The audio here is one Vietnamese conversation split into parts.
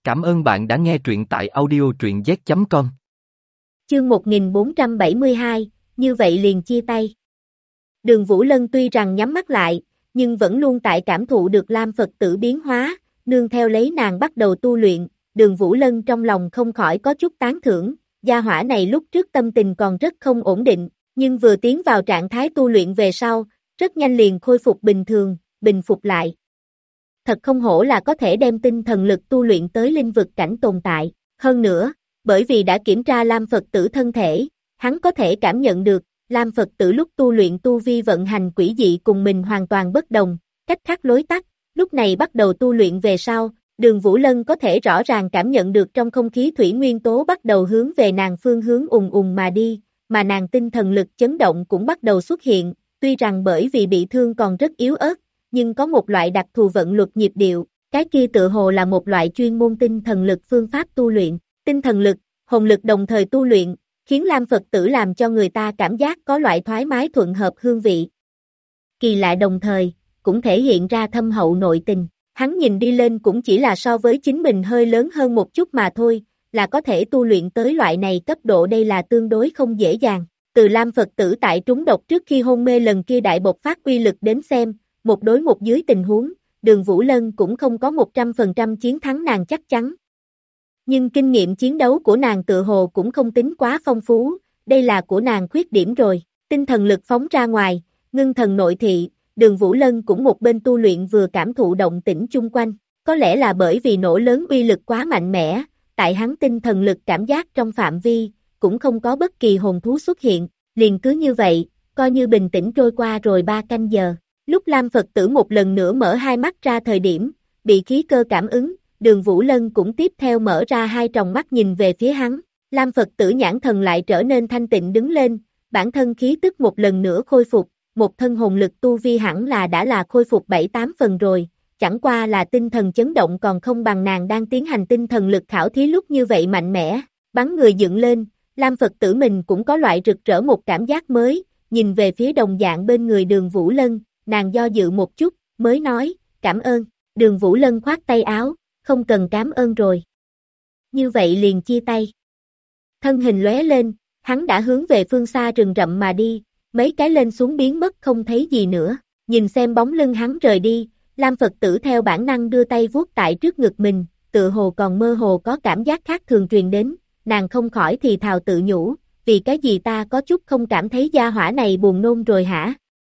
Cảm ơn bạn đã nghe truyện tại audio truyện z.com. Chương 1472, như vậy liền chia tay. Đường Vũ Lân tuy rằng nhắm mắt lại, nhưng vẫn luôn tại cảm thụ được Lam Phật tử biến hóa, nương theo lấy nàng bắt đầu tu luyện, Đường Vũ Lân trong lòng không khỏi có chút tán thưởng, gia hỏa này lúc trước tâm tình còn rất không ổn định, nhưng vừa tiến vào trạng thái tu luyện về sau, rất nhanh liền khôi phục bình thường, bình phục lại. Thật không hổ là có thể đem tinh thần lực tu luyện tới linh vực cảnh tồn tại, hơn nữa, bởi vì đã kiểm tra Lam Phật tử thân thể, hắn có thể cảm nhận được, Lam Phật tử lúc tu luyện tu vi vận hành quỷ dị cùng mình hoàn toàn bất đồng, cách khác lối tắt, lúc này bắt đầu tu luyện về sau, Đường Vũ Lân có thể rõ ràng cảm nhận được trong không khí thủy nguyên tố bắt đầu hướng về nàng phương hướng ùn ùn mà đi, mà nàng tinh thần lực chấn động cũng bắt đầu xuất hiện, tuy rằng bởi vì bị thương còn rất yếu ớt, nhưng có một loại đặc thù vận luật nhịp điệu, cái kia tự hồ là một loại chuyên môn tinh thần lực phương pháp tu luyện, tinh thần lực, hồn lực đồng thời tu luyện, khiến Lam Phật tử làm cho người ta cảm giác có loại thoải mái thuận hợp hương vị. Kỳ lạ đồng thời, cũng thể hiện ra thâm hậu nội tình, hắn nhìn đi lên cũng chỉ là so với chính mình hơi lớn hơn một chút mà thôi, là có thể tu luyện tới loại này cấp độ, đây là tương đối không dễ dàng. Từ Lam Phật tử tại trúng độc trước khi hôn mê lần kia đại bộc phát uy lực đến xem, một đối một dưới tình huống, Đường Vũ Lân cũng không có 100% chiến thắng nàng chắc chắn. Nhưng kinh nghiệm chiến đấu của nàng tự hồ cũng không tính quá phong phú, đây là của nàng khuyết điểm rồi, tinh thần lực phóng ra ngoài, ngưng thần nội thị, Đường Vũ Lân cũng một bên tu luyện vừa cảm thụ động tĩnh chung quanh, có lẽ là bởi vì nổ lớn uy lực quá mạnh mẽ, tại hắn tinh thần lực cảm giác trong phạm vi, cũng không có bất kỳ hồn thú xuất hiện, liền cứ như vậy, coi như bình tĩnh trôi qua rồi 3 canh giờ. Lúc Lam Phật tử một lần nữa mở hai mắt ra thời điểm, bị khí cơ cảm ứng, Đường Vũ Lân cũng tiếp theo mở ra hai tròng mắt nhìn về phía hắn. Lam Phật tử nhãn thần lại trở nên thanh tịnh đứng lên, bản thân khí tức một lần nữa khôi phục, một thân hồn lực tu vi hẳn là đã là khôi phục 7-8 phần rồi, chẳng qua là tinh thần chấn động còn không bằng nàng đang tiến hành tinh thần lực khảo thí lúc như vậy mạnh mẽ, bắn người dựng lên, Lam Phật tử mình cũng có loại rực rỡ một cảm giác mới, nhìn về phía đồng dạng bên người Đường Vũ Lân. Nàng do dự một chút, mới nói, cảm ơn, Đường Vũ Lân khoát tay áo, không cần cảm ơn rồi. Như vậy liền chia tay. Thân hình lóe lên, hắn đã hướng về phương xa rừng rậm mà đi, mấy cái lên xuống biến mất không thấy gì nữa, nhìn xem bóng lưng hắn rời đi, Lam Phật tử theo bản năng đưa tay vuốt tại trước ngực mình, tự hồ còn mơ hồ có cảm giác khác thường truyền đến, nàng không khỏi thì thào tự nhủ, vì cái gì ta có chút không cảm thấy gia hỏa này buồn nôn rồi hả?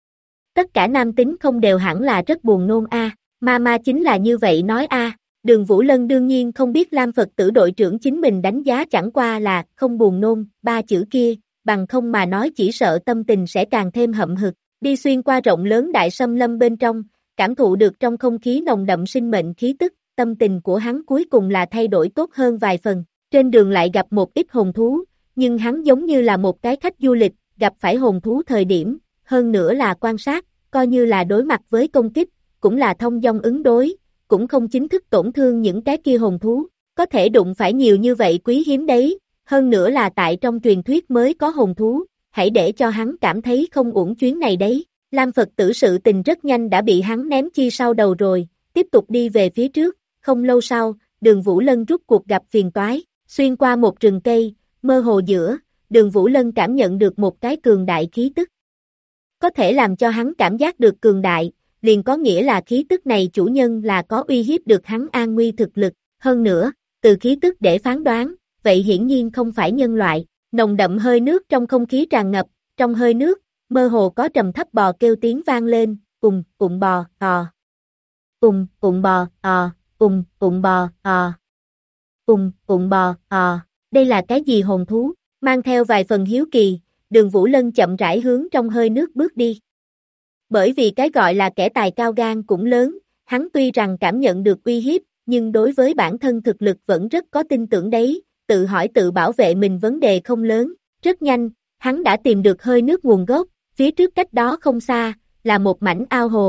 Tất cả nam tính không đều hẳn là rất buồn nôn a, Mama chính là như vậy nói a. Đường Vũ Lân đương nhiên không biết Lam Phật tử đội trưởng chính mình đánh giá chẳng qua là không buồn nôn, 3 chữ kia, bằng không mà nói chỉ sợ tâm tình sẽ càng thêm hậm hực, đi xuyên qua rộng lớn đại xâm lâm bên trong, cảm thụ được trong không khí nồng đậm sinh mệnh khí tức, tâm tình của hắn cuối cùng là thay đổi tốt hơn vài phần, trên đường lại gặp một ít hồn thú, nhưng hắn giống như là một cái khách du lịch, gặp phải hồn thú thời điểm, hơn nữa là quan sát, coi như là đối mặt với công kích, cũng là thông dong ứng đối, cũng không chính thức tổn thương những cái kia hồn thú, có thể đụng phải nhiều như vậy quý hiếm đấy, hơn nữa là tại trong truyền thuyết mới có hồn thú, hãy để cho hắn cảm thấy không uổng chuyến này đấy. Lam Phật tử sự tình rất nhanh đã bị hắn ném chi sau đầu rồi, tiếp tục đi về phía trước, không lâu sau, Đường Vũ Lân rút cuộc gặp phiền toái, xuyên qua một rừng cây, mơ hồ giữa, Đường Vũ Lân cảm nhận được một cái cường đại khí tức. Có thể làm cho hắn cảm giác được cường đại, liền có nghĩa là khí tức này chủ nhân là có uy hiếp được hắn an nguy thực lực, hơn nữa, từ khí tức để phán đoán, vậy hiển nhiên không phải nhân loại, nồng đậm hơi nước trong không khí tràn ngập, trong hơi nước, mơ hồ có trầm thấp bò kêu tiếng vang lên, ùng, ùng bò, ò, ùng, ùng bò, ò, ùng, ùng bò, ò, ùng, ùng bò, ò, đây là cái gì hồn thú, mang theo vài phần hiếu kỳ, Đường Vũ Lân chậm rãi hướng trong hơi nước bước đi. Bởi vì cái gọi là kẻ tài cao gan cũng lớn, hắn tuy rằng cảm nhận được uy hiếp, nhưng đối với bản thân thực lực vẫn rất có tin tưởng đấy, tự hỏi tự bảo vệ mình vấn đề không lớn. Rất nhanh, hắn đã tìm được hơi nước nguồn gốc, phía trước cách đó không xa, là một mảnh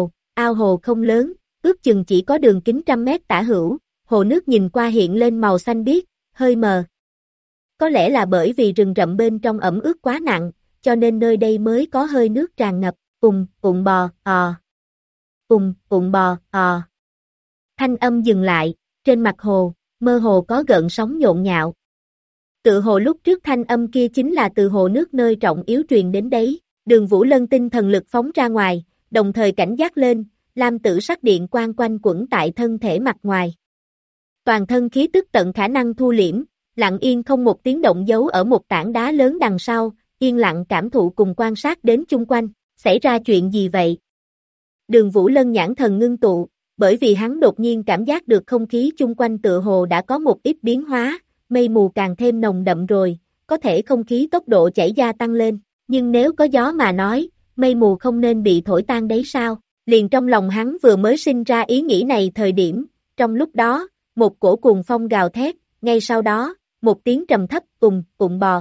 ao hồ không lớn, ước chừng chỉ có đường kính 100 mét tả hữu, hồ nước nhìn qua hiện lên màu xanh biếc, hơi mờ. Có lẽ là bởi vì rừng rậm bên trong ẩm ướt quá nặng, cho nên nơi đây mới có hơi nước tràn ngập, ùng bò, ùng bò, thanh âm dừng lại, trên mặt hồ, mơ hồ có gợn sóng nhộn nhạo. Tự hồ lúc trước thanh âm kia chính là từ hồ nước nơi trọng yếu truyền đến đấy. Đường Vũ Lân tinh thần lực phóng ra ngoài, đồng thời cảnh giác lên, lam tử sắc điện quang quanh quẩn tại thân thể mặt ngoài. Toàn thân khí tức tận khả năng thu liễm, lặng yên không một tiếng động giấu ở một tảng đá lớn đằng sau, yên lặng cảm thụ cùng quan sát đến chung quanh, xảy ra chuyện gì vậy? Đường Vũ Lân nhãn thần ngưng tụ, bởi vì hắn đột nhiên cảm giác được không khí chung quanh tựa hồ đã có một ít biến hóa, mây mù càng thêm nồng đậm rồi, có thể không khí tốc độ chảy gia tăng lên, nhưng nếu có gió mà nói, mây mù không nên bị thổi tan đấy sao? Liền trong lòng hắn vừa mới sinh ra ý nghĩ này thời điểm, trong lúc đó, một cổ cuồng phong gào thét, ngay sau đó, một tiếng trầm thấp bò,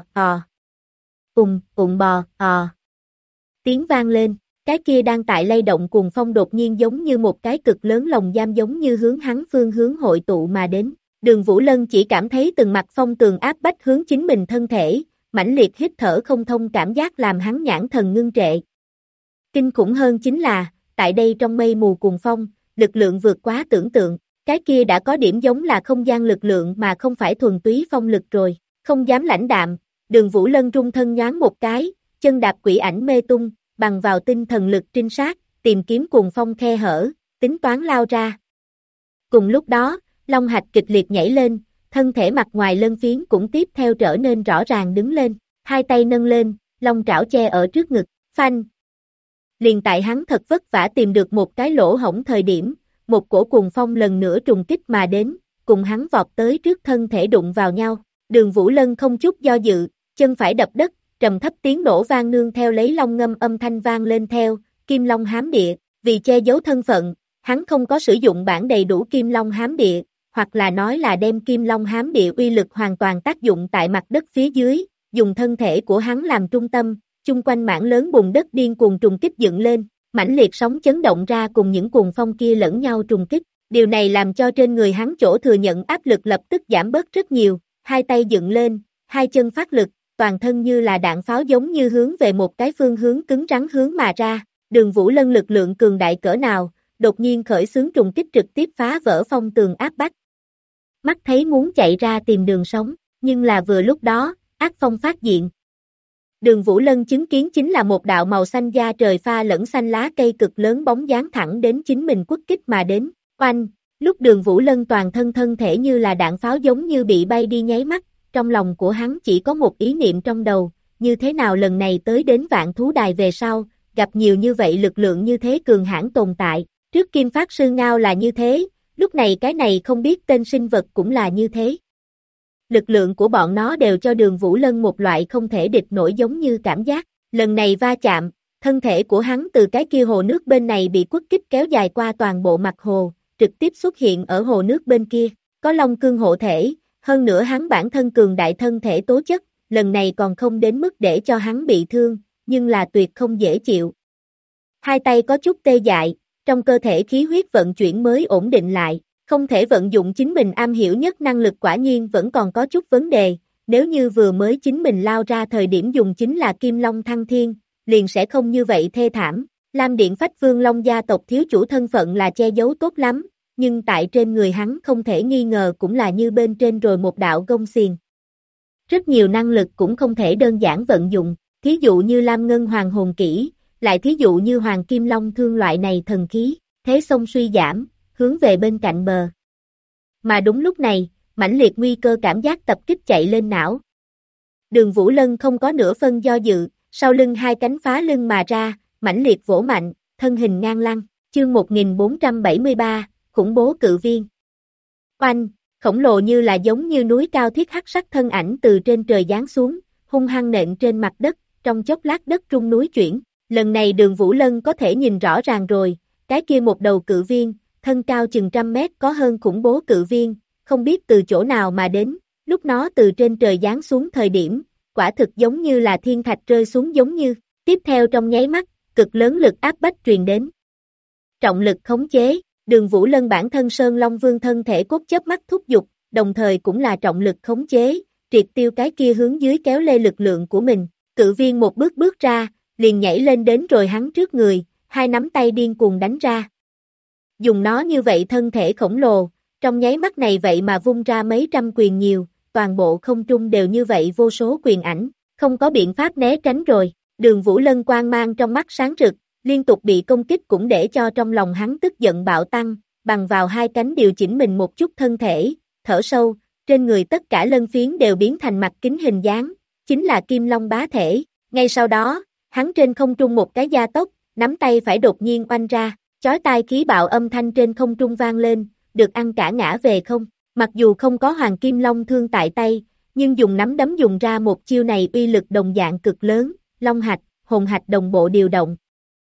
bò. Tiếng vang lên, cái kia đang tại lay động cuồng phong đột nhiên giống như một cái cực lớn lồng giam giống như hướng hắn phương hướng hội tụ mà đến. Đường Vũ Lân chỉ cảm thấy từng mặt phong tường áp bách hướng chính mình thân thể, mãnh liệt hít thở không thông cảm giác làm hắn nhãn thần ngưng trệ. Kinh khủng hơn chính là, tại đây trong mây mù cuồng phong, lực lượng vượt quá tưởng tượng, cái kia đã có điểm giống là không gian lực lượng mà không phải thuần túy phong lực rồi, không dám lãnh đạm, Đường Vũ Lân rung thân nhoáng một cái, chân đạp quỷ ảnh mê tung, bằng vào tinh thần lực trinh sát, tìm kiếm cuồng phong khe hở, tính toán lao ra. Cùng lúc đó, long hạch kịch liệt nhảy lên, thân thể mặt ngoài lân phiến cũng tiếp theo trở nên rõ ràng đứng lên, hai tay nâng lên, long trảo che ở trước ngực, phanh. Liền tại hắn thật vất vả tìm được một cái lỗ hổng thời điểm, một cổ cuồng phong lần nữa trùng kích mà đến, cùng hắn vọt tới trước thân thể đụng vào nhau, Đường Vũ Lân không chút do dự, chân phải đập đất, trầm thấp tiếng nổ vang nương theo lấy long ngâm âm thanh vang lên theo, kim long hám địa, vì che giấu thân phận, hắn không có sử dụng bản đầy đủ kim long hám địa, hoặc là nói là đem kim long hám địa uy lực hoàn toàn tác dụng tại mặt đất phía dưới, dùng thân thể của hắn làm trung tâm, chung quanh mảng lớn bùn đất điên cuồng trùng kích dựng lên, mãnh liệt sóng chấn động ra cùng những cuồng phong kia lẫn nhau trùng kích, điều này làm cho trên người hắn chỗ thừa nhận áp lực lập tức giảm bớt rất nhiều, hai tay dựng lên, hai chân phát lực, toàn thân như là đạn pháo giống như hướng về một cái phương hướng cứng rắn hướng mà ra, Đường Vũ Lân lực lượng cường đại cỡ nào, đột nhiên khởi xướng trùng kích trực tiếp phá vỡ phong tường áp bách. Mắt thấy muốn chạy ra tìm đường sống, nhưng là vừa lúc đó, ác phong phát diện. Đường Vũ Lân chứng kiến chính là một đạo màu xanh da trời pha lẫn xanh lá cây cực lớn bóng dáng thẳng đến chính mình quất kích mà đến, oanh, lúc Đường Vũ Lân toàn thân thể như là đạn pháo giống như bị bay đi nháy mắt, trong lòng của hắn chỉ có một ý niệm trong đầu, như thế nào lần này tới đến Vạn Thú Đài về sau, gặp nhiều như vậy lực lượng như thế cường hãn tồn tại, trước Kim Phát Sư Ngao là như thế, lúc này cái này không biết tên sinh vật cũng là như thế. Lực lượng của bọn nó đều cho Đường Vũ Lân một loại không thể địch nổi giống như cảm giác, lần này va chạm, thân thể của hắn từ cái kia hồ nước bên này bị quất kích kéo dài qua toàn bộ mặt hồ, trực tiếp xuất hiện ở hồ nước bên kia, có long cương hộ thể, hơn nữa hắn bản thân cường đại thân thể tố chất, lần này còn không đến mức để cho hắn bị thương, nhưng là tuyệt không dễ chịu. Hai tay có chút tê dại, trong cơ thể khí huyết vận chuyển mới ổn định lại, không thể vận dụng chính mình am hiểu nhất năng lực quả nhiên vẫn còn có chút vấn đề, nếu như vừa mới chính mình lao ra thời điểm dùng chính là Kim Long Thăng Thiên, liền sẽ không như vậy thê thảm. Lam Điện Phách Vương Long gia tộc thiếu chủ thân phận là che giấu tốt lắm, nhưng tại trên người hắn không thể nghi ngờ cũng là như bên trên rồi một đạo gông xiềng. Rất nhiều năng lực cũng không thể đơn giản vận dụng, thí dụ như Lam Ngân Hoàng Hồn Kỹ, lại thí dụ như Hoàng Kim Long Thương loại này thần khí, thế sông suy giảm, hướng về bên cạnh bờ. Mà đúng lúc này, mãnh liệt nguy cơ cảm giác tập kích chạy lên não. Đường Vũ Lân không có nửa phân do dự, sau lưng hai cánh phá lưng mà ra, mãnh liệt vỗ mạnh, thân hình ngang lăng, chương 1473, khủng bố cự viên. Oanh, khổng lồ như là giống như núi cao thiết hắc sắc thân ảnh từ trên trời giáng xuống, hung hăng nện trên mặt đất, trong chốc lát đất rung núi chuyển, lần này Đường Vũ Lân có thể nhìn rõ ràng rồi, cái kia một đầu cự viên, thân cao chừng 100 mét có hơn khủng bố cự viên, không biết từ chỗ nào mà đến, lúc nó từ trên trời giáng xuống thời điểm, quả thực giống như là thiên thạch rơi xuống giống như, tiếp theo trong nháy mắt, cực lớn lực áp bách truyền đến. Trọng lực khống chế, Đường Vũ Lân bản thân Sơn Long Vương thân thể cốt chớp mắt thúc giục, đồng thời cũng là trọng lực khống chế, triệt tiêu cái kia hướng dưới kéo lê lực lượng của mình, cự viên một bước bước ra, liền nhảy lên đến rồi hắn trước người, hai nắm tay điên cuồng đánh ra. Dùng nó như vậy thân thể khổng lồ, trong nháy mắt này vậy mà vung ra mấy trăm quyền nhiều, toàn bộ không trung đều như vậy vô số quyền ảnh, không có biện pháp né tránh rồi, Đường Vũ Lân quang mang trong mắt sáng rực, liên tục bị công kích cũng để cho trong lòng hắn tức giận bạo tăng, bằng vào hai cánh điều chỉnh mình một chút thân thể, thở sâu, trên người tất cả lân phiến đều biến thành mặt kính hình dáng, chính là Kim Long bá thể, ngay sau đó, hắn trên không trung một cái gia tốc, nắm tay phải đột nhiên oanh ra, chói tai khí bạo âm thanh trên không trung vang lên, được ăn cả ngã về không, mặc dù không có Hoàng Kim Long thương tại tay, nhưng dùng nắm đấm dùng ra một chiêu này uy lực đồng dạng cực lớn, Long hạch, hồn hạch đồng bộ điều động.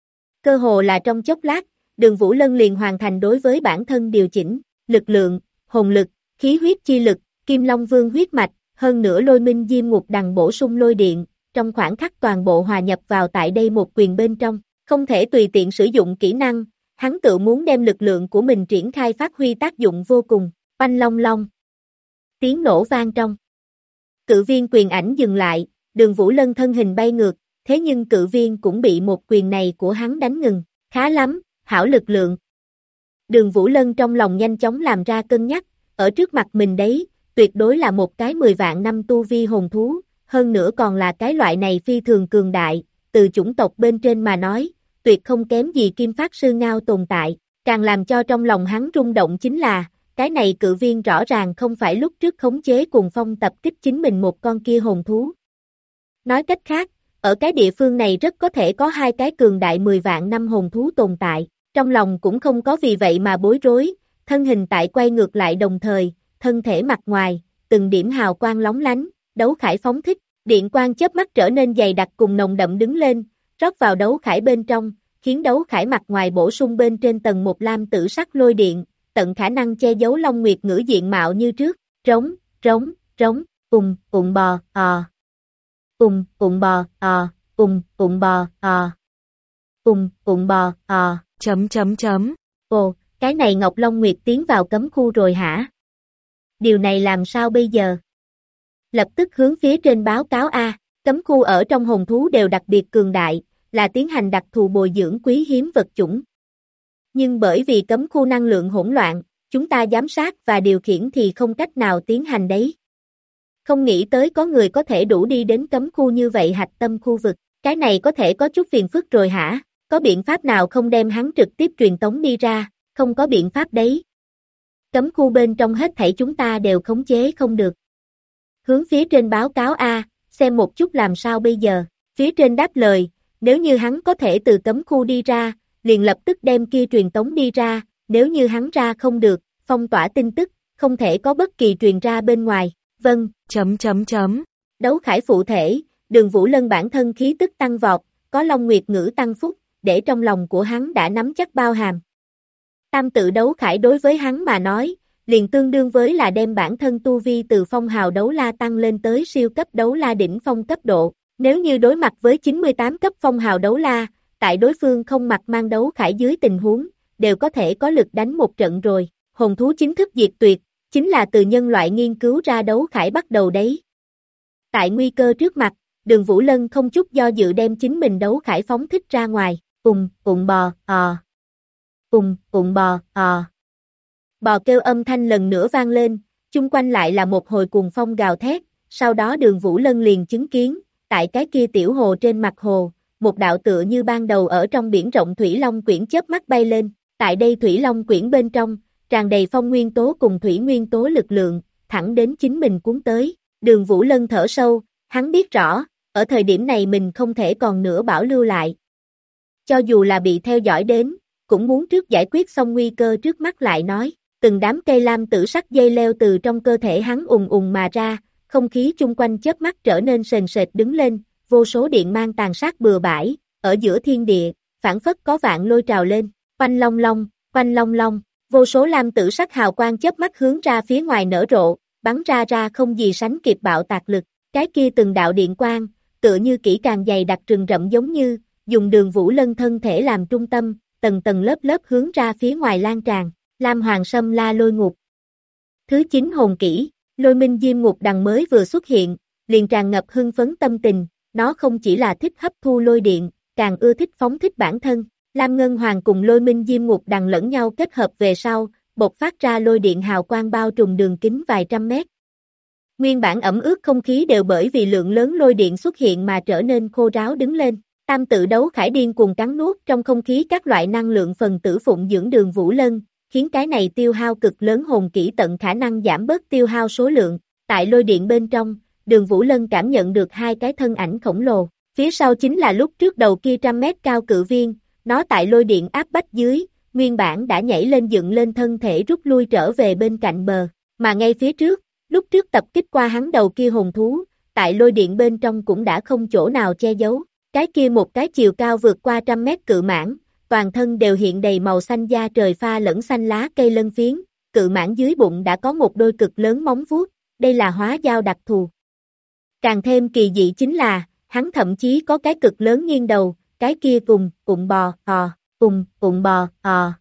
Cơ hồ là trong chốc lát, Đường Vũ Lân liền hoàn thành đối với bản thân điều chỉnh, lực lượng, hồn lực, khí huyết chi lực, Kim Long Vương huyết mạch, hơn nữa Lôi Minh Diêm Ngục Đằng bổ sung lôi điện, trong khoảng khắc toàn bộ hòa nhập vào tại đây một quyền bên trong, không thể tùy tiện sử dụng kỹ năng, hắn tự muốn đem lực lượng của mình triển khai phát huy tác dụng vô cùng, oanh long long. Tiếng nổ vang trong. Cự viên quyền ảnh dừng lại, Đường Vũ Lân thân hình bay ngược, thế nhưng cự viên cũng bị một quyền này của hắn đánh ngừng, khá lắm, hảo lực lượng. Đường Vũ Lân trong lòng nhanh chóng làm ra cân nhắc, ở trước mặt mình đấy, tuyệt đối là một cái 10 vạn năm tu vi hồn thú, hơn nữa còn là cái loại này phi thường cường đại, từ chủng tộc bên trên mà nói, tuyệt không kém gì Kim Phát Sư Ngao tồn tại, càng làm cho trong lòng hắn rung động chính là, cái này cự viên rõ ràng không phải lúc trước khống chế cuồng phong tập kích chính mình một con kia hồn thú. Nói cách khác, ở cái địa phương này rất có thể có hai cái cường đại 10 vạn năm hồn thú tồn tại, trong lòng cũng không có vì vậy mà bối rối, thân hình tại quay ngược lại đồng thời, thân thể mặt ngoài, từng điểm hào quang lóng lánh, đấu khải phóng thích, điện quang chớp mắt trở nên dày đặc cùng nồng đậm đứng lên, rót vào đấu khải bên trong, khiến đấu khải mặt ngoài bổ sung bên trên tầng một lam tử sắc lôi điện, tận khả năng che giấu Long Nguyệt Ngữ diện mạo như trước, rống, rống, rống, bò, bò, Ồ, cái này Ngọc Long Nguyệt tiến vào cấm khu rồi hả? Điều này làm sao bây giờ? Lập tức hướng phía trên báo cáo A, cấm khu ở trong hồn thú đều đặc biệt cường đại, là tiến hành đặc thù bồi dưỡng quý hiếm vật chủng. Nhưng bởi vì cấm khu năng lượng hỗn loạn, chúng ta giám sát và điều khiển thì không cách nào tiến hành đấy. Không nghĩ tới có người có thể đủ đi đến cấm khu như vậy hạch tâm khu vực, cái này có thể có chút phiền phức rồi hả? Có biện pháp nào không đem hắn trực tiếp truyền tống đi ra, không có biện pháp đấy. Cấm khu bên trong hết thảy chúng ta đều khống chế không được. Hướng phía trên báo cáo A, xem một chút làm sao bây giờ, phía trên đáp lời, nếu như hắn có thể từ cấm khu đi ra, liền lập tức đem kia truyền tống đi ra, nếu như hắn ra không được, phong tỏa tin tức, không thể có bất kỳ truyền ra bên ngoài, vâng, Đấu khải phụ thể, Đường Vũ Lân bản thân khí tức tăng vọt, có Long Nguyệt Ngữ tăng phúc, để trong lòng của hắn đã nắm chắc bao hàm. Tam tự đấu khải đối với hắn mà nói, liền tương đương với là đem bản thân tu vi từ phong hào đấu la tăng lên tới siêu cấp đấu la đỉnh phong cấp độ, nếu như đối mặt với 98 cấp phong hào đấu la, tại đối phương không mặc mang đấu khải dưới tình huống, đều có thể có lực đánh một trận rồi, hồn thú chính thức diệt tuyệt, chính là từ nhân loại nghiên cứu ra đấu khải bắt đầu đấy. Tại nguy cơ trước mặt, Đường Vũ Lân không chút do dự đem chính mình đấu khải phóng thích ra ngoài, bò. Bò kêu âm thanh lần nữa vang lên, chung quanh lại là một hồi cuồng phong gào thét, sau đó Đường Vũ Lân liền chứng kiến, tại cái kia tiểu hồ trên mặt hồ, một đạo tựa như ban đầu ở trong biển rộng Thủy Long Quyển chớp mắt bay lên, tại đây Thủy Long Quyển bên trong, tràn đầy phong nguyên tố cùng thủy nguyên tố lực lượng, thẳng đến chính mình cuốn tới, Đường Vũ Lân thở sâu, hắn biết rõ, ở thời điểm này mình không thể còn nữa bảo lưu lại. Cho dù là bị theo dõi đến, cũng muốn trước giải quyết xong nguy cơ trước mắt lại nói, từng đám cây lam tử sắc dây leo từ trong cơ thể hắn ùng mà ra, không khí chung quanh chớp mắt trở nên sền sệt đứng lên, vô số điện mang tàn sát bừa bãi, ở giữa thiên địa, phảng phất có vạn lôi trào lên, quanh long long, vô số lam tử sắc hào quang chớp mắt hướng ra phía ngoài nở rộ, bắn ra không gì sánh kịp bạo tạc lực, cái kia từng đạo điện quang, tựa như kỹ càng dày đặc rừng rậm giống như, dùng Đường Vũ Lân thân thể làm trung tâm, tầng tầng lớp lớp hướng ra phía ngoài lan tràn, Lam Hoàng Sâm La Lôi Ngục. Thứ 9 hồn kỹ, Lôi Minh Diêm Ngục Đằng mới vừa xuất hiện, liền tràn ngập hưng phấn tâm tình, nó không chỉ là thích hấp thu lôi điện, càng ưa thích phóng thích bản thân. Lam Ngân Hoàng cùng Lôi Minh Diêm Ngục Đằng lẫn nhau kết hợp về sau, bộc phát ra lôi điện hào quang bao trùm đường kính vài trăm mét. Nguyên bản ẩm ướt không khí đều bởi vì lượng lớn lôi điện xuất hiện mà trở nên khô ráo đứng lên. Tam tự đấu khải điên cuồng cắn nuốt trong không khí các loại năng lượng phần tử phụng dưỡng Đường Vũ Lân, khiến cái này tiêu hao cực lớn hồn kỹ tận khả năng giảm bớt tiêu hao số lượng. Tại lôi điện bên trong, Đường Vũ Lân cảm nhận được hai cái thân ảnh khổng lồ. Phía sau chính là lúc trước đầu kia 100 mét cao cự viên, nó tại lôi điện áp bách dưới, nguyên bản đã nhảy lên dựng lên thân thể rút lui trở về bên cạnh bờ, mà ngay phía trước, lúc trước tập kích qua hắn đầu kia hồn thú, tại lôi điện bên trong cũng đã không chỗ nào che giấu. Cái kia một cái chiều cao vượt qua 100 mét cự mãng, toàn thân đều hiện đầy màu xanh da trời pha lẫn xanh lá cây lân phiến, cự mãng dưới bụng đã có một đôi cực lớn móng vuốt, đây là hóa dao đặc thù. Càng thêm kỳ dị chính là, hắn thậm chí có cái cực lớn nghiêng đầu, cái kia cùng bò, cùng bò,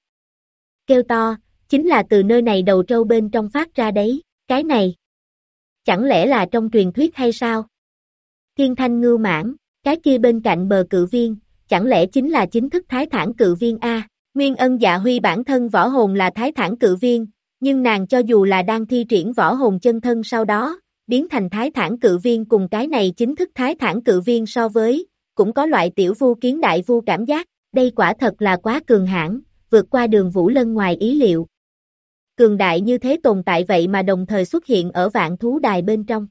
kêu to, chính là từ nơi này đầu trâu bên trong phát ra đấy, cái này, chẳng lẽ là trong truyền thuyết hay sao? Thiên thanh ngưu mãng, cái kia bên cạnh bờ cự viên, chẳng lẽ chính là chính thức Thái Thản cự viên a? Nguyên Ân Dạ Huy bản thân võ hồn là Thái Thản cự viên, nhưng nàng cho dù là đang thi triển võ hồn chân thân sau đó, biến thành Thái Thản cự viên cùng cái này chính thức Thái Thản cự viên so với, cũng có loại tiểu vu kiến đại vu cảm giác, đây quả thật là quá cường hãn, vượt qua Đường Vũ Lân ngoài ý liệu. Cường đại như thế tồn tại vậy mà đồng thời xuất hiện ở vạn thú đài bên trong.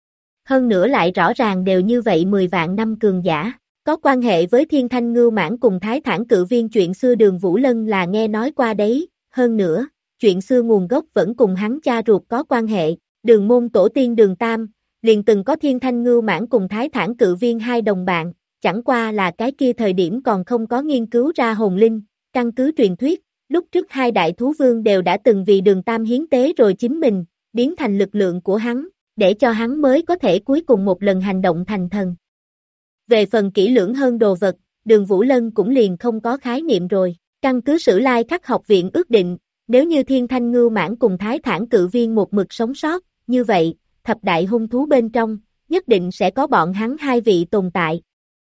Hơn nữa lại rõ ràng đều như vậy 10 vạn năm cường giả, có quan hệ với Thiên Thanh Ngưu Mãng cùng Thái Thản cự viên chuyện xưa Đường Vũ Lân là nghe nói qua đấy, hơn nữa, chuyện xưa nguồn gốc vẫn cùng hắn cha ruột có quan hệ, Đường môn tổ tiên Đường Tam, liền từng có Thiên Thanh Ngưu Mãng cùng Thái Thản cự viên hai đồng bạn, chẳng qua là cái kia thời điểm còn không có nghiên cứu ra hồn linh, căn cứ truyền thuyết, lúc trước hai đại thú vương đều đã từng vì Đường Tam hiến tế rồi chính mình, biến thành lực lượng của hắn, để cho hắn mới có thể cuối cùng một lần hành động thành thần. Về phần kỹ lưỡng hơn đồ vật, Đường Vũ Lân cũng liền không có khái niệm rồi, căn cứ Sử Lai Khắc học viện ước định, nếu như Thiên Thanh Ngưu Mãng cùng Thái Thản cự viên một mực sống sót, như vậy, thập đại hung thú bên trong, nhất định sẽ có bọn hắn hai vị tồn tại.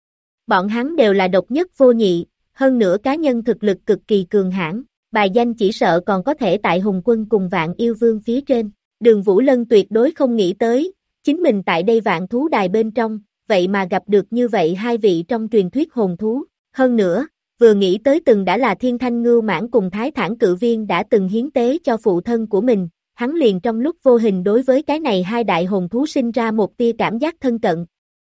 Bọn hắn đều là độc nhất vô nhị, hơn nữa cá nhân thực lực cực kỳ cường hãn, bài danh chỉ sợ còn có thể tại Hùng Quân cùng Vạn Yêu Vương phía trên. Đường Vũ Lân tuyệt đối không nghĩ tới, chính mình tại đây vạn thú đài bên trong, vậy mà gặp được như vậy hai vị trong truyền thuyết hồn thú. Hơn nữa, vừa nghĩ tới từng đã là Thiên Thanh Ngưu Mãng cùng Thái Thản cự viên đã từng hiến tế cho phụ thân của mình, hắn liền trong lúc vô hình đối với cái này hai đại hồn thú sinh ra một tia cảm giác thân cận.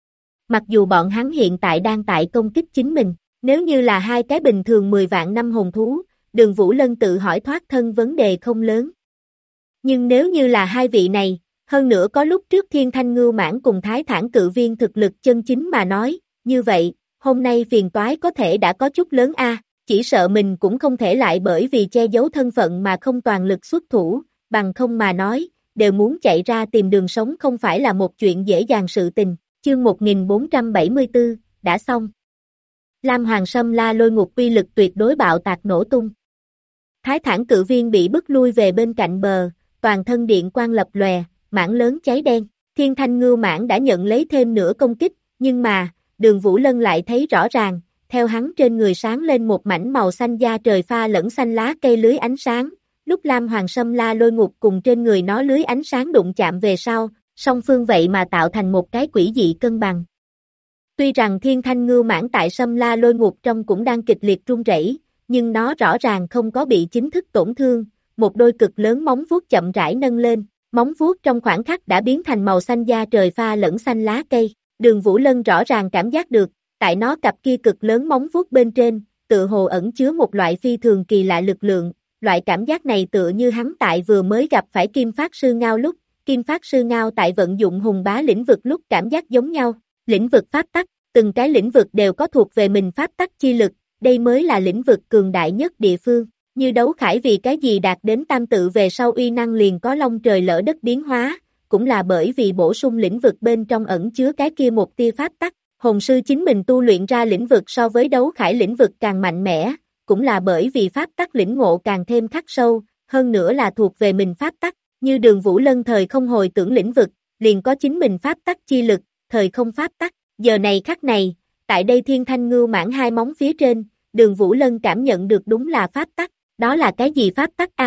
Mặc dù bọn hắn hiện tại đang tại công kích chính mình, nếu như là hai cái bình thường 10 vạn năm hồn thú, Đường Vũ Lân tự hỏi thoát thân vấn đề không lớn. Nhưng nếu như là hai vị này, hơn nữa có lúc trước Thiên Thanh Ngưu Mãng cùng Thái Thản cự viên thực lực chân chính mà nói, như vậy, hôm nay phiền toái có thể đã có chút lớn a, chỉ sợ mình cũng không thể lại bởi vì che giấu thân phận mà không toàn lực xuất thủ, bằng không mà nói, đều muốn chạy ra tìm đường sống không phải là một chuyện dễ dàng sự tình. Chương 1474, đã xong. Lam Hoàng Sâm La Lôi Ngục uy lực tuyệt đối bạo tạc nổ tung. Thái Thản cự viên bị bức lui về bên cạnh bờ, toàn thân điện quang lập lòe, mảng lớn cháy đen. Thiên Thanh Ngưu Mãng đã nhận lấy thêm nửa công kích, nhưng mà, Đường Vũ Lân lại thấy rõ ràng, theo hắn trên người sáng lên một mảnh màu xanh da trời pha lẫn xanh lá cây lưới ánh sáng, lúc Lam Hoàng Sâm La Lôi Ngục cùng trên người nó lưới ánh sáng đụng chạm về sau, song phương vậy mà tạo thành một cái quỷ dị cân bằng. Tuy rằng Thiên Thanh Ngưu Mãng tại Sâm La Lôi Ngục trong cũng đang kịch liệt run rẩy, nhưng nó rõ ràng không có bị chính thức tổn thương, một đôi cực lớn móng vuốt chậm rãi nâng lên, móng vuốt trong khoảng khắc đã biến thành màu xanh da trời pha lẫn xanh lá cây. Đường Vũ Lân rõ ràng cảm giác được, tại nó cặp kia cực lớn móng vuốt bên trên, tựa hồ ẩn chứa một loại phi thường kỳ lạ lực lượng, loại cảm giác này tựa như hắn tại vừa mới gặp phải Kim Phát Sư Ngao lúc, Kim Phát Sư Ngao tại vận dụng hùng bá lĩnh vực lúc cảm giác giống nhau, lĩnh vực pháp tắc, từng cái lĩnh vực đều có thuộc về mình pháp tắc chi lực, đây mới là lĩnh vực cường đại nhất địa phương, như đấu khải vì cái gì đạt đến tam tự về sau uy năng liền có long trời lỡ đất biến hóa, cũng là bởi vì bổ sung lĩnh vực bên trong ẩn chứa cái kia một tia pháp tắc, hồn sư chính mình tu luyện ra lĩnh vực so với đấu khải lĩnh vực càng mạnh mẽ, cũng là bởi vì pháp tắc lĩnh ngộ càng thêm khắc sâu, hơn nữa là thuộc về mình pháp tắc, như Đường Vũ Lân thời không hồi tưởng lĩnh vực, liền có chính mình pháp tắc chi lực, thời không pháp tắc, giờ này khắc này, tại đây Thiên Thanh Ngưu Mãng hai móng phía trên, Đường Vũ Lân cảm nhận được đúng là pháp tắc, đó là cái gì pháp tắc a?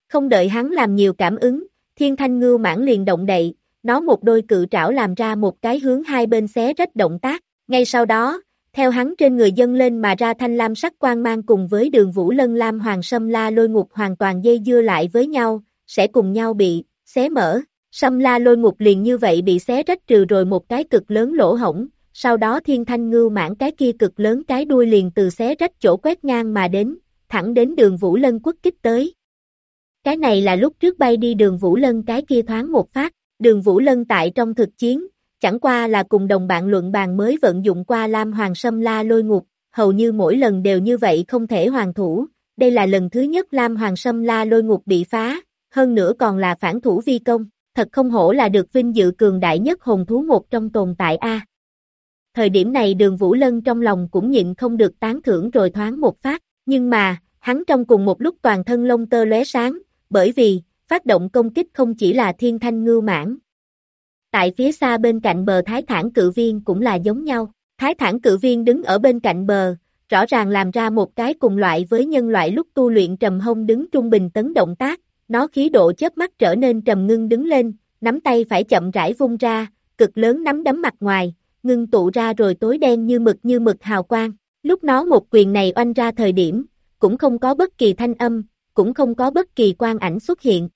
Không đợi hắn làm nhiều cảm ứng, Thiên Thanh Ngưu Mãng liền động đậy, nó một đôi cự trảo làm ra một cái hướng hai bên xé rách động tác, ngay sau đó, theo hắn trên người dâng lên mà ra thanh lam sắc quang mang cùng với Đường Vũ Lân Lam Hoàng Sâm La Lôi Ngục hoàn toàn dây dưa lại với nhau, sẽ cùng nhau bị xé mở. Sâm La Lôi Ngục liền như vậy bị xé rách trừ rồi một cái cực lớn lỗ hổng, sau đó Thiên Thanh Ngưu Mãng cái kia cực lớn cái đuôi liền từ xé rách chỗ quét ngang mà đến, thẳng đến Đường Vũ Lân quất kích tới. Cái này là lúc trước bay đi Đường Vũ Lân cái kia thoáng một phát, Đường Vũ Lân tại trong thực chiến, chẳng qua là cùng đồng bạn luận bàn mới vận dụng qua Lam Hoàng Sâm La Lôi Ngục, hầu như mỗi lần đều như vậy không thể hoàn thủ, đây là lần thứ nhất Lam Hoàng Sâm La Lôi Ngục bị phá, hơn nữa còn là phản thủ vi công, thật không hổ là được vinh dự cường đại nhất hồn thú một trong tồn tại a. Thời điểm này Đường Vũ Lân trong lòng cũng nhịn không được tán thưởng rồi thoáng một phát, nhưng mà, hắn trong cùng một lúc toàn thân lông tơ lóe sáng, bởi vì, phát động công kích không chỉ là Thiên Thanh Ngưu Mãng. Tại phía xa bên cạnh bờ Thái Thản Cự Viên cũng là giống nhau, Thái Thản Cự Viên đứng ở bên cạnh bờ, rõ ràng làm ra một cái cùng loại với nhân loại lúc tu luyện trầm hông đứng trung bình tấn động tác, nó khí độ chớp mắt trở nên trầm ngưng đứng lên, nắm tay phải chậm rãi vung ra, cực lớn nắm đấm mặt ngoài, ngưng tụ ra rồi tối đen như mực hào quang, lúc nó một quyền này oanh ra thời điểm, cũng không có bất kỳ thanh âm, cũng không có bất kỳ quang ảnh xuất hiện.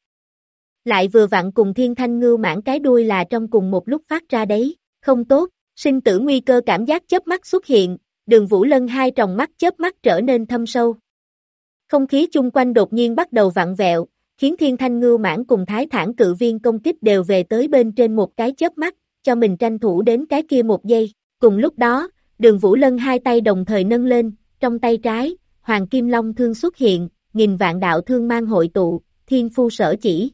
Lại vừa vặn cùng Thiên Thanh Ngưu Mãng cái đuôi là trong cùng một lúc phát ra đấy, không tốt, sinh tử nguy cơ cảm giác chớp mắt xuất hiện, Đường Vũ Lân hai tròng mắt chớp mắt trở nên thâm sâu. Không khí chung quanh đột nhiên bắt đầu vặn vẹo, khiến Thiên Thanh Ngưu Mãng cùng Thái Thản Cự Viên công kích đều về tới bên trên một cái chớp mắt, cho mình tranh thủ đến cái kia một giây. Cùng lúc đó, Đường Vũ Lân hai tay đồng thời nâng lên, trong tay trái, Hoàng Kim Long thương xuất hiện, nghìn vạn đạo thương mang hội tụ, thiên phu sở chỉ.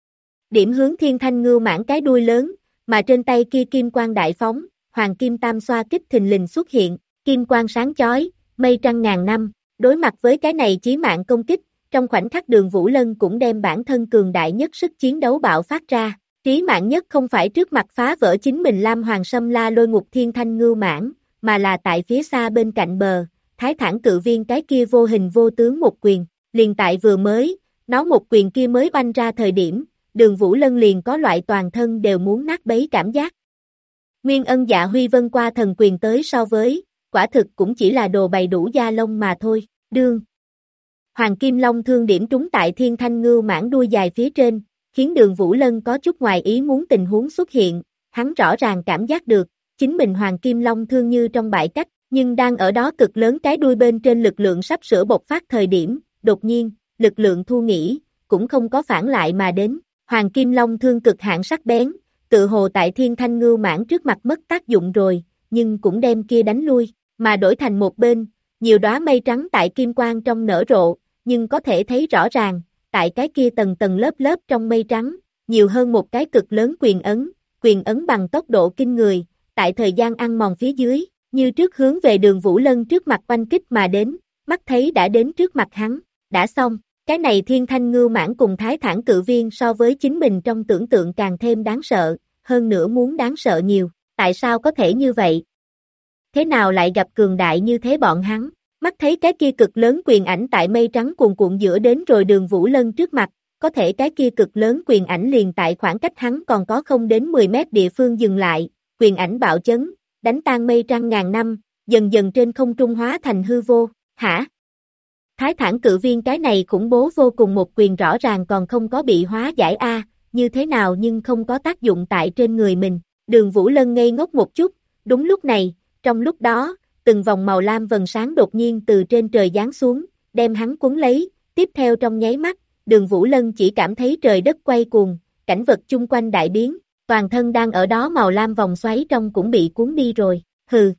Điểm hướng Thiên Thanh Ngưu Mãng cái đuôi lớn, mà trên tay kia kim quang đại phóng, Hoàng Kim Tam xoa kích thình lình xuất hiện, kim quang sáng chói, mây trăng ngàn năm, đối mặt với cái này chí mạng công kích, trong khoảnh khắc Đường Vũ Lân cũng đem bản thân cường đại nhất sức chiến đấu bạo phát ra, chí mạng nhất không phải trước mặt phá vỡ chính mình Lam Hoàng Sâm La Lôi Ngục Thiên Thanh Ngưu Mãng, mà là tại phía xa bên cạnh bờ, Thái Thản Cự Viên cái kia vô hình vô tướng một quyền, liền tại vừa mới, nó một quyền kia mới oanh ra thời điểm, Đường Vũ Lân liền có loại toàn thân đều muốn nát bấy cảm giác. Nguyên Ân Dạ Huy Vân qua thần quyền tới so với, quả thực cũng chỉ là đồ bày đủ da lông mà thôi, đương. Hoàng Kim Long thương điểm trúng tại Thiên Thanh Ngưu Mãng đuôi dài phía trên, khiến Đường Vũ Lân có chút ngoài ý muốn tình huống xuất hiện, hắn rõ ràng cảm giác được, chính mình Hoàng Kim Long thương như trong bãi cách, nhưng đang ở đó cực lớn cái đuôi bên trên lực lượng sắp sửa bộc phát thời điểm, đột nhiên, lực lượng thu nghỉ, cũng không có phản lại mà đến, Hoàng Kim Long thương cực hạn sắc bén, tự hồ tại Thiên Thanh Ngưu Mãng trước mặt mất tác dụng rồi, nhưng cũng đem kia đánh lui, mà đổi thành một bên, nhiều đóa mây trắng tại kim quang trong nở rộ, nhưng có thể thấy rõ ràng, tại cái kia tầng tầng lớp lớp trong mây trắng, nhiều hơn một cái cực lớn quyền ấn bằng tốc độ kinh người, tại thời gian ăn mòn phía dưới, như trước hướng về Đường Vũ Lân trước mặt oanh kích mà đến, mắt thấy đã đến trước mặt hắn, đã xong, cái này Thiên Thanh Ngưu Mãng cùng Thái Thản Cự Viên so với chính mình trong tưởng tượng càng thêm đáng sợ, hơn nữa muốn đáng sợ nhiều, tại sao có thể như vậy? Thế nào lại gặp cường đại như thế bọn hắn? Mắt thấy cái kia cực lớn quyền ảnh tại mây trắng cuồn cuộn giữa đến rồi Đường Vũ Lân trước mặt, có thể cái kia cực lớn quyền ảnh liền tại khoảng cách hắn còn có không đến 10 mét địa phương dừng lại, quyền ảnh bạo chấn, đánh tan mây trăng ngàn năm, dần dần trên không trung hóa thành hư vô, hả? Thái Thản Cự Viên cái này khủng bố vô cùng một quyền rõ ràng còn không có bị hóa giải a, như thế nào nhưng không có tác dụng tại trên người mình, Đường Vũ Lân ngây ngốc một chút, đúng lúc này, trong lúc đó, từng vòng màu lam vầng sáng đột nhiên từ trên trời giáng xuống, đem hắn cuốn lấy, tiếp theo trong nháy mắt, Đường Vũ Lân chỉ cảm thấy trời đất quay cuồng, cảnh vật chung quanh đại biến, toàn thân đang ở đó màu lam vòng xoáy trong cũng bị cuốn đi rồi, hừ.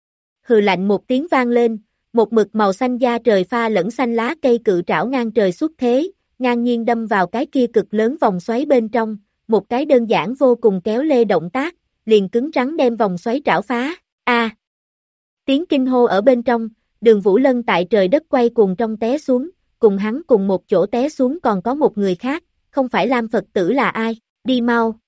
Hừ lạnh một tiếng vang lên, một mực màu xanh da trời pha lẫn xanh lá cây cự trảo ngang trời xuất thế, ngang nhiên đâm vào cái kia cực lớn vòng xoáy bên trong, một cái đơn giản vô cùng kéo lê động tác, liền cứng rắn đem vòng xoáy trảo phá, a. Tiếng kinh hô ở bên trong, Đường Vũ Lân tại trời đất quay cuồng trong té xuống, cùng hắn cùng một chỗ té xuống còn có một người khác, không phải Lam Phật tử là ai, đi mau.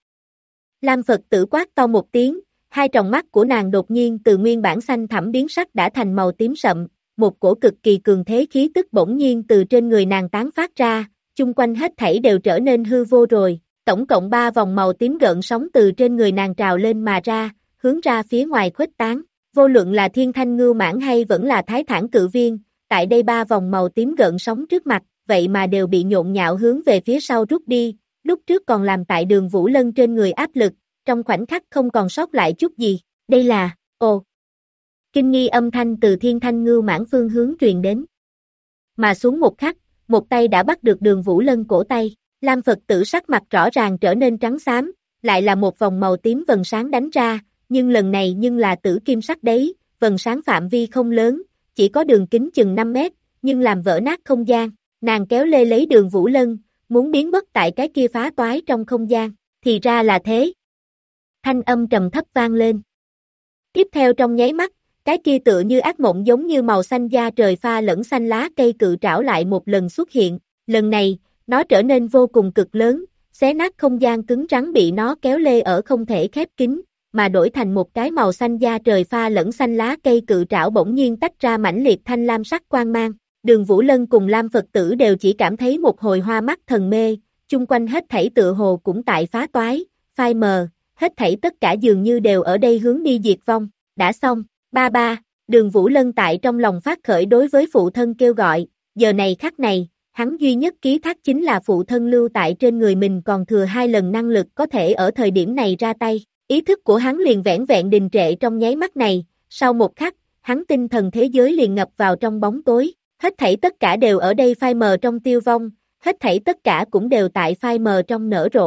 Lam Phật tử quát to một tiếng, hai tròng mắt của nàng đột nhiên từ nguyên bản xanh thẳm biến sắc đã thành màu tím sậm, một cổ cực kỳ cường thế khí tức bỗng nhiên từ trên người nàng tán phát ra, chung quanh hết thảy đều trở nên hư vô rồi, tổng cộng 3 vòng màu tím gợn sóng từ trên người nàng trào lên mà ra, hướng ra phía ngoài khuếch tán, vô luận là Thiên Thanh Ngưu Mãng hay vẫn là Thái Thản Cự Viên, tại đây 3 vòng màu tím gợn sóng trước mặt, vậy mà đều bị nhộn nhạo hướng về phía sau rút đi, lúc trước còn làm tại Đường Vũ Lân trên người áp lực, trong khoảnh khắc không còn sót lại chút gì, đây là, kinh nghi âm thanh từ Thiên Thanh Ngưu Mãng phương hướng truyền đến. Mà xuống một khắc, một tay đã bắt được Đường Vũ Lân cổ tay, Lam Phật tử sắc mặt rõ ràng trở nên trắng xám, lại là một vòng màu tím vầng sáng đánh ra, nhưng lần này là tử kim sắc đấy, vầng sáng phạm vi không lớn, chỉ có đường kính chừng 5 mét, nhưng làm vỡ nát không gian, nàng kéo lê lấy Đường Vũ Lân, muốn biến mất tại cái kia phá toái trong không gian, thì ra là thế. Thanh âm trầm thấp vang lên. Tiếp theo trong nháy mắt, cái kia tựa như ác mộng giống như màu xanh da trời pha lẫn xanh lá cây cự trảo lại một lần xuất hiện, lần này, nó trở nên vô cùng cực lớn, xé nát không gian cứng rắn bị nó kéo lê ở không thể khép kín, mà đổi thành một cái màu xanh da trời pha lẫn xanh lá cây cự trảo bỗng nhiên tách ra mãnh liệt thanh lam sắc quang mang. Đường Vũ Lân cùng Lam Phật tử đều chỉ cảm thấy một hồi hoa mắt thần mê, chung quanh hết thảy tựa hồ cũng tại phá toái, phai mờ, hết thảy tất cả dường như đều ở đây hướng đi diệt vong, đã xong, ba, Đường Vũ Lân tại trong lòng phát khởi đối với phụ thân kêu gọi, giờ này khắc này, hắn duy nhất ký thác chính là phụ thân lưu tại trên người mình còn thừa 2 lần năng lực có thể ở thời điểm này ra tay, ý thức của hắn liền vẻn vẹn đình trệ trong nháy mắt này, sau một khắc, hắn tinh thần thế giới liền ngập vào trong bóng tối. Hết thảy tất cả đều ở đây phai mờ trong tiêu vong, hết thảy tất cả cũng đều tại phai mờ trong nở rộ, ...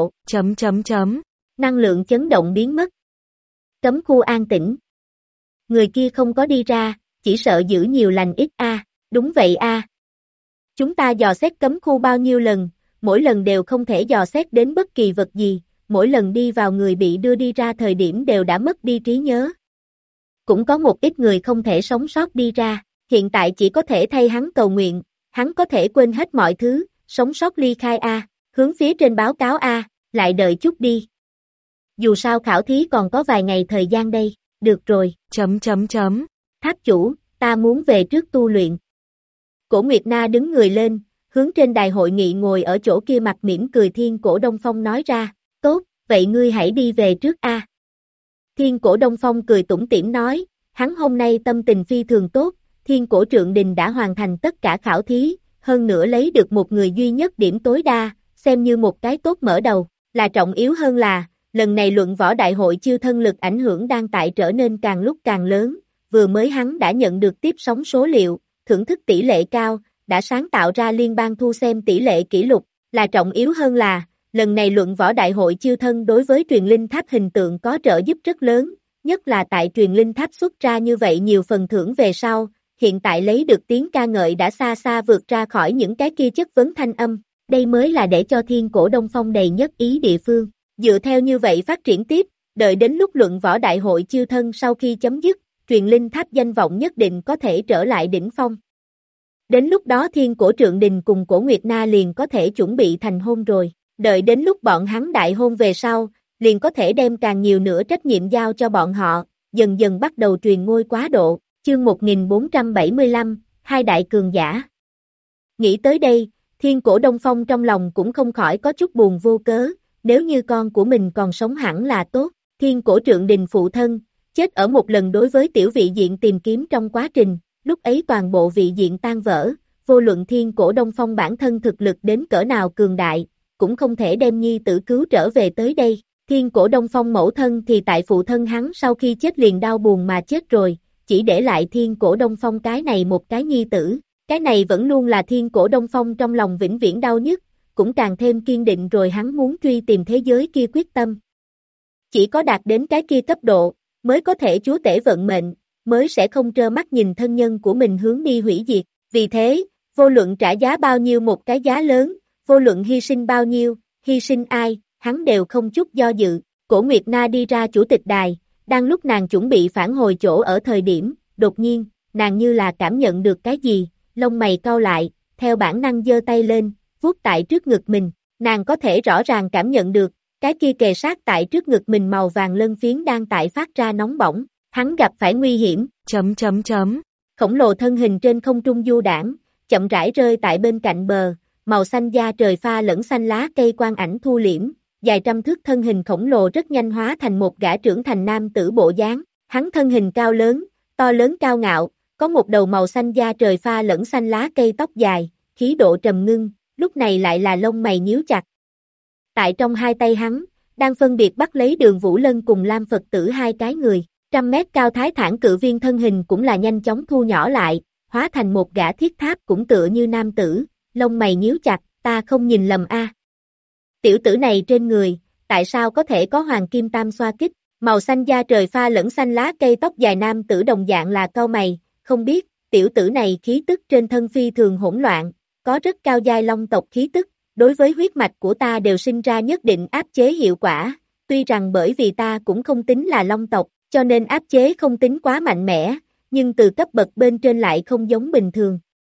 Năng lượng chấn động biến mất. Cấm khu an tĩnh. Người kia không có đi ra, chỉ sợ giữ nhiều lành ít a. Đúng vậy a. Chúng ta dò xét cấm khu bao nhiêu lần, mỗi lần đều không thể dò xét đến bất kỳ vật gì, mỗi lần đi vào người bị đưa đi ra thời điểm đều đã mất đi trí nhớ. Cũng có một ít người không thể sống sót đi ra. Hiện tại chỉ có thể thay hắn cầu nguyện, hắn có thể quên hết mọi thứ, sống sót ly khai A, hướng phía trên báo cáo A, lại đợi chút đi. Dù sao khảo thí còn có vài ngày thời gian đây, được rồi, ... Tháp chủ, ta muốn về trước tu luyện. Cổ Nguyệt Na đứng người lên, hướng trên đài hội nghị ngồi ở chỗ kia mặt mỉm cười Thiên Cổ Đông Phong nói ra, tốt, vậy ngươi hãy đi về trước A. Thiên Cổ Đông Phong cười tủm tỉm nói, hắn hôm nay tâm tình phi thường tốt. Thiên Cổ Trượng Đình đã hoàn thành tất cả khảo thí, hơn nữa lấy được một người duy nhất điểm tối đa, xem như một cái tốt mở đầu, là trọng yếu hơn là, lần này luận võ đại hội chiêu thân lực ảnh hưởng đang tại trở nên càng lúc càng lớn, vừa mới hắn đã nhận được tiếp sóng số liệu, thưởng thức tỷ lệ cao, đã sáng tạo ra liên bang thu xem tỷ lệ kỷ lục, là trọng yếu hơn là, lần này luận võ đại hội chiêu thân đối với truyền linh tháp hình tượng có trợ giúp rất lớn, nhất là tại truyền linh tháp xuất ra như vậy nhiều phần thưởng về sau. Hiện tại lấy được tiếng ca ngợi đã xa xa vượt ra khỏi những cái kia chất vấn thanh âm, đây mới là để cho Thiên Cổ Đông Phong đầy nhất ý địa phương. Dựa theo như vậy phát triển tiếp, đợi đến lúc luận võ đại hội chiêu thân sau khi chấm dứt, truyền linh tháp danh vọng nhất định có thể trở lại đỉnh phong. Đến lúc đó Thiên Cổ Trượng Đình cùng Cổ Nguyệt Na liền có thể chuẩn bị thành hôn rồi, đợi đến lúc bọn hắn đại hôn về sau, liền có thể đem càng nhiều nữa trách nhiệm giao cho bọn họ, dần dần bắt đầu truyền ngôi quá độ. Chương 1475, hai đại cường giả. Nghĩ tới đây, Thiên Cổ Đông Phong trong lòng cũng không khỏi có chút buồn vô cớ, nếu như con của mình còn sống hẳn là tốt. Thiên Cổ Trượng Đình phụ thân, chết ở một lần đối với tiểu vị diện tìm kiếm trong quá trình, lúc ấy toàn bộ vị diện tan vỡ, vô luận Thiên Cổ Đông Phong bản thân thực lực đến cỡ nào cường đại, cũng không thể đem nhi tử cứu trở về tới đây. Thiên Cổ Đông Phong mẫu thân thì tại phụ thân hắn sau khi chết liền đau buồn mà chết rồi. Chỉ để lại Thiên Cổ Đông Phong cái này một cái nhi tử, cái này vẫn luôn là Thiên Cổ Đông Phong trong lòng vĩnh viễn đau nhất, cũng càng thêm kiên định rồi hắn muốn truy tìm thế giới kia quyết tâm. Chỉ có đạt đến cái kia cấp độ, mới có thể chúa tể vận mệnh, mới sẽ không trơ mắt nhìn thân nhân của mình hướng đi hủy diệt, vì thế, vô luận trả giá bao nhiêu một cái giá lớn, vô luận hy sinh bao nhiêu, hy sinh ai, hắn đều không chút do dự. Cổ Nguyệt Na đi ra chủ tịch đài. Đang lúc nàng chuẩn bị phản hồi chỗ ở thời điểm, đột nhiên, nàng như là cảm nhận được cái gì, lông mày cau lại, theo bản năng giơ tay lên, vuốt tại trước ngực mình, nàng có thể rõ ràng cảm nhận được, cái kia kề sát tại trước ngực mình màu vàng lân phiến đang tại phát ra nóng bỏng, hắn gặp phải nguy hiểm, ... Khổng lồ thân hình trên không trung du đãng, chậm rãi rơi tại bên cạnh bờ, màu xanh da trời pha lẫn xanh lá cây quang ảnh thu liễm, dài trăm thước thân hình khổng lồ rất nhanh hóa thành một gã trưởng thành nam tử bộ dáng, hắn thân hình cao lớn, to lớn cao ngạo, có một đầu màu xanh da trời pha lẫn xanh lá cây tóc dài, khí độ trầm ngưng, lúc này lại là lông mày nhíu chặt. Tại trong hai tay hắn, đang phân biệt bắt lấy Đường Vũ Lân cùng Lam Phật Tử hai cái người, 100 mét cao thái thản cự viên thân hình cũng là nhanh chóng thu nhỏ lại, hóa thành một gã thiết tháp cũng tựa như nam tử, lông mày nhíu chặt, ta không nhìn lầm a. Tiểu tử này trên người, tại sao có thể có hoàng kim tam xoa kích, màu xanh da trời pha lẫn xanh lá cây tóc dài nam tử đồng dạng là cau mày, không biết, tiểu tử này khí tức trên thân phi thường hỗn loạn, có rất cao giai long tộc khí tức, đối với huyết mạch của ta đều sinh ra nhất định áp chế hiệu quả, tuy rằng bởi vì ta cũng không tính là long tộc, cho nên áp chế không tính quá mạnh mẽ, nhưng từ cấp bậc bên trên lại không giống bình thường.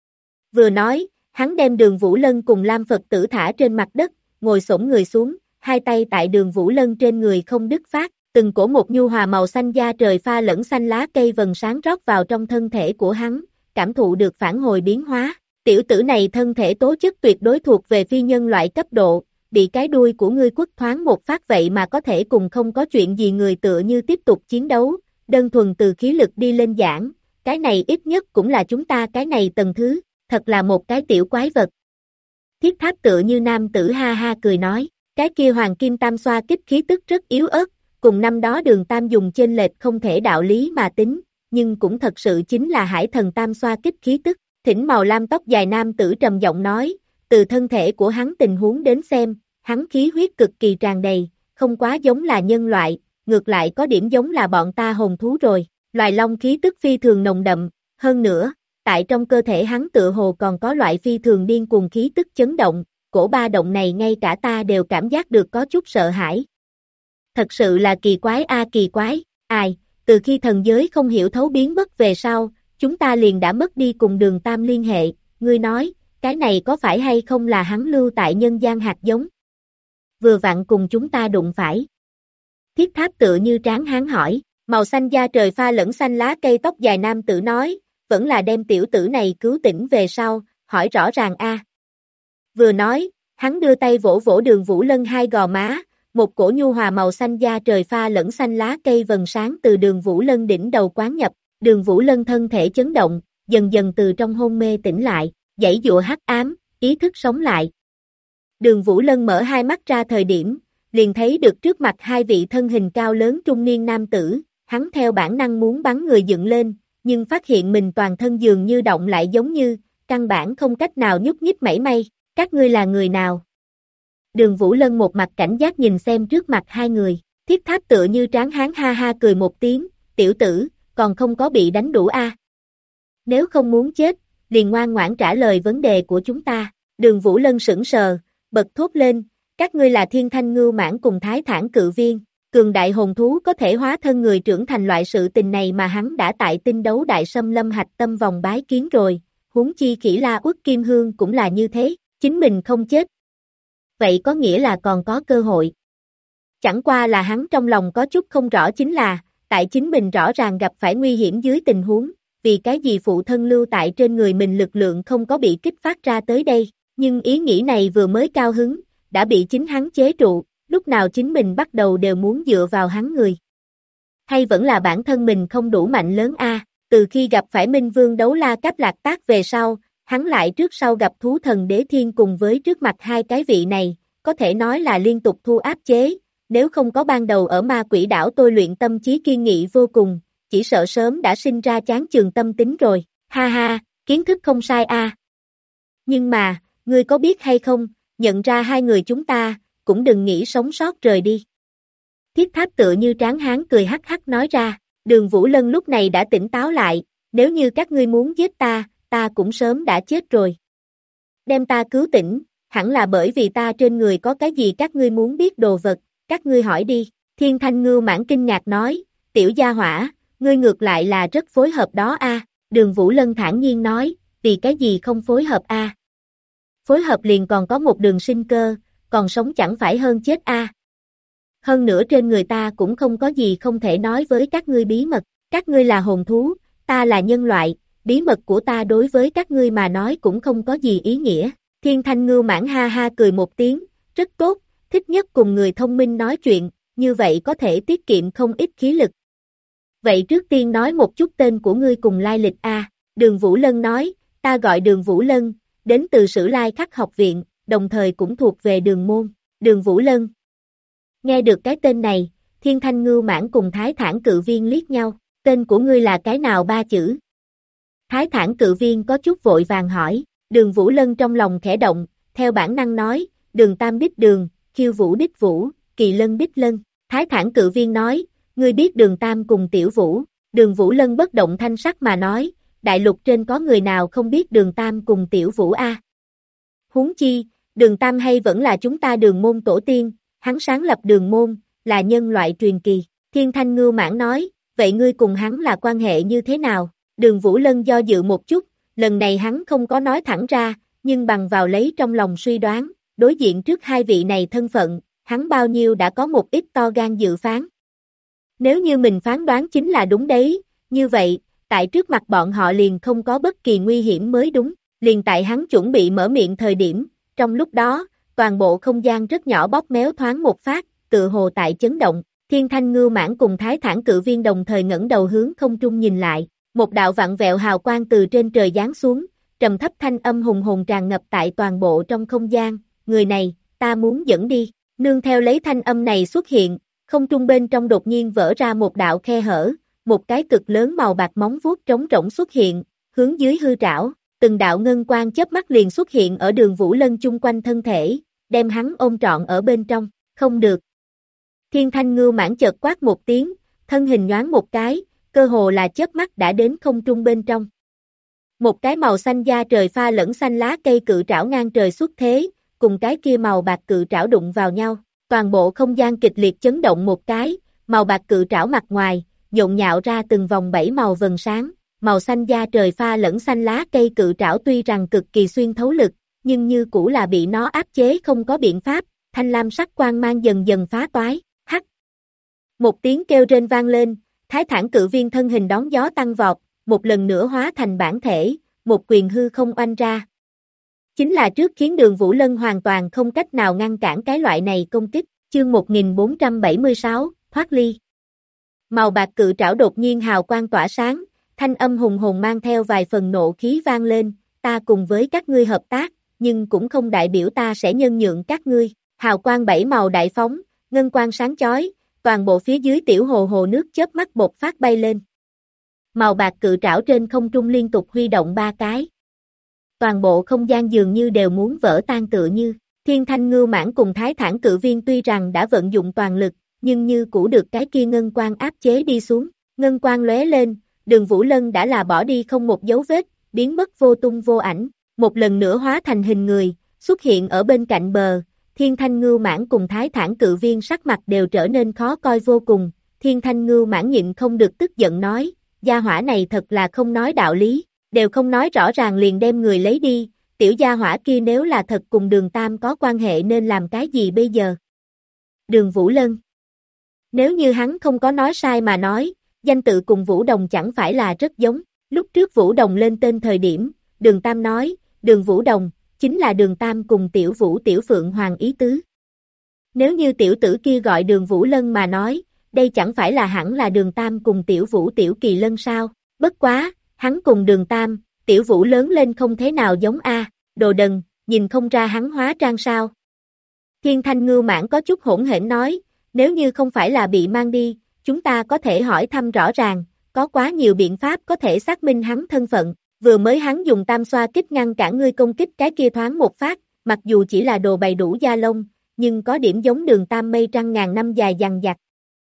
Vừa nói, hắn đem Đường Vũ Lân cùng Lam Phật Tử thả trên mặt đất, ngồi xổm người xuống, hai tay tại Đường Vũ Lân trên người không đứt phát, từng cổ một nhu hòa màu xanh da trời pha lẫn xanh lá cây vầng sáng rót vào trong thân thể của hắn, cảm thụ được phản hồi biến hóa. Tiểu tử này thân thể tố chất tuyệt đối thuộc về phi nhân loại cấp độ, bị cái đuôi của ngươi quất thoáng một phát vậy mà có thể cùng không có chuyện gì người tựa như tiếp tục chiến đấu, đơn thuần từ khí lực đi lên giảng, cái này ít nhất cũng là chúng ta cái này tầng thứ, thật là một cái tiểu quái vật. Thiết tháp tựa như nam tử ha ha cười nói, cái kia hoàng kim tam xoa kích khí tức rất yếu ớt, cùng năm đó Đường Tam dùng chênh lệch không thể đạo lý mà tính, nhưng cũng thật sự chính là hải thần tam xoa kích khí tức. Thỉnh màu lam tóc dài nam tử trầm giọng nói, từ thân thể của hắn tình huống đến xem, hắn khí huyết cực kỳ tràn đầy, không quá giống là nhân loại, ngược lại có điểm giống là bọn ta hồn thú rồi, loài long khí tức phi thường nồng đậm, hơn nữa, tại trong cơ thể hắn tựa hồ còn có loại phi thường điên cuồng khí tức chấn động, cổ ba động này ngay cả ta đều cảm giác được có chút sợ hãi. Thật sự là kỳ quái a kỳ quái, ai, từ khi thần giới không hiểu thấu biến mất về sau, chúng ta liền đã mất đi cùng Đường Tam liên hệ, ngươi nói, cái này có phải hay không là hắn lưu tại nhân gian hạt giống? Vừa vặn cùng chúng ta đụng phải. Thiết tháp tựa như tráng hán hỏi, màu xanh da trời pha lẫn xanh lá cây tóc dài nam tử nói, vẫn là đem tiểu tử này cứu tỉnh về sau, hỏi rõ ràng a. Vừa nói, hắn đưa tay vỗ vỗ Đường Vũ Lân hai gò má, một cổ nhu hòa màu xanh da trời pha lẫn xanh lá cây vầng sáng từ Đường Vũ Lân đỉnh đầu quán nhập. Đường Vũ Lân thân thể chấn động, dần dần từ trong hôn mê tỉnh lại, giãy giụa hắc ám, ý thức sống lại. Đường Vũ Lân mở hai mắt ra thời điểm, liền thấy được trước mặt hai vị thân hình cao lớn trung niên nam tử, hắn theo bản năng muốn bắn người dựng lên, nhưng phát hiện mình toàn thân dường như động lại giống như, căn bản không cách nào nhúc nhích mảy may, các ngươi là người nào? Đường Vũ Lân một mặt cảnh giác nhìn xem trước mặt hai người, thiết tháp tựa như tráng hán ha ha cười một tiếng, tiểu tử, còn không có bị đánh đủ a. Nếu không muốn chết, liền ngoan ngoãn trả lời vấn đề của chúng ta. Đường Vũ Lân sững sờ, bật thốt lên, các ngươi là Thiên Thanh Ngưu Mãng cùng Thái Thản Cự Viên, cường đại hồn thú có thể hóa thân người trưởng thành loại sự tình này mà hắn đã tại tinh đấu đại xâm lâm hạch tâm vòng bái kiến rồi, huống chi Khỉ La Uất Kim Hương cũng là như thế, chính mình không chết. Vậy có nghĩa là còn có cơ hội. Chẳng qua là hắn trong lòng có chút không rõ chính là, tại chính mình rõ ràng gặp phải nguy hiểm dưới tình huống, vì cái gì phụ thân lưu tại trên người mình lực lượng không có bị kích phát ra tới đây, nhưng ý nghĩ này vừa mới cao hứng, đã bị chính hắn chế trụ, lúc nào chính mình bắt đầu đều muốn dựa vào hắn người. Hay vẫn là bản thân mình không đủ mạnh lớn a? Từ khi gặp phải Minh Vương Đấu La Cáp Lạc Tác về sau, hắn lại trước sau gặp thú thần Đế Thiên cùng với trước mặt hai cái vị này, có thể nói là liên tục thu áp chế. Nếu không có ban đầu ở ma quỷ đảo tôi luyện tâm trí kiên nghị vô cùng, chỉ sợ sớm đã sinh ra chán chường tâm tính rồi, ha ha, kiến thức không sai a. Nhưng mà, ngươi có biết hay không, nhận ra hai người chúng ta, cũng đừng nghĩ sống sót rời đi. Thiết tháp tựa như tráng hán cười hắc hắc nói ra, Đường Vũ Lân lúc này đã tỉnh táo lại, nếu như các ngươi muốn giết ta, ta cũng sớm đã chết rồi. Đem ta cứu tỉnh, hẳn là bởi vì ta trên người có cái gì các ngươi muốn biết đồ vật. Các ngươi hỏi đi, Thiên Thanh Ngưu Mãng kinh ngạc nói, tiểu gia hỏa, ngươi ngược lại là rất phối hợp đó a. Đường Vũ Lân thản nhiên nói, vì cái gì không phối hợp a? Phối hợp liền còn có một đường sinh cơ, còn sống chẳng phải hơn chết a. Hơn nữa trên người ta cũng không có gì không thể nói với các ngươi bí mật, các ngươi là hồn thú, ta là nhân loại, bí mật của ta đối với các ngươi mà nói cũng không có gì ý nghĩa. Thiên Thanh Ngưu Mãn ha ha cười một tiếng, rất tốt, thích nhất cùng người thông minh nói chuyện, như vậy có thể tiết kiệm không ít khí lực. Vậy trước tiên nói một chút tên của ngươi cùng lai lịch a. Đường Vũ Lân nói, ta gọi Đường Vũ Lân, đến từ Sử Lai Khắc học viện, đồng thời cũng thuộc về Đường môn. Đường Vũ Lân. Nghe được cái tên này, Thiên Thanh Ngưu Mãn cùng Thái Thản Cự Viên liếc nhau, tên của ngươi là cái nào ba chữ? Thái Thản Cự Viên có chút vội vàng hỏi, Đường Vũ Lân trong lòng khẽ động, theo bản năng nói, Đường Tam đích Đường, Khiêu Vũ đích Vũ, Kỳ Lân đích Lân. Thái Thản Cự Viên nói, ngươi biết Đường Tam cùng Tiểu Vũ. Đường Vũ Lân bất động thanh sắc mà nói, đại lục trên có người nào không biết Đường Tam cùng Tiểu Vũ a? Huống chi, Đường Tam hay vẫn là chúng ta Đường môn tổ tiên, hắn sáng lập Đường môn, là nhân loại truyền kỳ. Thiên Thanh Ngưu Mãn nói, vậy ngươi cùng hắn là quan hệ như thế nào? Đường Vũ Lân do dự một chút, lần này hắn không có nói thẳng ra, nhưng bằng vào lấy trong lòng suy đoán, đối diện trước hai vị này thân phận, hắn bao nhiêu đã có một ít to gan dự phán. Nếu như mình phán đoán chính là đúng đấy, như vậy, tại trước mặt bọn họ liền không có bất kỳ nguy hiểm mới đúng, liền tại hắn chuẩn bị mở miệng thời điểm, trong lúc đó, toàn bộ không gian rất nhỏ bóp méo thoáng một phát, tựa hồ tại chấn động, Thiên Thanh Ngưu Mãn cùng Thái Thản Cự Viên đồng thời ngẩng đầu hướng không trung nhìn lại, một đạo vặn vẹo hào quang từ trên trời giáng xuống, trầm thấp thanh âm hùng hồn tràn ngập tại toàn bộ trong không gian, người này, ta muốn dẫn đi, nương theo lấy thanh âm này xuất hiện, không trung bên trong đột nhiên vỡ ra một đạo khe hở, một cái cực lớn màu bạc móng vuốt trống rỗng xuất hiện, hướng dưới hư trảo, từng đạo ngân quang chớp mắt liền xuất hiện ở Đường Vũ Lân chung quanh thân thể, đem hắn ôm trọn ở bên trong, không được. Thiên Thanh Ngưu Mãn chợt quát một tiếng, thân hình nhoáng một cái, cơ hồ là chớp mắt đã đến không trung bên trong. Một cái màu xanh da trời pha lẫn xanh lá cây cự trảo ngang trời xuất thế, cùng cái kia màu bạc cự trảo đụng vào nhau, toàn bộ không gian kịch liệt chấn động một cái, màu bạc cự trảo mặt ngoài, nhộn nhạo ra từng vòng 7 màu vầng sáng, màu xanh da trời pha lẫn xanh lá cây cự trảo tuy rằng cực kỳ xuyên thấu lực, nhưng như cũ là bị nó áp chế không có biện pháp, thanh lam sắc quang mang dần dần phá toái, hắc. Một tiếng kêu rên vang lên, Thái Thản Cự Viên thân hình đón gió tăng vọt, một lần nữa hóa thành bản thể, một quyền hư không oanh ra. Chính là trước khiến Đường Vũ Lân hoàn toàn không cách nào ngăn cản cái loại này công kích, chương 1476, thoát ly. Màu bạc cự trảo đột nhiên hào quang tỏa sáng, thanh âm hùng hồn mang theo vài phần nộ khí vang lên, ta cùng với các ngươi hợp tác, nhưng cũng không đại biểu ta sẽ nhân nhượng các ngươi, hào quang 7 màu đại phóng, ngân quang sáng chói, toàn bộ phía dưới tiểu hồ hồ nước chớp mắt bột phát bay lên. Màu bạc cự trảo trên không trung liên tục huy động 3 cái. Toàn bộ không gian dường như đều muốn vỡ tan tựa như, Thiên Thanh Ngưu Mãn cùng Thái Thản Cự Viên tuy rằng đã vận dụng toàn lực, nhưng như cũ được cái kia ngân quang áp chế đi xuống, ngân quang lóe lên, Đường Vũ Lân đã là bỏ đi không một dấu vết, biến mất vô tung vô ảnh, một lần nữa hóa thành hình người, xuất hiện ở bên cạnh bờ, Thiên Thanh Ngưu Mãn cùng Thái Thản Cự Viên sắc mặt đều trở nên khó coi vô cùng, Thiên Thanh Ngưu Mãn nhịn không được tức giận nói, gia hỏa này thật là không nói đạo lý, đều không nói rõ ràng liền đem người lấy đi, tiểu gia hỏa kia nếu là thật cùng Đường Tam có quan hệ nên làm cái gì bây giờ? Đường Vũ Lân. Nếu như hắn không có nói sai mà nói, danh tự cùng Vũ Đồng chẳng phải là rất giống, lúc trước Vũ Đồng lên tên thời điểm, Đường Tam nói, Đường Vũ Đồng, chính là Đường Tam cùng Tiểu Vũ Tiểu Phượng Hoàng ý tứ. Nếu như tiểu tử kia gọi Đường Vũ Lân mà nói, đây chẳng phải là hẳn là Đường Tam cùng Tiểu Vũ Tiểu Kỳ Lân sao, bất quá, hắn cùng Đường Tam, Tiểu Vũ lớn lên không thế nào giống a, đồ đần, nhìn không ra hắn hóa trang sao. Thiên Thanh Ngưu Mãn có chút hỗn hển nói, nếu như không phải là bị mang đi, chúng ta có thể hỏi thăm rõ ràng, có quá nhiều biện pháp có thể xác minh hắn thân phận, vừa mới hắn dùng tam xoa kích ngăn cản ngươi công kích cái kia thoáng một phát, mặc dù chỉ là đồ bày đủ da lông, nhưng có điểm giống Đường Tam mây trăng ngàn năm dài dằng dặc.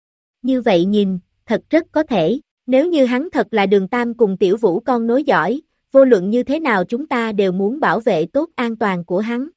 Như vậy nhìn, thật rất có thể, nếu như hắn thật là Đường Tam cùng Tiểu Vũ con nối dõi, vô luận như thế nào chúng ta đều muốn bảo vệ tốt an toàn của hắn.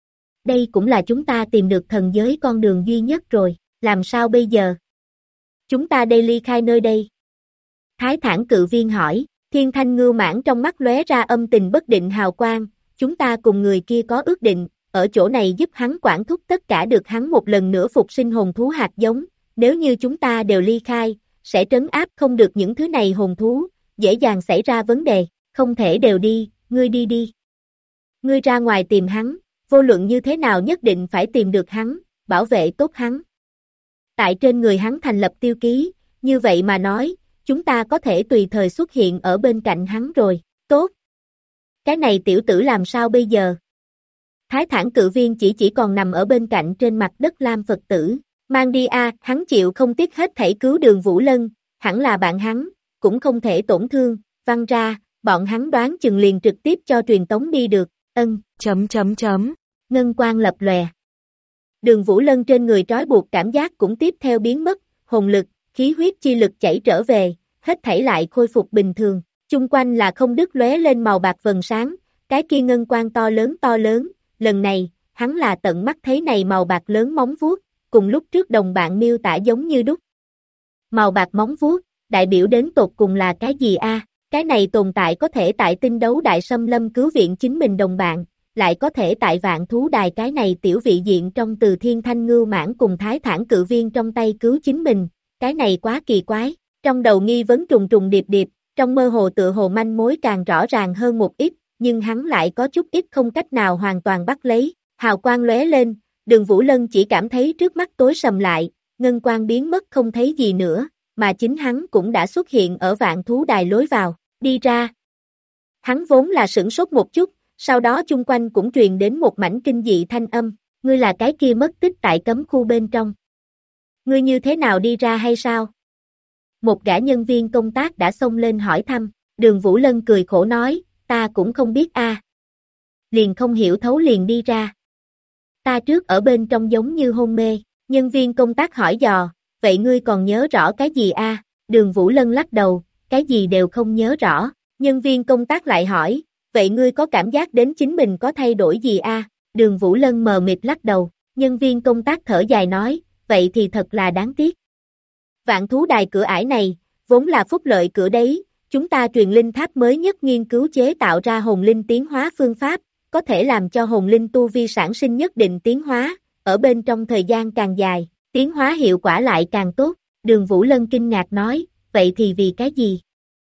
Đây cũng là chúng ta tìm được thần giới con đường duy nhất rồi, làm sao bây giờ? Chúng ta đây ly khai nơi đây. Thái Thản Cự Viên hỏi, Thiên Thanh Ngưu Mãn trong mắt lóe ra âm tình bất định hào quang, chúng ta cùng người kia có ước định, ở chỗ này giúp hắn quản thúc tất cả được hắn một lần nữa phục sinh hồn thú hạt giống, nếu như chúng ta đều ly khai, sẽ trấn áp không được những thứ này hồn thú, dễ dàng xảy ra vấn đề, không thể đều đi, ngươi đi đi. Ngươi ra ngoài tìm hắn, vô luận như thế nào nhất định phải tìm được hắn, bảo vệ tốt hắn. Tại trên người hắn thành lập tiêu ký, như vậy mà nói, chúng ta có thể tùy thời xuất hiện ở bên cạnh hắn rồi, tốt. Cái này tiểu tử làm sao bây giờ? Thái Thản cự viên chỉ còn nằm ở bên cạnh trên mặt đất Lam Phật tử, mang đi a, hắn chịu không tiếc hết thảy cứu Đường Vũ Lân, hẳn là bạn hắn, cũng không thể tổn thương, văng ra, bọn hắn đoán chừng liền trực tiếp cho truyền tống đi được, ngân quang lập lòe. Đường Vũ Lân trên người trói buộc cảm giác cũng tiếp theo biến mất, hồn lực, khí huyết chi lực chảy trở về, hết thảy lại khôi phục bình thường, chung quanh là không đứt lóe lên màu bạc vầng sáng, cái kia ngân quang to lớn, lần này, hắn là tận mắt thấy này màu bạc lớn móng vuốt, cùng lúc trước đồng bạn miêu tả giống như đúc. Màu bạc móng vuốt, đại biểu đến tột cùng là cái gì a? Cái này tồn tại có thể tại tinh đấu đại xâm lâm cứu viện chính mình đồng bạn, lại có thể tại vạn thú đài cái này tiểu vị diện trong từ thiên thanh ngưu mãn cùng Thái Thản cự viên trong tay cứu chính mình, cái này quá kỳ quái, trong đầu nghi vấn trùng trùng điệp điệp, trong mơ hồ tựa hồ manh mối càng rõ ràng hơn một ít, nhưng hắn lại có chút ít không cách nào hoàn toàn bắt lấy, hào quang lóe lên, Đường Vũ Lân chỉ cảm thấy trước mắt tối sầm lại, ngân quang biến mất không thấy gì nữa, mà chính hắn cũng đã xuất hiện ở vạn thú đài lối vào, đi ra. Hắn vốn là sửng sốt một chút, sau đó chung quanh cũng truyền đến một mảnh kinh dị thanh âm, ngươi là cái kia mất tích tại cấm khu bên trong. Ngươi như thế nào đi ra hay sao? Một gã nhân viên công tác đã xông lên hỏi thăm, Đường Vũ Lân cười khổ nói, ta cũng không biết a. Liền không hiểu thấu liền đi ra. Ta trước ở bên trong giống như hôn mê, nhân viên công tác hỏi dò, vậy ngươi còn nhớ rõ cái gì a? Đường Vũ Lân lắc đầu, cái gì đều không nhớ rõ, nhân viên công tác lại hỏi, vậy ngươi có cảm giác đến chính mình có thay đổi gì a? Đường Vũ Lân mờ mịt lắc đầu, nhân viên công tác thở dài nói, vậy thì thật là đáng tiếc. Vạn thú đài cửa ải này, vốn là phúc lợi cửa đấy, chúng ta truyền linh tháp mới nhất nghiên cứu chế tạo ra hồn linh tiến hóa phương pháp, có thể làm cho hồn linh tu vi sản sinh nhất định tiến hóa, ở bên trong thời gian càng dài, tiến hóa hiệu quả lại càng tốt. Đường Vũ Lân kinh ngạc nói, vậy thì vì cái gì?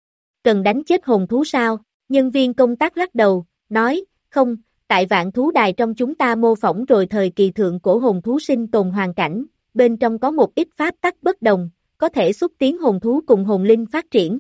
Cần đánh chết hồn thú sao? Nhân viên công tác lắc đầu, nói, không, tại vạn thú đài trong chúng ta mô phỏng rồi thời kỳ thượng cổ hồn thú sinh tồn hoàn cảnh, bên trong có một ít pháp tắc bất đồng, có thể xúc tiến hồn thú cùng hồn linh phát triển.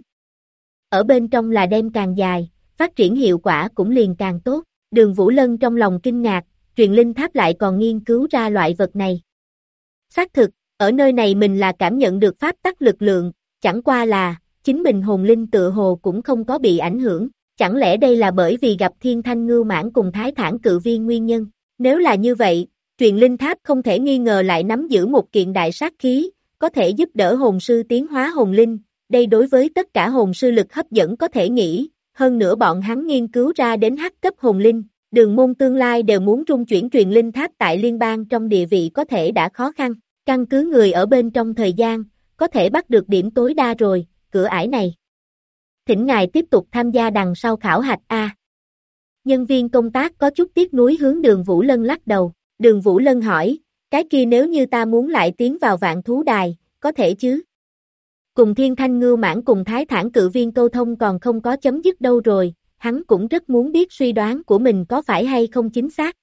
Ở bên trong là đêm càng dài, phát triển hiệu quả cũng liền càng tốt. Đường Vũ Lân trong lòng kinh ngạc, truyền linh tháp lại còn nghiên cứu ra loại vật này. Xác thực, ở nơi này mình là cảm nhận được pháp tắc lực lượng, chẳng qua là, chính mình hồn linh tựa hồ cũng không có bị ảnh hưởng, chẳng lẽ đây là bởi vì gặp thiên thanh ngưu mãn cùng Thái Thản cự viên nguyên nhân? Nếu là như vậy, truyền linh tháp không thể nghi ngờ lại nắm giữ một kiện đại sát khí, có thể giúp đỡ hồn sư tiến hóa hồn linh, đây đối với tất cả hồn sư lực hấp dẫn có thể nghĩ, hơn nữa bọn hắn nghiên cứu ra đến hắc cấp hồn linh, đường môn tương lai đều muốn trung chuyển truyền linh tháp tại liên bang trong địa vị có thể đã khó khăn, căn cứ người ở bên trong thời gian, có thể bắt được điểm tối đa rồi, cửa ải này. Thỉnh ngài tiếp tục tham gia đằng sau khảo hạch A. Nhân viên công tác có chút tiếc nuối hướng Đường Vũ Lân lắc đầu, Đường Vũ Lân hỏi, cái kia nếu như ta muốn lại tiến vào vạn thú đài, có thể chứ? Cùng thiên thanh ngưu mãn cùng Thái Thản cự viên câu thông còn không có chấm dứt đâu rồi, hắn cũng rất muốn biết suy đoán của mình có phải hay không chính xác.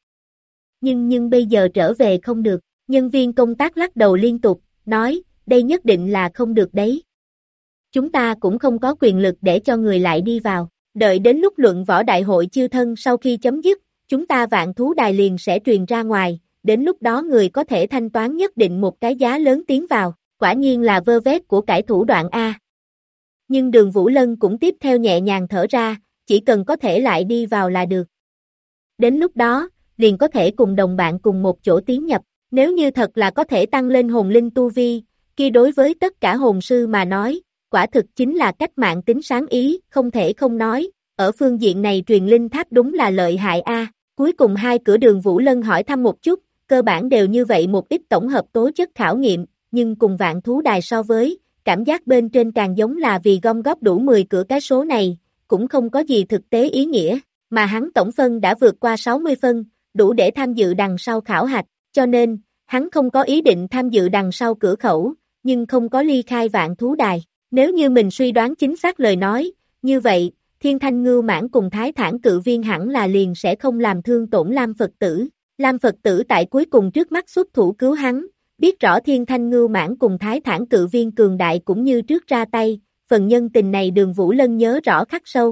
Nhưng bây giờ trở về không được, nhân viên công tác lắc đầu liên tục, nói, đây nhất định là không được đấy. Chúng ta cũng không có quyền lực để cho người lại đi vào, đợi đến lúc luận võ đại hội chiêu thân sau khi chấm dứt, chúng ta vạn thú đài liền sẽ truyền ra ngoài, đến lúc đó người có thể thanh toán nhất định một cái giá lớn tiến vào, quả nhiên là vơ vét của cải thủ đoạn A. Nhưng Đường Vũ Lân cũng tiếp theo nhẹ nhàng thở ra, chỉ cần có thể lại đi vào là được. Đến lúc đó, liền có thể cùng đồng bạn cùng một chỗ tiến nhập, nếu như thật là có thể tăng lên hồn linh tu vi, kia đối với tất cả hồn sư mà nói, quả thực chính là cách mạng tính sáng ý, không thể không nói, ở phương diện này truyền linh tháp đúng là lợi hại A. Cuối cùng hai cửa Đường Vũ Lân hỏi thăm một chút, cơ bản đều như vậy một ít tổng hợp tố chất khảo nghiệm, nhưng cùng vạn thú đài so với, cảm giác bên trên càng giống là vì gom góp đủ 10 cửa cái số này, cũng không có gì thực tế ý nghĩa, mà hắn tổng phân đã vượt qua 60 phân, đủ để tham dự đằng sau khảo hạch, cho nên, hắn không có ý định tham dự đằng sau cửa khẩu, nhưng không có ly khai vạn thú đài. Nếu như mình suy đoán chính xác lời nói, như vậy, Thiên Thanh Ngưu Mãn cùng Thái Thản Cự Viên hẳn là liền sẽ không làm thương tổn Lam Phật Tử. Lam Phật Tử tại cuối cùng trước mắt xuất thủ cứu hắn, biết rõ Thiên Thanh Ngưu Mãn cùng Thái Thản Cự Viên cường đại cũng như trước ra tay, phần nhân tình này Đường Vũ Lân nhớ rõ khắc sâu.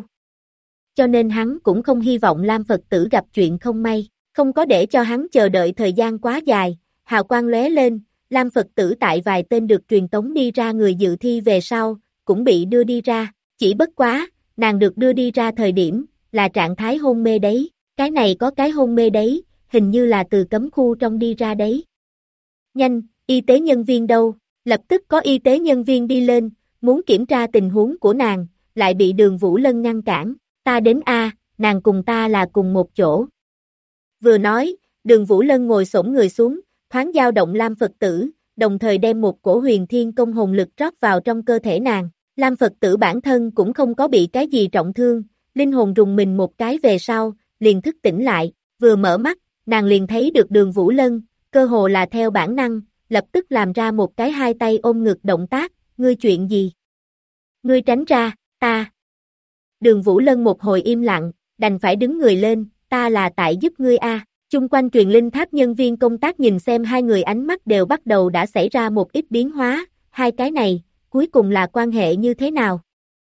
Cho nên hắn cũng không hy vọng Lam Phật Tử gặp chuyện không may, không có để cho hắn chờ đợi thời gian quá dài, hào quang lóe lên, Lam Phật Tử tại vài tên được truyền tống đi ra người dự thi về sau, cũng bị đưa đi ra, chỉ bất quá, nàng được đưa đi ra thời điểm, là trạng thái hôn mê đấy, cái này có cái hôn mê đấy, hình như là từ cấm khu trong đi ra đấy. Nhanh, y tế nhân viên đâu? Lập tức có y tế nhân viên đi lên, muốn kiểm tra tình huống của nàng, lại bị Đường Vũ Lân ngăn cản, ta đến a, nàng cùng ta là cùng một chỗ. Vừa nói, Đường Vũ Lân ngồi xổm người xuống, thoáng dao động Lam Phật Tử, đồng thời đem một cổ huyền thiên công hồn lực rót vào trong cơ thể nàng. Lam Phật Tử bản thân cũng không có bị cái gì trọng thương, linh hồn rùng mình một cái về sau, liền thức tỉnh lại, vừa mở mắt, nàng liền thấy được Đường Vũ Lân, cơ hồ là theo bản năng, lập tức làm ra một cái hai tay ôm ngực động tác, ngươi chuyện gì? Ngươi tránh ra, ta. Đường Vũ Lân một hồi im lặng, đành phải đứng người lên, ta là tại giúp ngươi a. Chung quanh truyền linh tháp nhân viên công tác nhìn xem hai người ánh mắt đều bắt đầu đã xảy ra một ít biến hóa, hai cái này, cuối cùng là quan hệ như thế nào?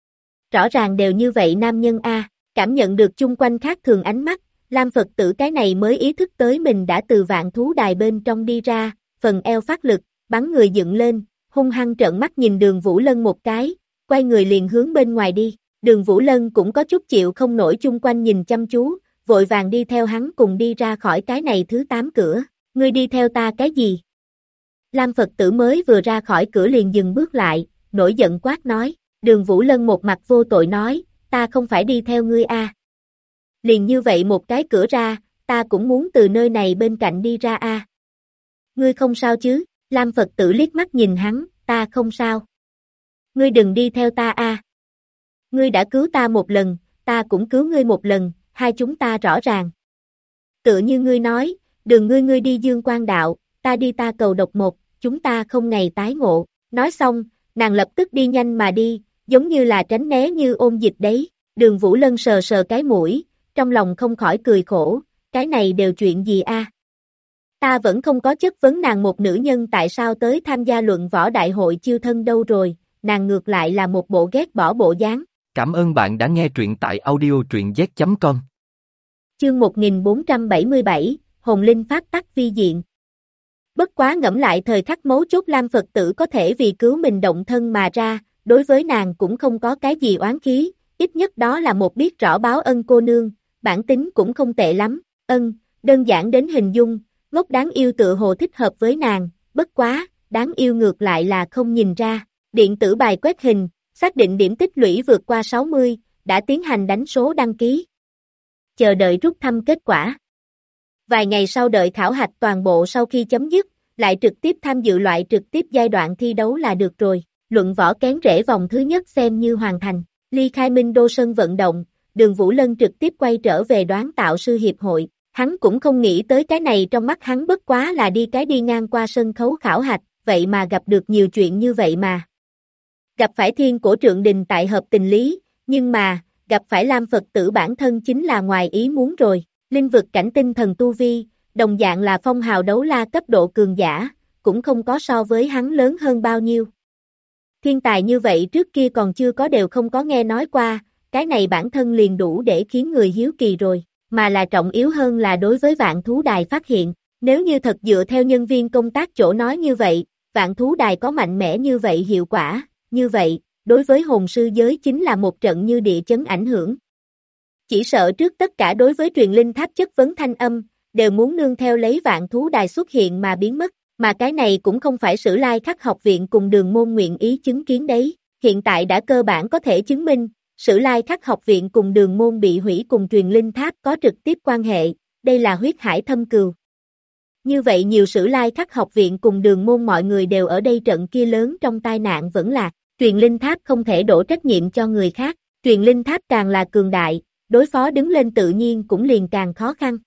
Rõ ràng đều như vậy nam nhân a, cảm nhận được chung quanh khác thường ánh mắt, Lam Phật Tử cái này mới ý thức tới mình đã từ vạn thú đài bên trong đi ra, phần eo phát lực, bắn người dựng lên, hung hăng trợn mắt nhìn Đường Vũ Lân một cái, quay người liền hướng bên ngoài đi, Đường Vũ Lân cũng có chút chịu không nổi chung quanh nhìn chăm chú, vội vàng đi theo hắn cùng đi ra khỏi cái này thứ 8 cửa, ngươi đi theo ta cái gì? Lam Phật Tử mới vừa ra khỏi cửa liền dừng bước lại, nổi giận quát nói, Đường Vũ Lân một mặt vô tội nói, ta không phải đi theo ngươi a. Liền như vậy một cái cửa ra, ta cũng muốn từ nơi này bên cạnh đi ra a. Ngươi không sao chứ? Lam Phật Tử liếc mắt nhìn hắn, ta không sao. Ngươi đừng đi theo ta a. Ngươi đã cứu ta một lần, ta cũng cứu ngươi một lần, hai chúng ta rõ ràng. Tựa như ngươi nói, đường ngươi đi Dương Quang Đạo, ta đi ta cầu độc một, chúng ta không ngày tái ngộ. Nói xong, nàng lập tức đi nhanh mà đi, giống như là tránh né như ôn dịch đấy. Đường Vũ Lân sờ sờ cái mũi, trong lòng không khỏi cười khổ, cái này đều chuyện gì a? Ta vẫn không có chất vấn nàng một nữ nhân tại sao tới tham gia luận võ đại hội chiêu thân đâu rồi, nàng ngược lại là một bộ ghét bỏ bộ dáng. Cảm ơn bạn đã nghe truyện tại audio truyện z.com. Chương 1477, Hồn Linh Pháp tắc vi diện. Bất quá ngẫm lại thời khắc mấu chốt Lam Phật Tử có thể vì cứu mình động thân mà ra, đối với nàng cũng không có cái gì oán khí, ít nhất đó là một biết rõ báo ân cô nương, bản tính cũng không tệ lắm, đơn giản đến hình dung, ngốc đáng yêu tựa hồ thích hợp với nàng, bất quá, đáng yêu ngược lại là không nhìn ra, điện tử bài quét hình, xác định điểm tích lũy vượt qua 60, đã tiến hành đánh số đăng ký. Chờ đợi rút thăm kết quả. Vài ngày sau đợi khảo hạch toàn bộ sau khi chấm dứt, lại trực tiếp tham dự loại trực tiếp giai đoạn thi đấu là được rồi, luận võ kén rễ vòng thứ nhất xem như hoàn thành, ly khai Minh Đô sân vận động, Đường Vũ Lân trực tiếp quay trở về Đoán Tạo Sư Hiệp hội, hắn cũng không nghĩ tới cái này trong mắt hắn bất quá là đi ngang qua sân khấu khảo hạch, vậy mà gặp được nhiều chuyện như vậy mà. Gặp phải Thiên Cổ Trượng Đình tại hợp tình lý, nhưng mà, gặp phải Lam Phật Tử bản thân chính là ngoài ý muốn rồi, linh vực cảnh tinh thần tu vi, đồng dạng là phong hào đấu la cấp độ cường giả, cũng không có so với hắn lớn hơn bao nhiêu. Thiên tài như vậy trước kia còn chưa có đều không có nghe nói qua, cái này bản thân liền đủ để khiến người hiếu kỳ rồi, mà là trọng yếu hơn là đối với Vạn Thú Đài phát hiện, nếu như thật dựa theo nhân viên công tác chỗ nói như vậy, Vạn Thú Đài có mạnh mẽ như vậy hiệu quả, như vậy, đối với hồn sư giới chính là một trận như địa chấn ảnh hưởng. Chỉ sợ trước tất cả đối với truyền linh tháp chất vấn thanh âm, đều muốn nương theo lấy Vạn Thú Đài xuất hiện mà biến mất, mà cái này cũng không phải Sử Lai Khắc học viện cùng Đường môn nguyện ý chứng kiến đấy, hiện tại đã cơ bản có thể chứng minh, Sử Lai Khắc học viện cùng Đường môn bị hủy cùng truyền linh tháp có trực tiếp quan hệ, đây là huyết hải thâm cừu. Như vậy nhiều Sử Lai Khắc học viện cùng Đường môn mọi người đều ở đây trận kia lớn trong tai nạn vẫn là, truyền linh tháp không thể đổ trách nhiệm cho người khác, truyền linh tháp càng là cường đại, đối phó đứng lên tự nhiên cũng liền càng khó khăn.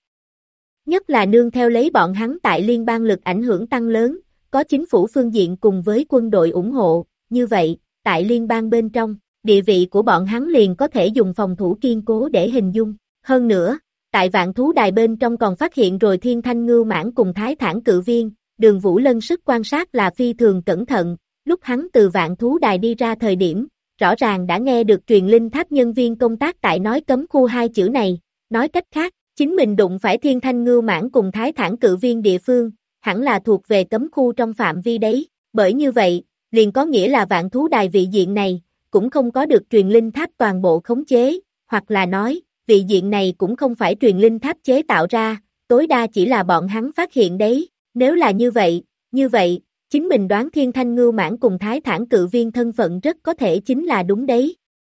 Nhất là nương theo lấy bọn hắn tại liên bang lực ảnh hưởng tăng lớn, có chính phủ phương diện cùng với quân đội ủng hộ, như vậy, tại liên bang bên trong, địa vị của bọn hắn liền có thể dùng phòng thủ kiên cố để hình dung. Hơn nữa, tại vạn thú đài bên trong còn phát hiện rồi Thiên Thanh Ngưu Mãng cùng Thái Thản Cự Viên, Đường Vũ Lân sức quan sát là phi thường cẩn thận, lúc hắn từ vạn thú đài đi ra thời điểm, rõ ràng đã nghe được truyền linh tháp nhân viên công tác tại nói cấm khu hai chữ này, nói cách khác, chính mình đụng phải Thiên Thanh Ngưu Mãng cùng Thái Thản Cự Viên địa phương, hẳn là thuộc về cấm khu trong phạm vi đấy, bởi như vậy, liền có nghĩa là vạn thú đài vị diện này, cũng không có được truyền linh tháp toàn bộ khống chế, hoặc là nói, vị diện này cũng không phải truyền linh tháp chế tạo ra, tối đa chỉ là bọn hắn phát hiện đấy, nếu là như vậy, chính mình đoán Thiên Thanh Ngưu Mãng cùng Thái Thản Cự Viên thân phận rất có thể chính là đúng đấy.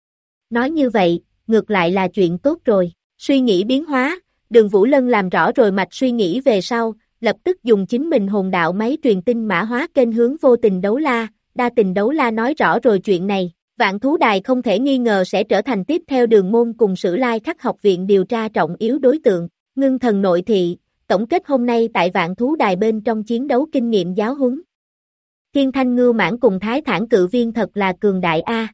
Nói như vậy, ngược lại là chuyện tốt rồi, suy nghĩ biến hóa, Đường Vũ Lân làm rõ rồi mạch suy nghĩ về sau, lập tức dùng chính mình hồn đạo máy truyền tin mã hóa kênh hướng Vô Tình Đấu La, Đa Tình Đấu La nói rõ rồi chuyện này. Vạn thú đài không thể nghi ngờ sẽ trở thành tiếp theo Đường Môn cùng Sử Lai Khắc học viện điều tra trọng yếu đối tượng. Ngưng thần nội thị, tổng kết hôm nay tại vạn thú đài bên trong chiến đấu kinh nghiệm giáo huấn. Thiên Thanh Ngưu Mãng cùng Thái Thản Cự Viên thật là cường đại a.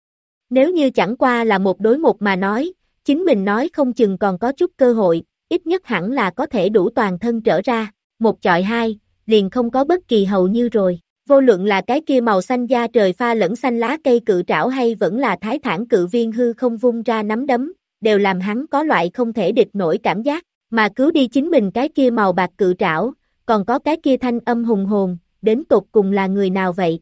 Nếu như chẳng qua là một đối một mà nói, chính mình nói không chừng còn có chút cơ hội, ít nhất hẳn là có thể đủ toàn thân trở ra, một chọi hai, liền không có bất kỳ hầu như rồi. Vô luận là cái kia màu xanh da trời pha lẫn xanh lá cây cự trảo hay vẫn là Thái Thản Cự Viên hư không vung ra nắm đấm, đều làm hắn có loại không thể địch nổi cảm giác, mà cứu đi chính mình cái kia màu bạc cự trảo, còn có cái kia thanh âm hùng hồn, đến tột cùng là người nào vậy?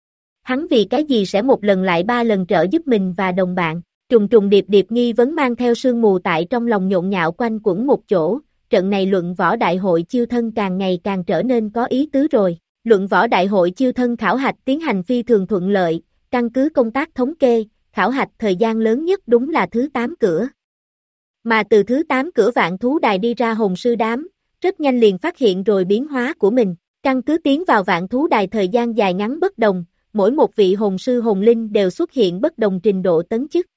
Hắn vì cái gì sẽ một lần lại ba lần trợ giúp mình và đồng bạn? Trùng trùng điệp điệp nghi vấn mang theo sương mù tại trong lòng nhộn nhạo quanh quẩn một chỗ, trận này luận võ đại hội chiêu thân càng ngày càng trở nên có ý tứ rồi. Luận võ đại hội chiêu thân khảo hạch tiến hành phi thường thuận lợi, căn cứ công tác thống kê, khảo hạch thời gian lớn nhất đúng là thứ 8 cửa. Mà từ thứ 8 cửa vạn thú đài đi ra hồn sư đám, rất nhanh liền phát hiện rồi biến hóa của mình, căn cứ tiến vào vạn thú đài thời gian dài ngắn bất đồng, mỗi một vị hồn sư hồn linh đều xuất hiện bất đồng trình độ tấn chức.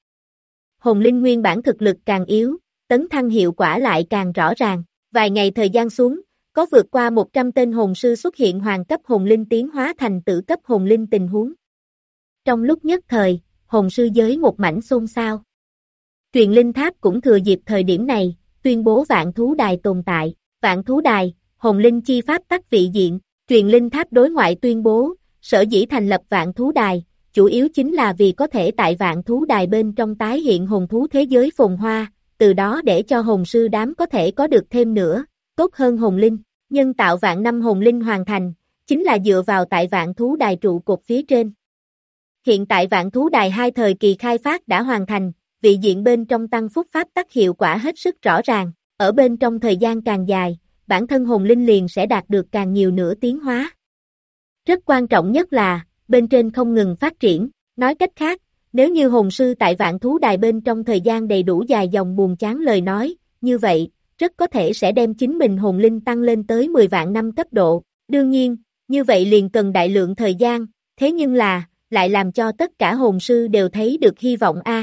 Hồn linh nguyên bản thực lực càng yếu, tấn thăng hiệu quả lại càng rõ ràng, vài ngày thời gian xuống, có vượt qua 100 tên hồn sư xuất hiện hoàng cấp hồn linh tiến hóa thành tử cấp hồn linh tình huống. Trong lúc nhất thời, hồn sư giới một mảnh xôn xao. Truyền linh tháp cũng thừa dịp thời điểm này, tuyên bố vạn thú đài tồn tại. Vạn thú đài, hồn linh chi pháp tắc vị diện, truyền linh tháp đối ngoại tuyên bố, sở dĩ thành lập vạn thú đài, chủ yếu chính là vì có thể tại vạn thú đài bên trong tái hiện hồn thú thế giới phồn hoa, từ đó để cho hồn sư đám có thể có được thêm nữa, tốt hơn hồn linh. Nhân tạo vạn năm hồn linh hoàn thành, chính là dựa vào tại vạn thú đài trụ cột phía trên. Hiện tại vạn thú đài 2 thời kỳ khai phát đã hoàn thành, vị diện bên trong tăng phúc pháp tắc hiệu quả hết sức rõ ràng, ở bên trong thời gian càng dài, bản thân hồn linh liền sẽ đạt được càng nhiều nữa tiến hóa. Rất quan trọng nhất là, bên trên không ngừng phát triển, nói cách khác, nếu như hồn sư tại vạn thú đài bên trong thời gian đầy đủ dài dòng buồn chán lời nói, như vậy, rất có thể sẽ đem chính mình hồn linh tăng lên tới 10 vạn năm cấp độ. Đương nhiên, như vậy liền cần đại lượng thời gian, thế nhưng là, lại làm cho tất cả hồn sư đều thấy được hy vọng a.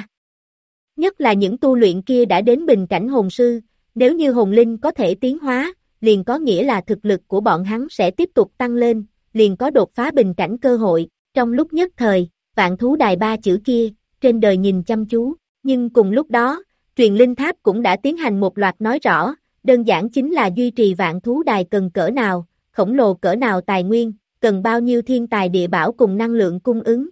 Nhất là những tu luyện kia đã đến bình cảnh hồn sư, nếu như hồn linh có thể tiến hóa, liền có nghĩa là thực lực của bọn hắn sẽ tiếp tục tăng lên, liền có đột phá bình cảnh cơ hội. Trong lúc nhất thời, vạn thú đài 3 chữ kia, trên đời nhìn chăm chú, nhưng cùng lúc đó, truyền linh tháp cũng đã tiến hành một loạt nói rõ, đơn giản chính là duy trì vạn thú đài cần cỡ nào, khổng lồ cỡ nào tài nguyên, cần bao nhiêu thiên tài địa bảo cùng năng lượng cung ứng.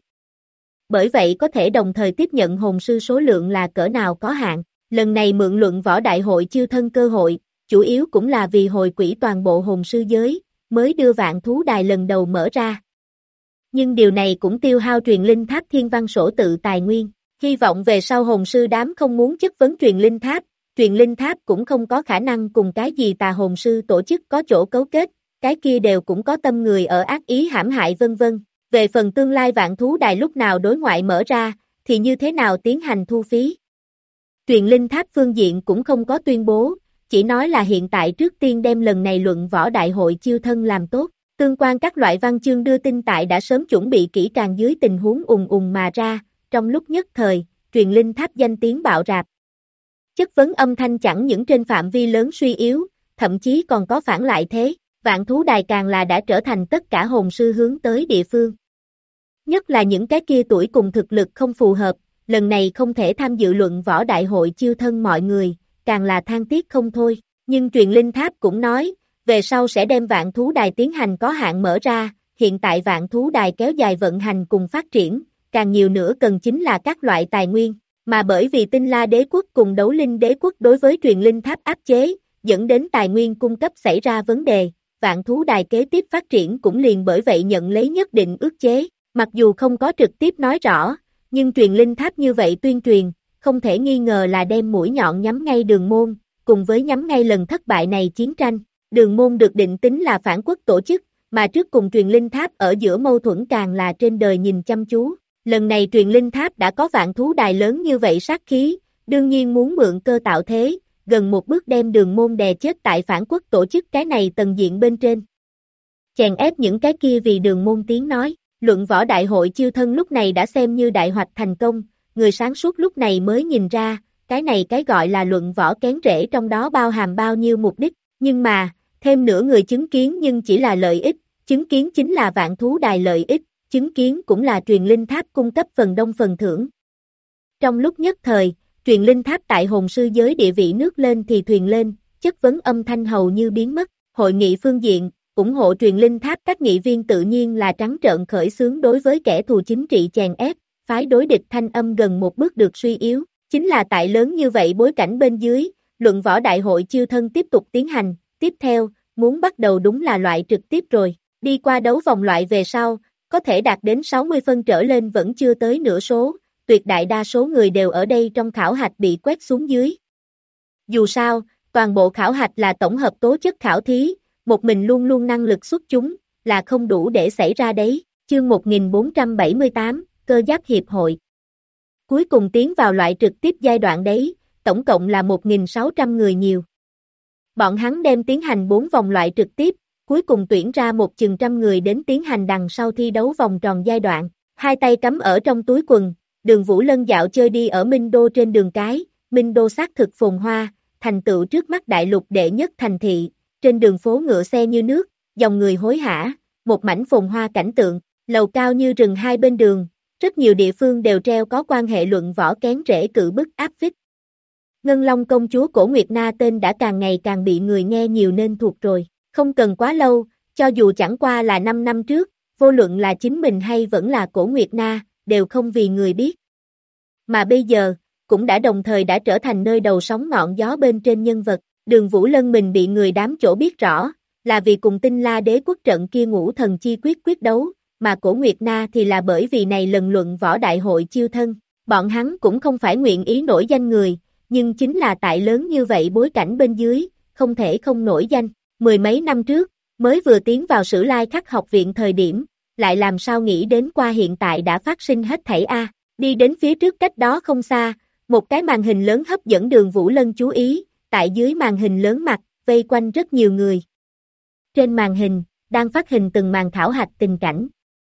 Bởi vậy có thể đồng thời tiếp nhận hồn sư số lượng là cỡ nào có hạn, lần này mượn luận võ đại hội chiêu thân cơ hội, chủ yếu cũng là vì hồi quỹ toàn bộ hồn sư giới, mới đưa vạn thú đài lần đầu mở ra. Nhưng điều này cũng tiêu hao truyền linh tháp thiên văn sổ tự tài nguyên. Hy vọng về sau hồn sư đám không muốn chất vấn truyền linh tháp cũng không có khả năng cùng cái gì tà hồn sư tổ chức có chỗ cấu kết, cái kia đều cũng có tâm người ở ác ý hãm hại vân vân. Về phần tương lai vạn thú đài lúc nào đối ngoại mở ra, thì như thế nào tiến hành thu phí. Truyền linh tháp phương diện cũng không có tuyên bố, chỉ nói là hiện tại trước tiên đem lần này luận võ đại hội chiêu thân làm tốt, tương quan các loại văn chương đưa tin tại đã sớm chuẩn bị kỹ càng dưới tình huống ùng ùng mà ra. Trong lúc nhất thời, truyền linh tháp danh tiếng bạo rạp. Chất vấn âm thanh chẳng những trên phạm vi lớn suy yếu, thậm chí còn có phản lại thế, vạn thú đài càng là đã trở thành tất cả hồn sư hướng tới địa phương. Nhất là những cái kia tuổi cùng thực lực không phù hợp, lần này không thể tham dự luận võ đại hội chiêu thân mọi người, càng là than tiếc không thôi. Nhưng truyền linh tháp cũng nói, về sau sẽ đem vạn thú đài tiến hành có hạn mở ra, hiện tại vạn thú đài kéo dài vận hành cùng phát triển, càng nhiều nữa cần chính là các loại tài nguyên, mà bởi vì Tinh La đế quốc cùng Đấu Linh đế quốc đối với truyền linh tháp áp chế, dẫn đến tài nguyên cung cấp xảy ra vấn đề, vạn thú đài kế tiếp phát triển cũng liền bởi vậy nhận lấy nhất định ức chế, mặc dù không có trực tiếp nói rõ, nhưng truyền linh tháp như vậy tuyên truyền, không thể nghi ngờ là đem mũi nhọn nhắm ngay Đường Môn, cùng với nhắm ngay lần thất bại này chiến tranh. Đường Môn được định tính là phản quốc tổ chức, mà trước cùng truyền linh tháp ở giữa mâu thuẫn càng là trên đời nhìn chăm chú. Lần này truyền linh tháp đã có vạn thú đài lớn như vậy sát khí, đương nhiên muốn mượn cơ tạo thế, gần một bước đem Đường Môn đè chết tại phản quốc tổ chức cái này tầng diện bên trên. Chèn ép những cái kia vì Đường Môn tiếng nói, luận võ đại hội chiêu thân lúc này đã xem như đại hoạch thành công, người sáng suốt lúc này mới nhìn ra, cái này cái gọi là luận võ kén rễ trong đó bao hàm bao nhiêu mục đích, nhưng mà, thêm nữa người chứng kiến nhưng chỉ là lợi ích, chứng kiến chính là vạn thú đài lợi ích, chứng kiến cũng là truyền linh tháp cung cấp phần đông phần thưởng. Trong lúc nhất thời, truyền linh tháp tại hồn sư giới địa vị nước lên thì thuyền lên, chất vấn âm thanh hầu như biến mất, hội nghị phương diện, ủng hộ truyền linh tháp các nghị viên tự nhiên là trắng trợn khởi xướng đối với kẻ thù chính trị chèn ép, phái đối địch thanh âm gần một bước được suy yếu, chính là tại lớn như vậy bối cảnh bên dưới, luận võ đại hội chiêu thân tiếp tục tiến hành, tiếp theo, muốn bắt đầu đúng là loại trực tiếp rồi, đi qua đấu vòng loại về sau, có thể đạt đến 60 phân trở lên vẫn chưa tới nửa số, tuyệt đại đa số người đều ở đây trong khảo hạch bị quét xuống dưới. Dù sao, toàn bộ khảo hạch là tổng hợp tố chất khảo thí, một mình luôn luôn năng lực xuất chúng, là không đủ để xảy ra đấy. Chương 1478, Cơ giáp hiệp hội. Cuối cùng tiến vào loại trực tiếp giai đoạn đấy, tổng cộng là 1.600 người nhiều. Bọn hắn đem tiến hành 4 vòng loại trực tiếp, cuối cùng tuyển ra một chừng trăm người đến tiến hành đằng sau thi đấu vòng tròn giai đoạn. Hai tay cắm ở trong túi quần, Đường Vũ Lân dạo chơi đi ở Minh Đô trên đường cái, Minh Đô xác thực phồn hoa, thành tựu trước mắt đại lục đệ nhất thành thị, trên đường phố ngựa xe như nước, dòng người hối hả, một mảnh phồn hoa cảnh tượng, lầu cao như rừng hai bên đường, rất nhiều địa phương đều treo có quan hệ luận võ kén rễ cự bức áp phích. Ngân Long công chúa Cổ Nguyệt Na tên đã càng ngày càng bị người nghe nhiều nên thuộc rồi, không cần quá lâu, cho dù chẳng qua là 5 năm trước, vô luận là chính mình hay vẫn là Cổ Nguyệt Na, đều không vì người biết. Mà bây giờ, cũng đã đồng thời đã trở thành nơi đầu sóng ngọn gió bên trên nhân vật, Đường Vũ Lân mình bị người đám chỗ biết rõ, là vì cùng Tinh La đế quốc trận kia ngũ thần chi quyết đấu, mà Cổ Nguyệt Na thì là bởi vì này lần luận võ đại hội chiêu thân, bọn hắn cũng không phải nguyện ý nổi danh người, nhưng chính là tại lớn như vậy bối cảnh bên dưới, không thể không nổi danh, mười mấy năm trước, mới vừa tiến vào Sử Lai Khắc học viện thời điểm, lại làm sao nghĩ đến qua hiện tại đã phát sinh hết thảy a. Đi đến phía trước cách đó không xa, một cái màn hình lớn hấp dẫn Đường Vũ Lân chú ý, tại dưới màn hình lớn mặt, vây quanh rất nhiều người. Trên màn hình, đang phát hình từng màn thảo hạch tình cảnh.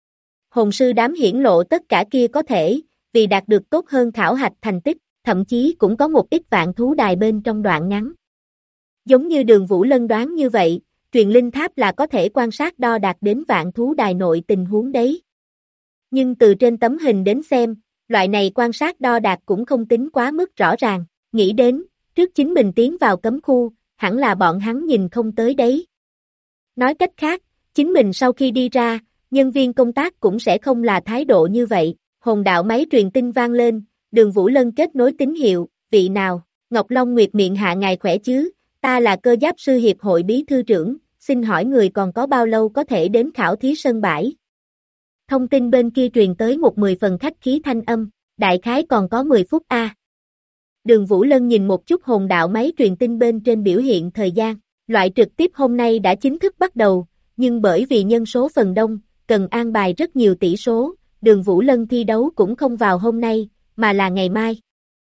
Hồn sư đám hiển lộ tất cả kia có thể, vì đạt được tốt hơn khảo hạch thành tích, thậm chí cũng có một ít vạn thú đài bên trong đoạn ngắn. Giống như Đường Vũ Lân đoán như vậy, truyền linh tháp là có thể quan sát đo đạt đến vạn thú đài nội tình huống đấy. Nhưng từ trên tấm hình đến xem, loại này quan sát đo đạt cũng không tính quá mức rõ ràng, nghĩ đến, trước chính mình tiến vào cấm khu, hẳn là bọn hắn nhìn không tới đấy. Nói cách khác, chính mình sau khi đi ra, nhân viên công tác cũng sẽ không là thái độ như vậy, hồn đạo máy truyền tin vang lên, Đường Vũ Lân kết nối tín hiệu, vị nào, Ngọc Long Nguyệt miệng hạ ngài khỏe chứ, ta là cơ giáp sư hiệp hội bí thư trưởng, xin hỏi người còn có bao lâu có thể đến khảo thí sân bãi. Thông tin bên kia truyền tới một 10 phần khách khí thanh âm, đại khái còn có 10 phút a. Đường Vũ Lân nhìn một chút hồn đạo máy truyền tin bên trên biểu hiện thời gian, loại trực tiếp hôm nay đã chính thức bắt đầu, nhưng bởi vì nhân số phần đông, cần an bài rất nhiều tỷ số, Đường Vũ Lân thi đấu cũng không vào hôm nay, mà là ngày mai.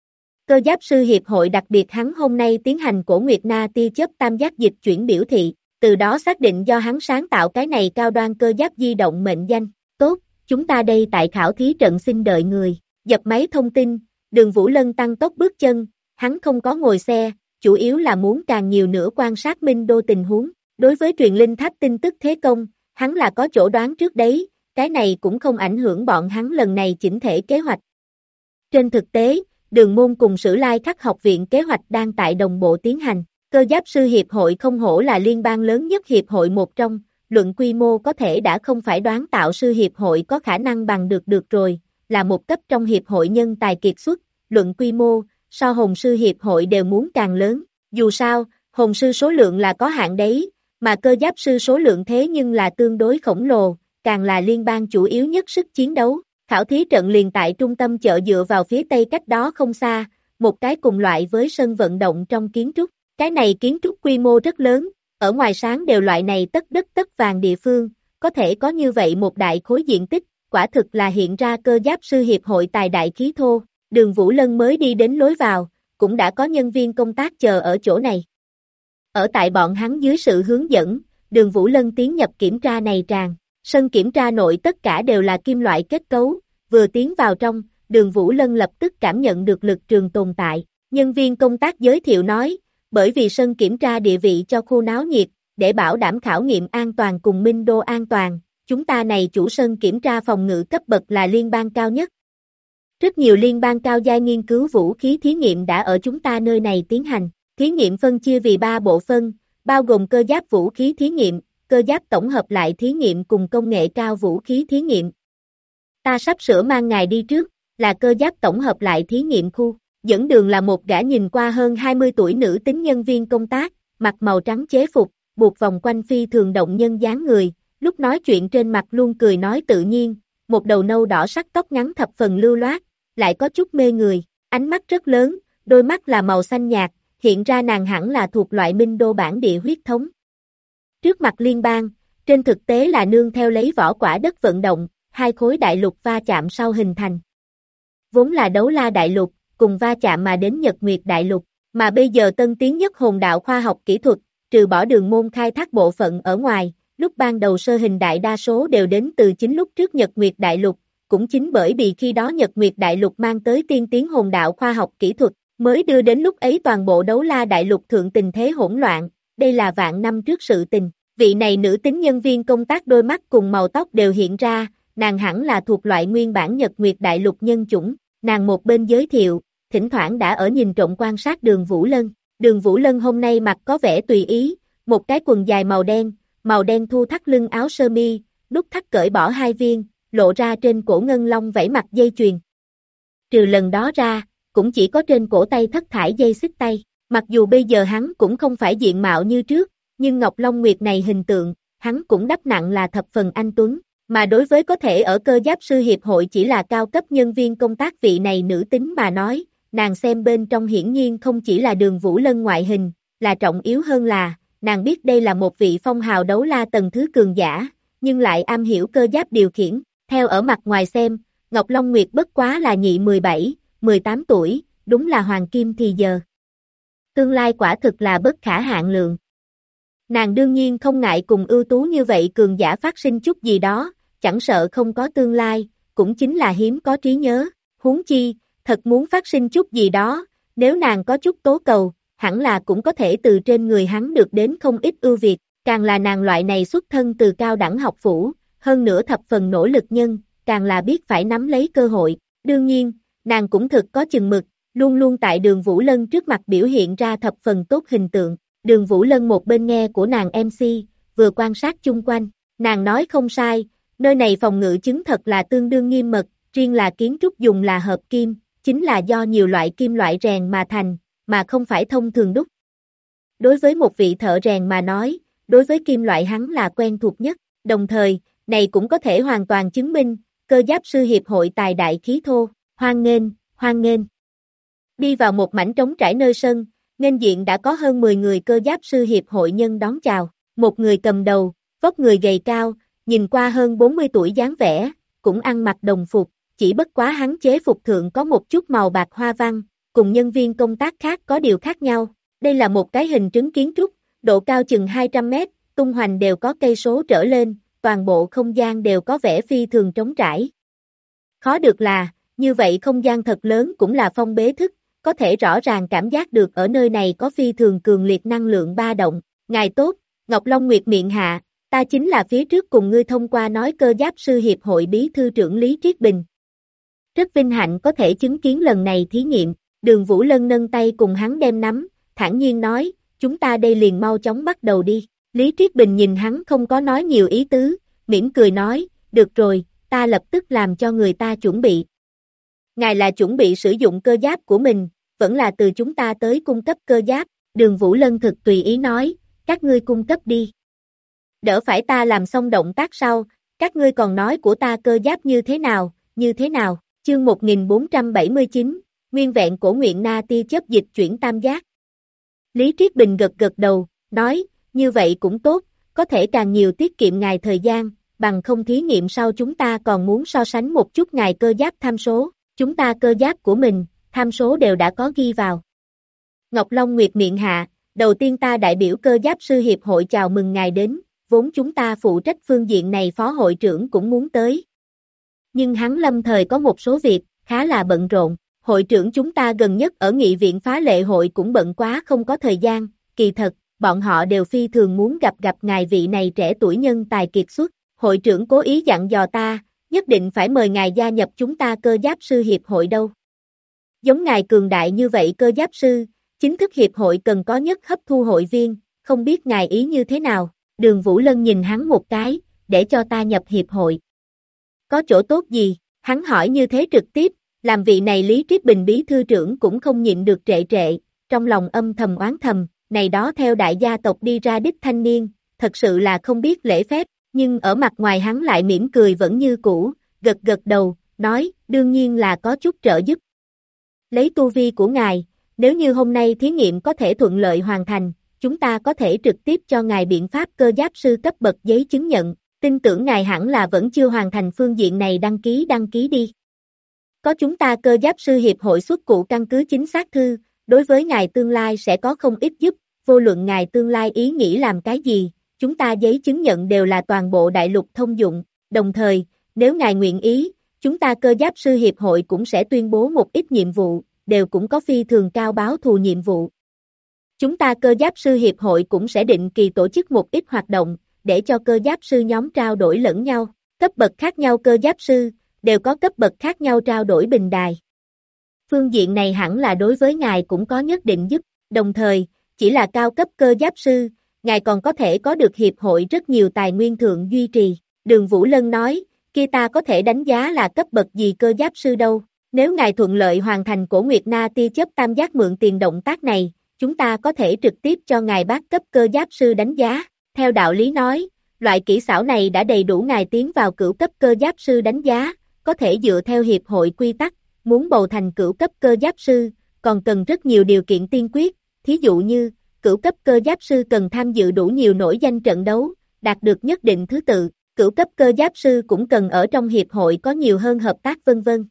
Cơ giáp sư hiệp hội đặc biệt hắn hôm nay tiến hành Cổ Nguyệt Na tia chớp tam giác dịch chuyển biểu thị, từ đó xác định do hắn sáng tạo cái này cao đoan cơ giáp di động mệnh danh. Tốt, chúng ta đây tại khảo thí trận xin đợi người. Dập máy thông tin, Đường Vũ Lân tăng tốc bước chân, hắn không có ngồi xe, chủ yếu là muốn càng nhiều nữa quan sát Minh Đô tình huống. Đối với truyền linh tháp tin tức thế công, hắn là có chỗ đoán trước đấy, cái này cũng không ảnh hưởng bọn hắn lần này chỉnh thể kế hoạch. Trên thực tế, Đường Môn cùng Sử Lai Khắc học viện kế hoạch đang tại đồng bộ tiến hành. Cơ giáp sư hiệp hội không hổ là liên bang lớn nhất hiệp hội một trong, luận quy mô có thể đã không phải đoán tạo sư hiệp hội có khả năng bằng được rồi, là một cấp trong hiệp hội nhân tài kiệt xuất, luận quy mô, so hồn sư hiệp hội đều muốn càng lớn. Dù sao, hồn sư số lượng là có hạn đấy, mà cơ giáp sư số lượng thế nhưng là tương đối khổng lồ, càng là liên bang chủ yếu nhất sức chiến đấu. Khảo thí trận liền tại trung tâm chợ dựa vào phía tây cách đó không xa, một cái cùng loại với sân vận động trong kiến trúc. Cái này kiến trúc quy mô rất lớn, ở ngoài sáng đều loại này tất đất tất vàng địa phương, có thể có như vậy một đại khối diện tích, quả thực là hiện ra cơ giáp sư hiệp hội tài đại khí thô. Đường Vũ Lân mới đi đến lối vào, cũng đã có nhân viên công tác chờ ở chỗ này. Ở tại bọn hắn dưới sự hướng dẫn, Đường Vũ Lân tiến nhập kiểm tra này tràn. Sân kiểm tra nội tất cả đều là kim loại kết cấu, vừa tiến vào trong, Đường Vũ Lân lập tức cảm nhận được lực trường tồn tại. Nhân viên công tác giới thiệu nói, bởi vì sân kiểm tra địa vị cho khu náo nhiệt, để bảo đảm khảo nghiệm an toàn cùng minh đô an toàn, chúng ta này chủ sân kiểm tra phòng ngự cấp bậc là liên bang cao nhất. Rất nhiều liên bang cao giai nghiên cứu vũ khí thí nghiệm đã ở chúng ta nơi này tiến hành. Thí nghiệm phân chia vì 3 bộ phân, bao gồm cơ giáp vũ khí thí nghiệm, cơ giáp tổng hợp lại thí nghiệm cùng công nghệ cao vũ khí thí nghiệm. Ta sắp sửa mang ngài đi trước, là cơ giáp tổng hợp lại thí nghiệm khu. Dẫn đường là một gã nhìn qua hơn 20 tuổi nữ tính nhân viên công tác, mặc màu trắng chế phục, buộc vòng quanh phi thường động nhân dáng người, lúc nói chuyện trên mặt luôn cười nói tự nhiên, một đầu nâu đỏ sắc tóc ngắn thập phần lưu loát, lại có chút mê người, ánh mắt rất lớn, đôi mắt là màu xanh nhạt, hiện ra nàng hẳn là thuộc loại minh đô bản địa huyết thống. Trước mặt liên bang, trên thực tế là nương theo lấy vỏ quả đất vận động, hai khối đại lục va chạm sau hình thành. Vốn là đấu la đại lục, cùng va chạm mà đến Nhật Nguyệt đại lục, mà bây giờ tân tiến nhất hồn đạo khoa học kỹ thuật, trừ bỏ đường môn khai thác bộ phận ở ngoài, lúc ban đầu sơ hình đại đa số đều đến từ chính lúc trước Nhật Nguyệt đại lục, cũng chính bởi vì khi đó Nhật Nguyệt đại lục mang tới tiên tiến hồn đạo khoa học kỹ thuật, mới đưa đến lúc ấy toàn bộ đấu la đại lục thượng tình thế hỗn loạn, đây là vạn năm trước sự tình. Vị này nữ tính nhân viên công tác đôi mắt cùng màu tóc đều hiện ra, nàng hẳn là thuộc loại nguyên bản Nhật Nguyệt đại lục nhân chủng, nàng một bên giới thiệu, thỉnh thoảng đã ở nhìn trộm quan sát Đường Vũ Lân. Đường Vũ Lân hôm nay mặc có vẻ tùy ý, một cái quần dài màu đen thu thắt lưng áo sơ mi, nút thắt cởi bỏ 2 viên, lộ ra trên cổ ngân long vảy mặt dây chuyền. Trừ lần đó ra, cũng chỉ có trên cổ tay thất thải dây xích tay, mặc dù bây giờ hắn cũng không phải diện mạo như trước, nhưng Ngọc Long Nguyệt này hình tượng, hắn cũng đắp nặng là thập phần anh tuấn, mà đối với có thể ở cơ giáp sư hiệp hội chỉ là cao cấp nhân viên công tác vị này nữ tính mà nói, nàng xem bên trong hiển nhiên không chỉ là Đường Vũ Lân ngoại hình, là trọng yếu hơn là, nàng biết đây là một vị phong hào đấu la tầng thứ cường giả, nhưng lại am hiểu cơ giáp điều khiển, theo ở mặt ngoài xem, Ngọc Long Nguyệt bất quá là nhị 17, 18 tuổi, đúng là hoàng kim thì giờ. Tương lai quả thực là bất khả hạn lượng. Nàng đương nhiên không ngại cùng ưu tú như vậy cường giả phát sinh chút gì đó, chẳng sợ không có tương lai, cũng chính là hiếm có trí nhớ, huống chi, thật muốn phát sinh chút gì đó, nếu nàng có chút tố cầu, hẳn là cũng có thể từ trên người hắn được đến không ít ưu việt, càng là nàng loại này xuất thân từ cao đẳng học phủ, hơn nữa thập phần nỗ lực nhân, càng là biết phải nắm lấy cơ hội, đương nhiên, nàng cũng thực có chừng mực, luôn luôn tại Đường Vũ Lân trước mặt biểu hiện ra thập phần tốt hình tượng. Đường Vũ Lân một bên nghe của nàng MC, vừa quan sát chung quanh, nàng nói không sai, nơi này phòng ngự chứng thật là tương đương nghiêm mật, riêng là kiến trúc dùng là hợp kim, chính là do nhiều loại kim loại rèn mà thành, mà không phải thông thường đúc. Đối với một vị thợ rèn mà nói, đối với kim loại hắn là quen thuộc nhất, đồng thời, này cũng có thể hoàn toàn chứng minh, cơ giáp sư hiệp hội tài đại khí thô, hoan nghênh, hoan nghênh. Đi vào một mảnh trống trải nơi sân, nghênh diện đã có hơn 10 người cơ giáp sư hiệp hội nhân đón chào, một người cầm đầu, vóc người gầy cao, nhìn qua hơn 40 tuổi dáng vẻ, cũng ăn mặc đồng phục, chỉ bất quá hắn chế phục thượng có một chút màu bạc hoa văn, cùng nhân viên công tác khác có điều khác nhau, đây là một cái hình trứng kiến trúc, độ cao chừng 200 mét, tung hoành đều có cây số trở lên, toàn bộ không gian đều có vẻ phi thường trống trải. Khó được là, như vậy không gian thật lớn cũng là phong bế thức, có thể rõ ràng cảm giác được ở nơi này có phi thường cường liệt năng lượng ba động. Ngài tốt, Ngọc Long Nguyệt miệng hạ, ta chính là phía trước cùng ngươi thông qua nói cơ giáp sư hiệp hội bí thư trưởng Lý Triết Bình. Rất vinh hạnh có thể chứng kiến lần này thí nghiệm. Đường Vũ Lân nâng tay cùng hắn đem nắm, thản nhiên nói, chúng ta đây liền mau chóng bắt đầu đi. Lý Triết Bình nhìn hắn không có nói nhiều ý tứ, mỉm cười nói, được rồi, ta lập tức làm cho người ta chuẩn bị. Ngài là chuẩn bị sử dụng cơ giáp của mình, vẫn là từ chúng ta tới cung cấp cơ giáp, Đường Vũ Lân thực tùy ý nói, các ngươi cung cấp đi. Đỡ phải ta làm xong động tác sau, các ngươi còn nói của ta cơ giáp như thế nào, chương 1479, nguyên vẹn cổ nguyện na tia chớp dịch chuyển tam giác. Lý Triết Bình gật gật đầu, nói, như vậy cũng tốt, có thể càng nhiều tiết kiệm ngài thời gian, bằng không thí nghiệm sau chúng ta còn muốn so sánh một chút ngài cơ giáp tham số, chúng ta cơ giáp của mình, tham số đều đã có ghi vào. Ngọc Long Nguyệt miệng hạ, đầu tiên ta đại biểu cơ giáp sư hiệp hội chào mừng ngài đến, vốn chúng ta phụ trách phương diện này phó hội trưởng cũng muốn tới. Nhưng hắn lâm thời có một số việc, khá là bận rộn, hội trưởng chúng ta gần nhất ở nghị viện phá lệ hội cũng bận quá không có thời gian, kỳ thật, bọn họ đều phi thường muốn gặp ngài vị này trẻ tuổi nhân tài kiệt xuất, hội trưởng cố ý dặn dò ta, nhất định phải mời ngài gia nhập chúng ta cơ giáp sư hiệp hội đâu. Giống ngài cường đại như vậy cơ giáp sư, chính thức hiệp hội cần có nhất hấp thu hội viên, không biết ngài ý như thế nào, Đường Vũ Lân nhìn hắn một cái, để cho ta nhập hiệp hội. Có chỗ tốt gì, hắn hỏi như thế trực tiếp, làm vị này Lý Triết Bình bí thư trưởng cũng không nhịn được trệ, trong lòng âm thầm oán thầm, này đó theo đại gia tộc đi ra đích thanh niên, thật sự là không biết lễ phép, nhưng ở mặt ngoài hắn lại mỉm cười vẫn như cũ, gật đầu, nói, đương nhiên là có chút trợ giúp. Lấy tu vi của ngài, nếu như hôm nay thí nghiệm có thể thuận lợi hoàn thành, chúng ta có thể trực tiếp cho ngài biện pháp cơ giáp sư cấp bậc giấy chứng nhận, tin tưởng ngài hẳn là vẫn chưa hoàn thành phương diện này đăng ký đi. Có chúng ta cơ giáp sư hiệp hội xuất cụ căn cứ chính xác thư, đối với ngài tương lai sẽ có không ít giúp, vô luận ngài tương lai ý nghĩ làm cái gì, chúng ta giấy chứng nhận đều là toàn bộ đại lục thông dụng, đồng thời, nếu ngài nguyện ý, chúng ta cơ giáp sư hiệp hội cũng sẽ tuyên bố một ít nhiệm vụ, đều cũng có phi thường cao báo thù nhiệm vụ. Chúng ta cơ giáp sư hiệp hội cũng sẽ định kỳ tổ chức một ít hoạt động, để cho cơ giáp sư nhóm trao đổi lẫn nhau, cấp bậc khác nhau cơ giáp sư, đều có cấp bậc khác nhau trao đổi bình đài. Phương diện này hẳn là đối với ngài cũng có nhất định giúp, đồng thời, chỉ là cao cấp cơ giáp sư, ngài còn có thể có được hiệp hội rất nhiều tài nguyên thượng duy trì. Đường Vũ Lân nói, kia ta có thể đánh giá là cấp bậc gì cơ giáp sư đâu, nếu ngài thuận lợi hoàn thành cổ Nguyệt Na tia chớp tam giác mượn tiền động tác này, chúng ta có thể trực tiếp cho ngài bác cấp cơ giáp sư đánh giá. Theo đạo lý nói, loại kỹ xảo này đã đầy đủ ngài tiến vào cửu cấp cơ giáp sư đánh giá, có thể dựa theo hiệp hội quy tắc, muốn bầu thành cửu cấp cơ giáp sư, còn cần rất nhiều điều kiện tiên quyết, thí dụ như, cửu cấp cơ giáp sư cần tham dự đủ nhiều nổi danh trận đấu, đạt được nhất định thứ tự, cửu cấp cơ giáp sư cũng cần ở trong hiệp hội có nhiều hơn hợp tác vân vân.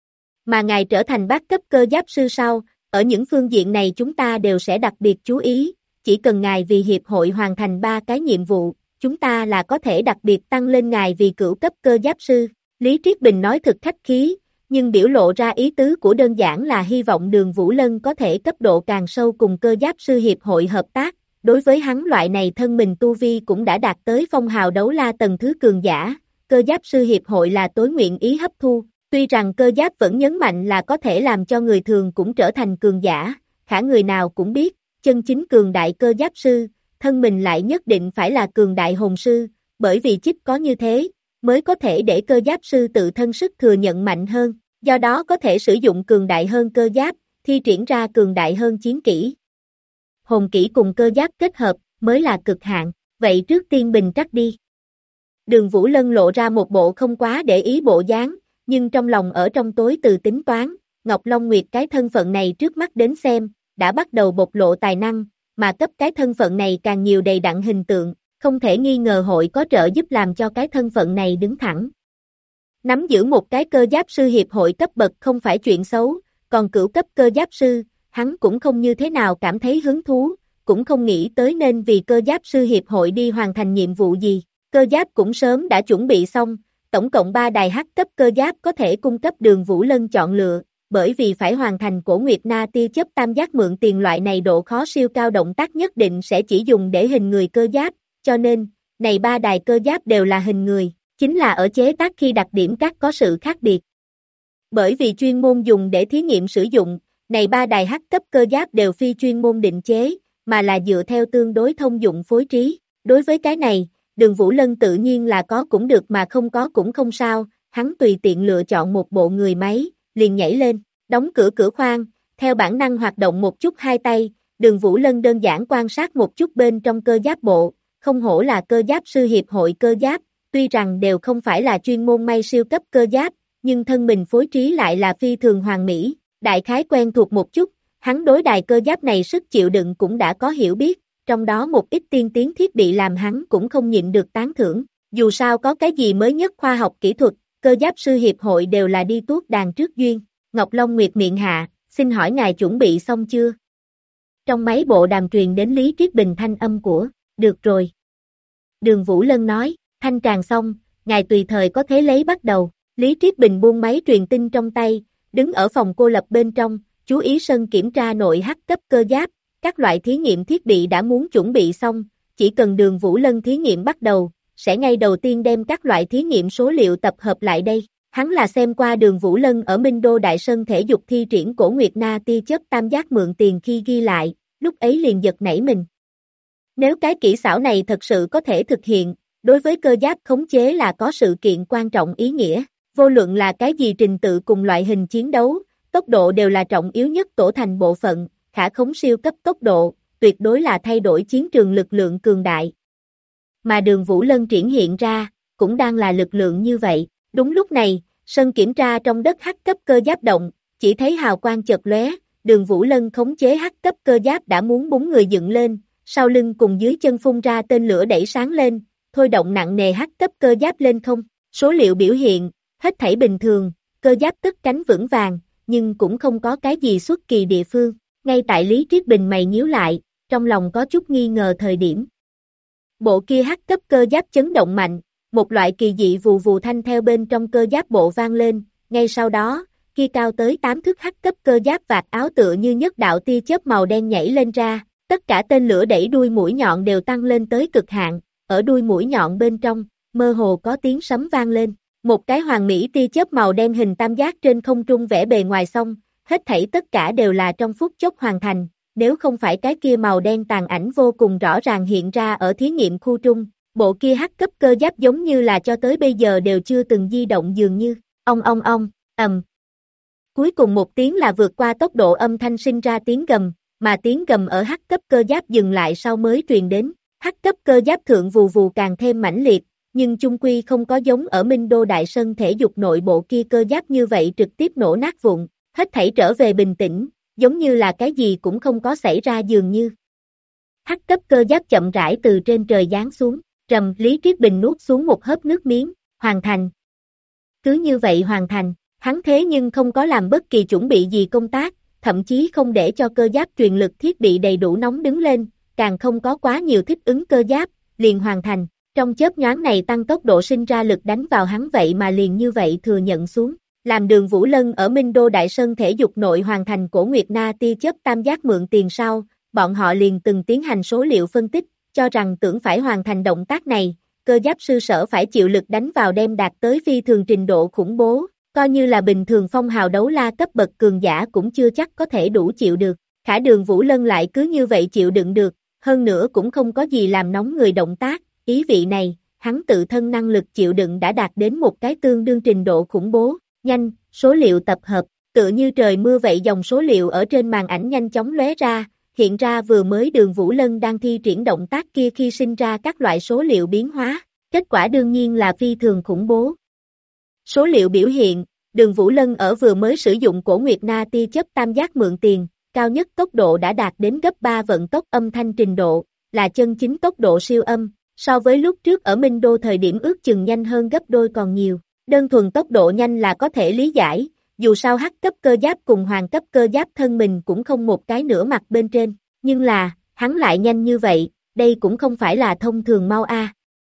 Mà ngài trở thành bác cấp cơ giáp sư sau, ở những phương diện này chúng ta đều sẽ đặc biệt chú ý, chỉ cần ngài vì hiệp hội hoàn thành 3 cái nhiệm vụ, chúng ta là có thể đặc biệt tăng lên ngài vì cửu cấp cơ giáp sư. Lý Triết Bình nói thực khách khí, nhưng biểu lộ ra ý tứ của đơn giản là hy vọng Đường Vũ Lân có thể cấp độ càng sâu cùng cơ giáp sư hiệp hội hợp tác, đối với hắn loại này thân mình tu vi cũng đã đạt tới phong hào đấu la tầng thứ cường giả, cơ giáp sư hiệp hội là tối nguyện ý hấp thu, tuy rằng cơ giáp vẫn nhấn mạnh là có thể làm cho người thường cũng trở thành cường giả, khả người nào cũng biết, chân chính cường đại cơ giáp sư, thân mình lại nhất định phải là cường đại hồn sư, bởi vì chip có như thế, mới có thể để cơ giáp sư tự thân sức thừa nhận mạnh hơn, do đó có thể sử dụng cường đại hơn cơ giáp, thi triển ra cường đại hơn chiến kỹ. Hồn kỹ cùng cơ giáp kết hợp, mới là cực hạn, vậy trước tiên bình trắc đi. Đường Vũ Lân lộ ra một bộ không quá để ý bộ dáng, nhưng trong lòng ở trong tối từ tính toán, Ngọc Long Nguyệt cái thân phận này trước mắt đến xem, đã bắt đầu bộc lộ tài năng, mà cấp cái thân phận này càng nhiều đầy đặn hình tượng, không thể nghi ngờ hội có trợ giúp làm cho cái thân phận này đứng thẳng. Nắm giữ một cái cơ giáp sư hiệp hội cấp bậc không phải chuyện xấu, còn cửu cấp cơ giáp sư, hắn cũng không như thế nào cảm thấy hứng thú, cũng không nghĩ tới nên vì cơ giáp sư hiệp hội đi hoàn thành nhiệm vụ gì, cơ giáp cũng sớm đã chuẩn bị xong, tổng cộng 3 đài H cấp cơ giáp có thể cung cấp Đường Vũ Lân chọn lựa, bởi vì phải hoàn thành cổ Nguyệt Na tia chớp tam giác mượn tiền loại này độ khó siêu cao động tác nhất định sẽ chỉ dùng để hình người cơ giáp, cho nên, này 3 đài cơ giáp đều là hình người, chính là ở chế tác khi đặc điểm các có sự khác biệt. Bởi vì chuyên môn dùng để thí nghiệm sử dụng, này 3 đài H cấp cơ giáp đều phi chuyên môn định chế, mà là dựa theo tương đối thông dụng phối trí. Đối với cái này, Đường Vũ Lân tự nhiên là có cũng được mà không có cũng không sao, hắn tùy tiện lựa chọn một bộ người máy, liền nhảy lên, đóng cửa khoang, theo bản năng hoạt động một chút hai tay, Đường Vũ Lân đơn giản quan sát một chút bên trong cơ giáp bộ, không hổ là cơ giáp sư hiệp hội cơ giáp, tuy rằng đều không phải là chuyên môn may siêu cấp cơ giáp, nhưng thân mình phối trí lại là phi thường hoàn mỹ, đại khái quen thuộc một chút, hắn đối đài cơ giáp này sức chịu đựng cũng đã có hiểu biết, trong đó một ít tiên tiến thiết bị làm hắn cũng không nhịn được tán thưởng, dù sao có cái gì mới nhất khoa học kỹ thuật, cơ giáp sư hiệp hội đều là đi tuốt đàn trước duyên. Ngọc Long Nguyệt miệng hạ, xin hỏi ngài chuẩn bị xong chưa? Trong máy bộ đàm truyền đến Lý Triết Bình thanh âm của, được rồi. Đường Vũ Lân nói, thanh tràng xong, ngài tùy thời có thế lấy bắt đầu. Lý Triết Bình buông máy truyền tin trong tay, đứng ở phòng cô lập bên trong, chú ý sân kiểm tra nội H cấp cơ giáp, các loại thí nghiệm thiết bị đã muốn chuẩn bị xong, chỉ cần Đường Vũ Lân thí nghiệm bắt đầu, sẽ ngay đầu tiên đem các loại thí nghiệm số liệu tập hợp lại đây. Hắn là xem qua Đường Vũ Lân ở Minh Đô Đại Sân thể dục thi triển cổ Nguyệt Na tia chớp tam giác mượn tiền khi ghi lại, lúc ấy liền giật nảy mình. Nếu cái kỹ xảo này thật sự có thể thực hiện, đối với cơ giáp khống chế là có sự kiện quan trọng ý nghĩa, vô luận là cái gì trình tự cùng loại hình chiến đấu, tốc độ đều là trọng yếu nhất tổ thành bộ phận, khả khống siêu cấp tốc độ, tuyệt đối là thay đổi chiến trường lực lượng cường đại. Mà Đường Vũ Lân triển hiện ra, cũng đang là lực lượng như vậy. Đúng lúc này, sân kiểm tra trong đất H cấp cơ giáp động, chỉ thấy hào quang chợt lóe, Đường Vũ Lân khống chế H cấp cơ giáp đã muốn búng người dựng lên, sau lưng cùng dưới chân phun ra tên lửa đẩy sáng lên, thôi động nặng nề H cấp cơ giáp lên không. Số liệu biểu hiện, hết thảy bình thường, cơ giáp tức cánh vững vàng, nhưng cũng không có cái gì xuất kỳ địa phương. Ngay tại Lý Triết Bình mày nhíu lại, trong lòng có chút nghi ngờ thời điểm. Bộ kia H cấp cơ giáp chấn động mạnh, một loại kỳ dị vù vù thanh theo bên trong cơ giáp bộ vang lên, ngay sau đó, kia cao tới 8 thước H cấp cơ giáp vạt áo tựa như nhất đạo tia chớp màu đen nhảy lên ra, tất cả tên lửa đẩy đuôi mũi nhọn đều tăng lên tới cực hạn, ở đuôi mũi nhọn bên trong, mơ hồ có tiếng sấm vang lên, một cái hoàn mỹ tia chớp màu đen hình tam giác trên không trung vẽ bề ngoài xong, hết thảy tất cả đều là trong phút chốc hoàn thành, nếu không phải cái kia màu đen tàn ảnh vô cùng rõ ràng hiện ra ở thí nghiệm khu trung, bộ kia H cấp cơ giáp giống như là cho tới bây giờ đều chưa từng di động dường như, ầm. Cuối cùng một tiếng là vượt qua tốc độ âm thanh sinh ra tiếng gầm, mà tiếng gầm ở H cấp cơ giáp dừng lại sau mới truyền đến, H cấp cơ giáp thượng vù vù càng thêm mãnh liệt, nhưng chung quy không có giống ở Minh Đô Đại Sân thể dục nội bộ kia cơ giáp như vậy trực tiếp nổ nát vụn, hết thảy trở về bình tĩnh, giống như là cái gì cũng không có xảy ra dường như. H cấp cơ giáp chậm rãi từ trên trời giáng xuống, trầm. Lý Triết Bình nuốt xuống một hớp nước miếng, hoàn thành. Cứ như vậy hoàn thành, hắn thế nhưng không có làm bất kỳ chuẩn bị gì công tác, thậm chí không để cho cơ giáp truyền lực thiết bị đầy đủ nóng đứng lên, càng không có quá nhiều thích ứng cơ giáp, liền hoàn thành. Trong chớp nhoáng này tăng tốc độ sinh ra lực đánh vào hắn vậy mà liền như vậy thừa nhận xuống. Làm Đường Vũ Lân ở Minh Đô Đại Sân thể dục nội hoàn thành cổ Nguyệt Na tia chớp tam giác mượn tiền sau, bọn họ liền từng tiến hành số liệu phân tích, cho rằng tưởng phải hoàn thành động tác này, cơ giáp sư sở phải chịu lực đánh vào đem đạt tới phi thường trình độ khủng bố, coi như là bình thường phong hào đấu la cấp bậc cường giả cũng chưa chắc có thể đủ chịu được, khả Đường Vũ Lân lại cứ như vậy chịu đựng được, hơn nữa cũng không có gì làm nóng người động tác, ý vị này, hắn tự thân năng lực chịu đựng đã đạt đến một cái tương đương trình độ khủng bố. Nhanh, số liệu tập hợp, tựa như trời mưa vậy dòng số liệu ở trên màn ảnh nhanh chóng lóe ra, hiện ra vừa mới Đường Vũ Lân đang thi triển động tác kia khi sinh ra các loại số liệu biến hóa, kết quả đương nhiên là phi thường khủng bố. Số liệu biểu hiện, Đường Vũ Lân ở vừa mới sử dụng cổ Nguyệt Na tia chớp tam giác mượn tiền, cao nhất tốc độ đã đạt đến gấp 3 vận tốc âm thanh trình độ, là chân chính tốc độ siêu âm, so với lúc trước ở Minh Đô thời điểm ước chừng nhanh hơn gấp đôi còn nhiều. Đơn thuần tốc độ nhanh là có thể lý giải, dù sao H cấp cơ giáp cùng hoàng cấp cơ giáp thân mình cũng không một cái nửa mặt bên trên, nhưng là, hắn lại nhanh như vậy, đây cũng không phải là thông thường mau a.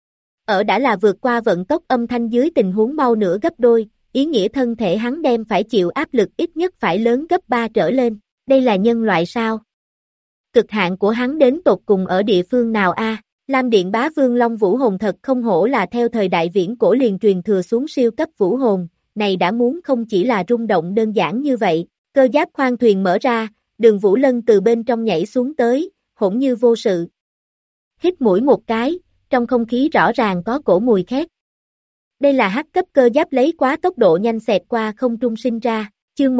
Ở đã là vượt qua vận tốc âm thanh dưới tình huống mau nửa gấp đôi, ý nghĩa thân thể hắn đem phải chịu áp lực ít nhất phải lớn gấp 3 trở lên, đây là nhân loại sao? Cực hạn của hắn đến tột cùng ở địa phương nào a? Lam Điện Bá Vương Long Vũ Hồn thật không hổ là theo thời đại viễn cổ liền truyền thừa xuống siêu cấp vũ hồn, này đã muốn không chỉ là rung động đơn giản như vậy, cơ giáp khoang thuyền mở ra, Đường Vũ Lân từ bên trong nhảy xuống tới, hỗn như vô sự. Hít mũi một cái, trong không khí rõ ràng có cổ mùi khét. Đây là hắc cấp cơ giáp lấy quá tốc độ nhanh xẹt qua không trung sinh ra, chương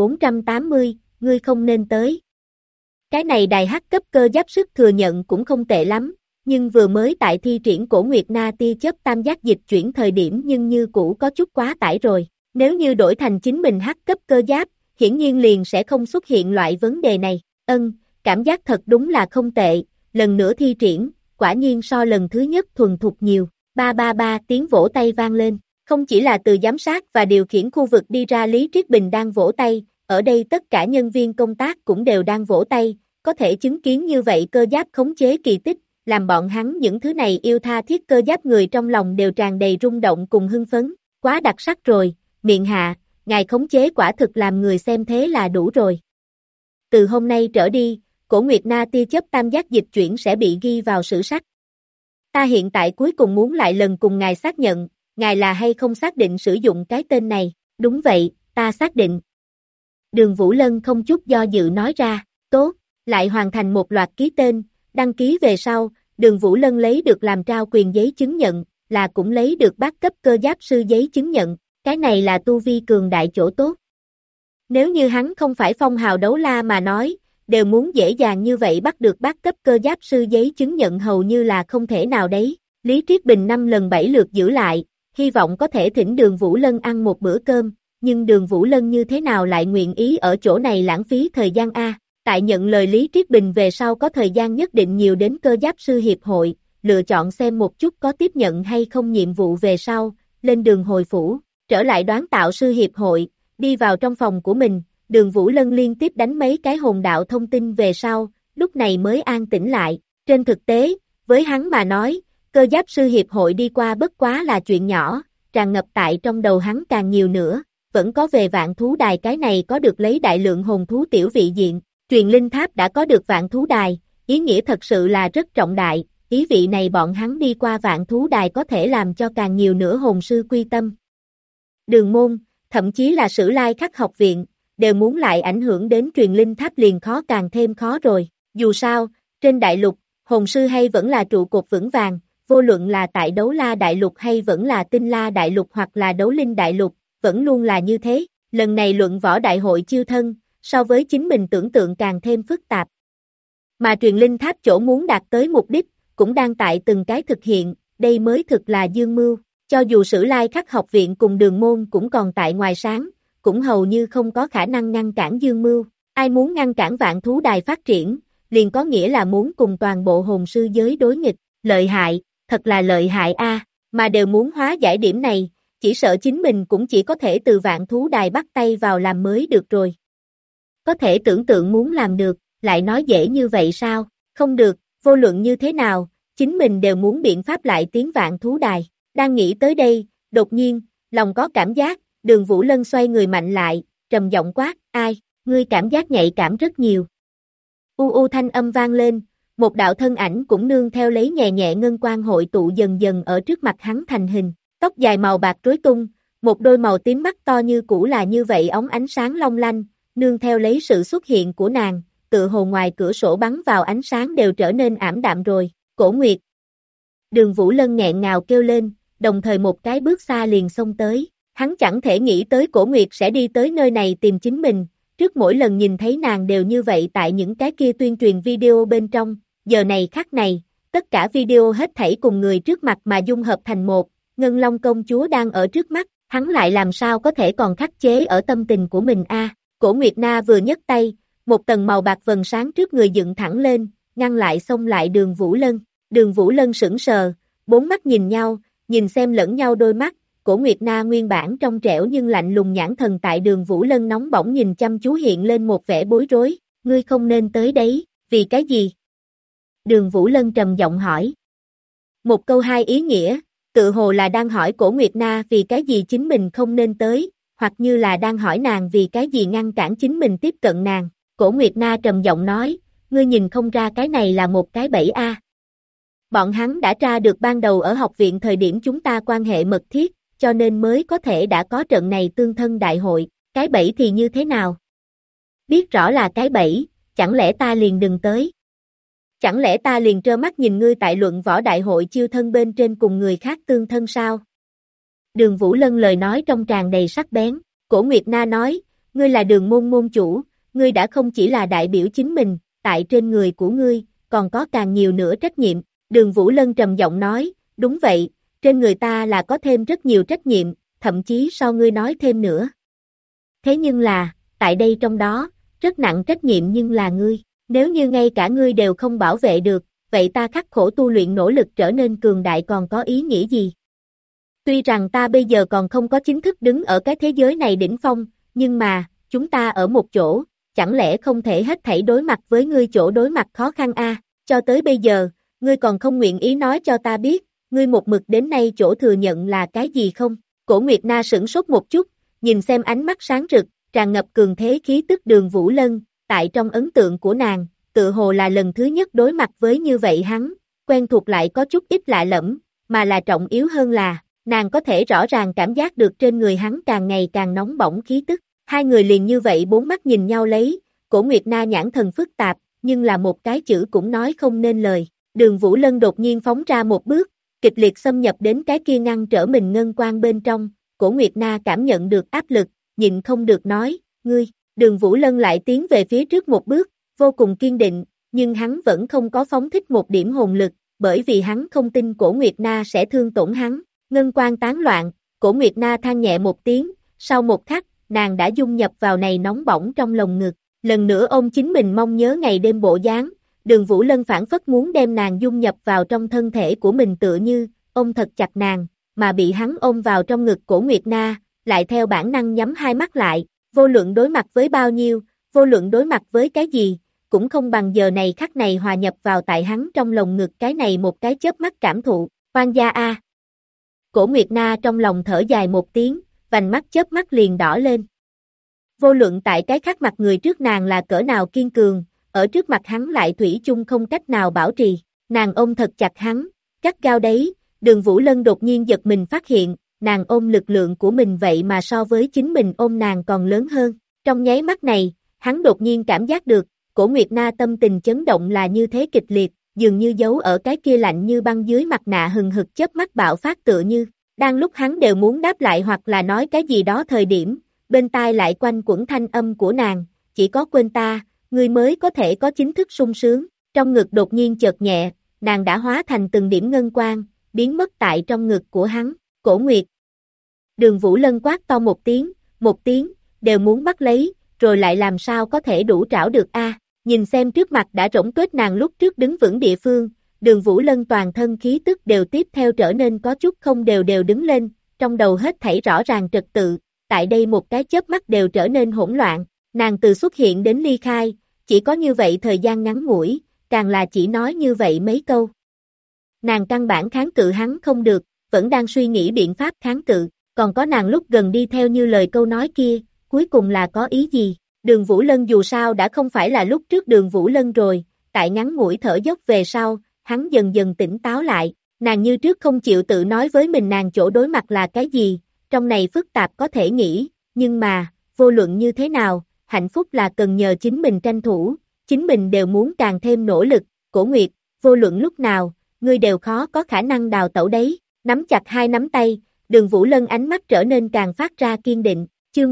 1480, ngươi không nên tới. Cái này đài hắc cấp cơ giáp sức thừa nhận cũng không tệ lắm, nhưng vừa mới tại thi triển cổ Nguyệt Na tia chớp tam giác dịch chuyển thời điểm nhưng như cũ có chút quá tải rồi. Nếu như đổi thành chính mình hắc cấp cơ giáp, hiển nhiên liền sẽ không xuất hiện loại vấn đề này. Cảm giác thật đúng là không tệ, lần nữa thi triển, quả nhiên so lần thứ nhất thuần thục nhiều. Ba ba ba tiếng vỗ tay vang lên, không chỉ là từ giám sát và điều khiển khu vực đi ra Lý Triết Bình đang vỗ tay, ở đây tất cả nhân viên công tác cũng đều đang vỗ tay, có thể chứng kiến như vậy cơ giáp khống chế kỳ tích, làm bọn hắn những thứ này yêu tha thiết cơ giáp người trong lòng đều tràn đầy rung động cùng hưng phấn, quá đặc sắc rồi, miệng hạ, ngài khống chế quả thực làm người xem thế là đủ rồi. Từ hôm nay trở đi, cổ Nguyệt Na tia chớp tam giác dịch chuyển sẽ bị ghi vào sử sách. Ta hiện tại cuối cùng muốn lại lần cùng ngài xác nhận, ngài là hay không xác định sử dụng cái tên này, đúng vậy, ta xác định. Đường Vũ Lân không chút do dự nói ra, tốt, lại hoàn thành một loạt ký tên, đăng ký về sau, Đường Vũ Lân lấy được làm trao quyền giấy chứng nhận, là cũng lấy được bát cấp cơ giáp sư giấy chứng nhận, cái này là tu vi cường đại chỗ tốt. Nếu như hắn không phải phong hào đấu la mà nói, đều muốn dễ dàng như vậy bắt được bát cấp cơ giáp sư giấy chứng nhận hầu như là không thể nào đấy. Lý Triết Bình 5 lần 7 lượt giữ lại, hy vọng có thể thỉnh Đường Vũ Lân ăn một bữa cơm, nhưng Đường Vũ Lân như thế nào lại nguyện ý ở chỗ này lãng phí thời gian a? Tại nhận lời Lý Triết Bình về sau có thời gian nhất định nhiều đến cơ giáp sư hiệp hội, lựa chọn xem một chút có tiếp nhận hay không nhiệm vụ về sau, lên đường hồi phủ, trở lại đoán tạo sư hiệp hội, đi vào trong phòng của mình. Đường Vũ Lân liên tiếp đánh mấy cái hồn đạo thông tin về sau, lúc này mới an tĩnh lại. Trên thực tế, với hắn mà nói, cơ giáp sư hiệp hội đi qua bất quá là chuyện nhỏ, tràn ngập tại trong đầu hắn càng nhiều nữa, vẫn có về vạn thú đài cái này có được lấy đại lượng hồn thú tiểu vị diện, truyền linh tháp đã có được vạn thú đài, ý nghĩa thật sự là rất trọng đại, ý vị này bọn hắn đi qua vạn thú đài có thể làm cho càng nhiều nữa hồn sư quy tâm. Đường môn, thậm chí là Sử Lai Khắc học viện, đều muốn lại ảnh hưởng đến truyền linh tháp liền khó càng thêm khó rồi. Dù sao, trên đại lục, hồn sư hay vẫn là trụ cột vững vàng, vô luận là tại Đấu La đại lục hay vẫn là Tinh La đại lục hoặc là Đấu Linh đại lục, vẫn luôn là như thế. Lần này luận võ đại hội chiêu thân, so với chính mình tưởng tượng càng thêm phức tạp. Mà truyền linh tháp chỗ muốn đạt tới mục đích, cũng đang tại từng cái thực hiện, đây mới thực là dương mưu. Cho dù Sử Lai Khắc học viện cùng Đường môn cũng còn tại ngoài sáng, cũng hầu như không có khả năng ngăn cản dương mưu. Ai muốn ngăn cản vạn thú đài phát triển, liền có nghĩa là muốn cùng toàn bộ hồn sư giới đối nghịch, lợi hại, thật là lợi hại a, mà đều muốn hóa giải điểm này, chỉ sợ chính mình cũng chỉ có thể từ vạn thú đài bắt tay vào làm mới được rồi. Có thể tưởng tượng muốn làm được, lại nói dễ như vậy sao, không được, vô luận như thế nào, chính mình đều muốn biện pháp lại tiến vạn thú đài. Đang nghĩ tới đây, đột nhiên, lòng có cảm giác, Đường Vũ Lân xoay người mạnh lại, trầm giọng quát, ai, ngươi cảm giác nhạy cảm rất nhiều. U thanh âm vang lên, một đạo thân ảnh cũng nương theo lấy nhẹ nhẹ ngân quang hội tụ dần dần ở trước mặt hắn thành hình, tóc dài màu bạc rối tung, một đôi màu tím mắt to như cũ là như vậy óng ánh sáng long lanh, nương theo lấy sự xuất hiện của nàng, tựa hồ ngoài cửa sổ bắn vào ánh sáng đều trở nên ảm đạm rồi, Cổ Nguyệt. Đường Vũ Lân nghẹn ngào kêu lên, đồng thời một cái bước xa liền xông tới, hắn chẳng thể nghĩ tới Cổ Nguyệt sẽ đi tới nơi này tìm chính mình, trước mỗi lần nhìn thấy nàng đều như vậy tại những cái kia tuyên truyền video bên trong, giờ này khắc này, tất cả video hết thảy cùng người trước mặt mà dung hợp thành một, Ngân Long công chúa đang ở trước mắt, hắn lại làm sao có thể còn khắc chế ở tâm tình của mình a? Cổ Nguyệt Na vừa nhấc tay, một tầng màu bạc vầng sáng trước người dựng thẳng lên, ngăn lại xông lại Đường Vũ Lân. Đường Vũ Lân sững sờ, bốn mắt nhìn nhau, nhìn xem lẫn nhau đôi mắt, Cổ Nguyệt Na nguyên bản trong trẻo nhưng lạnh lùng nhãn thần tại Đường Vũ Lân nóng bỏng nhìn chăm chú hiện lên một vẻ bối rối, ngươi không nên tới đấy, vì cái gì? Đường Vũ Lân trầm giọng hỏi. Một câu hai ý nghĩa, tự hồ là đang hỏi Cổ Nguyệt Na vì cái gì chính mình không nên tới, hoặc như là đang hỏi nàng vì cái gì ngăn cản chính mình tiếp cận nàng. Cổ Nguyệt Na trầm giọng nói, ngươi nhìn không ra cái này là một cái bẫy a. Bọn hắn đã tra được ban đầu ở học viện thời điểm chúng ta quan hệ mật thiết, cho nên mới có thể đã có trận này tương thân đại hội, cái bẫy thì như thế nào? Biết rõ là cái bẫy, chẳng lẽ ta liền đừng tới? Chẳng lẽ ta liền trơ mắt nhìn ngươi tại luận võ đại hội chiêu thân bên trên cùng người khác tương thân sao? Đường Vũ Lân lời nói trong tràn đầy sắc bén, Cổ Nguyệt Na nói, ngươi là Đường môn môn chủ, ngươi đã không chỉ là đại biểu chính mình, tại trên người của ngươi, còn có càng nhiều nữa trách nhiệm. Đường Vũ Lân trầm giọng nói, đúng vậy, trên người ta là có thêm rất nhiều trách nhiệm, thậm chí so ngươi nói thêm nữa. Thế nhưng là, tại đây trong đó, rất nặng trách nhiệm nhưng là ngươi, nếu như ngay cả ngươi đều không bảo vệ được, vậy ta khắc khổ tu luyện nỗ lực trở nên cường đại còn có ý nghĩa gì? Tuy rằng ta bây giờ còn không có chính thức đứng ở cái thế giới này đỉnh phong, nhưng mà, chúng ta ở một chỗ, chẳng lẽ không thể hết thảy đối mặt với ngươi chỗ đối mặt khó khăn cho tới bây giờ, ngươi còn không nguyện ý nói cho ta biết, ngươi một mực đến nay chỗ thừa nhận là cái gì không? Cổ Nguyệt Na sửng sốt một chút, nhìn xem ánh mắt sáng rực, tràn ngập cường thế khí tức Đường Vũ Lân, tại trong ấn tượng của nàng, tự hồ là lần thứ nhất đối mặt với như vậy hắn, quen thuộc lại có chút ít lạ lẫm, mà là trọng yếu hơn là, nàng có thể rõ ràng cảm giác được trên người hắn càng ngày càng nóng bỏng khí tức. Hai người liền như vậy bốn mắt nhìn nhau lấy, Cổ Nguyệt Na nhãn thần phức tạp, nhưng là một cái chữ cũng nói không nên lời. Đường Vũ Lân đột nhiên phóng ra một bước, kịch liệt xâm nhập đến cái kia ngăn trở mình ngân quan bên trong, Cổ Nguyệt Na cảm nhận được áp lực, nhịn không được nói, ngươi, Đường Vũ Lân lại tiến về phía trước một bước, vô cùng kiên định, nhưng hắn vẫn không có phóng thích một điểm hồn lực, bởi vì hắn không tin Cổ Nguyệt Na sẽ thương tổn hắn. Ngân quan tán loạn, Cổ Nguyệt Na than nhẹ một tiếng, sau một khắc, nàng đã dung nhập vào này nóng bỏng trong lồng ngực, lần nữa ôm chính mình mong nhớ ngày đêm bộ dáng, Đường Vũ Lân phản phất muốn đem nàng dung nhập vào trong thân thể của mình tựa như, ôm thật chặt nàng, mà bị hắn ôm vào trong ngực Cổ Nguyệt Na, lại theo bản năng nhắm hai mắt lại, vô luận đối mặt với bao nhiêu, vô luận đối mặt với cái gì, cũng không bằng giờ này khắc này hòa nhập vào tại hắn trong lồng ngực cái này một cái chớp mắt cảm thụ, oan gia a. Cổ Nguyệt Na trong lòng thở dài một tiếng, vành mắt chớp mắt liền đỏ lên. Vô luận tại cái khắc mặt người trước nàng là cỡ nào kiên cường, ở trước mặt hắn lại thủy chung không cách nào bảo trì, nàng ôm thật chặt hắn, gắt gao đấy, Đường Vũ Lân đột nhiên giật mình phát hiện, nàng ôm lực lượng của mình vậy mà so với chính mình ôm nàng còn lớn hơn, trong nháy mắt này, hắn đột nhiên cảm giác được, Cổ Nguyệt Na tâm tình chấn động là như thế kịch liệt, dường như giấu ở cái kia lạnh như băng dưới mặt nạ hừng hực chớp mắt bạo phát tựa như, đang lúc hắn đều muốn đáp lại hoặc là nói cái gì đó thời điểm, bên tai lại quanh quẩn thanh âm của nàng, chỉ có quên ta, ngươi mới có thể có chính thức sung sướng, trong ngực đột nhiên chợt nhẹ, nàng đã hóa thành từng điểm ngân quang, biến mất tại trong ngực của hắn, Cổ Nguyệt. Đường Vũ Lân quát to một tiếng, đều muốn bắt lấy, rồi lại làm sao có thể đủ trảo được nhìn xem trước mặt đã rỗng tuếch nàng lúc trước đứng vững địa phương, Đường Vũ Lân toàn thân khí tức đều tiếp theo trở nên có chút không đều đứng lên, trong đầu hết thảy rõ ràng trật tự, tại đây một cái chớp mắt đều trở nên hỗn loạn, nàng từ xuất hiện đến ly khai, chỉ có như vậy thời gian ngắn ngủi, càng là chỉ nói như vậy mấy câu. Nàng căn bản kháng cự hắn không được, vẫn đang suy nghĩ biện pháp kháng cự, còn có nàng lúc gần đi theo như lời câu nói kia, cuối cùng là có ý gì? Đường Vũ Lân dù sao đã không phải là lúc trước Đường Vũ Lân rồi, tại ngắn ngủi thở dốc về sau, hắn dần dần tỉnh táo lại, nàng như trước không chịu tự nói với mình nàng chỗ đối mặt là cái gì, trong này phức tạp có thể nghĩ, nhưng mà, vô luận như thế nào, hạnh phúc là cần nhờ chính mình tranh thủ, chính mình đều muốn càng thêm nỗ lực, Cổ Nguyệt, vô luận lúc nào, ngươi đều khó có khả năng đào tẩu đấy, nắm chặt hai nắm tay, Đường Vũ Lân ánh mắt trở nên càng phát ra kiên định, chương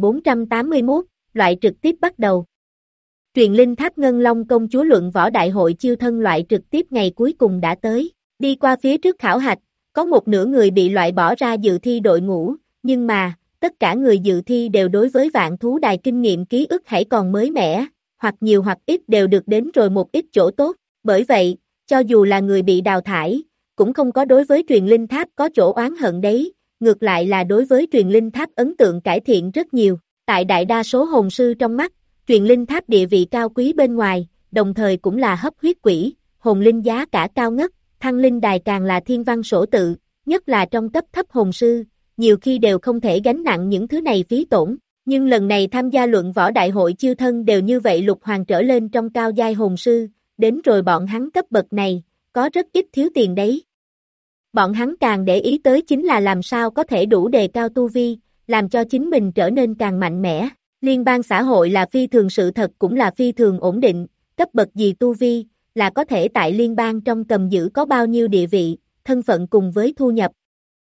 1481, loại trực tiếp bắt đầu. Truyền linh tháp Ngân Long công chúa luận võ đại hội chiêu thân loại trực tiếp ngày cuối cùng đã tới, đi qua phía trước khảo hạch, có một nửa người bị loại bỏ ra dự thi đội ngũ, nhưng mà, tất cả người dự thi đều đối với vạn thú đài kinh nghiệm ký ức hãy còn mới mẻ, hoặc nhiều hoặc ít đều được đến rồi một ít chỗ tốt, bởi vậy, cho dù là người bị đào thải, cũng không có đối với truyền linh tháp có chỗ oán hận đấy, ngược lại là đối với truyền linh tháp ấn tượng cải thiện rất nhiều, tại đại đa số hồn sư trong mắt, truyền linh tháp địa vị cao quý bên ngoài, đồng thời cũng là hấp huyết quỷ, hồn linh giá cả cao ngất, thăng linh đài càng là thiên văn sổ tự, nhất là trong cấp thấp hồn sư, nhiều khi đều không thể gánh nặng những thứ này phí tổn, nhưng lần này tham gia luận võ đại hội chiêu thân đều như vậy lục hoàng trở lên trong cao giai hồn sư, đến rồi bọn hắn cấp bậc này, có rất ít thiếu tiền đấy. Bọn hắn càng để ý tới chính là làm sao có thể đủ đề cao tu vi, làm cho chính mình trở nên càng mạnh mẽ. Liên bang xã hội là phi thường sự thật cũng là phi thường ổn định, cấp bậc gì tu vi, là có thể tại liên bang trong cầm giữ có bao nhiêu địa vị, thân phận cùng với thu nhập.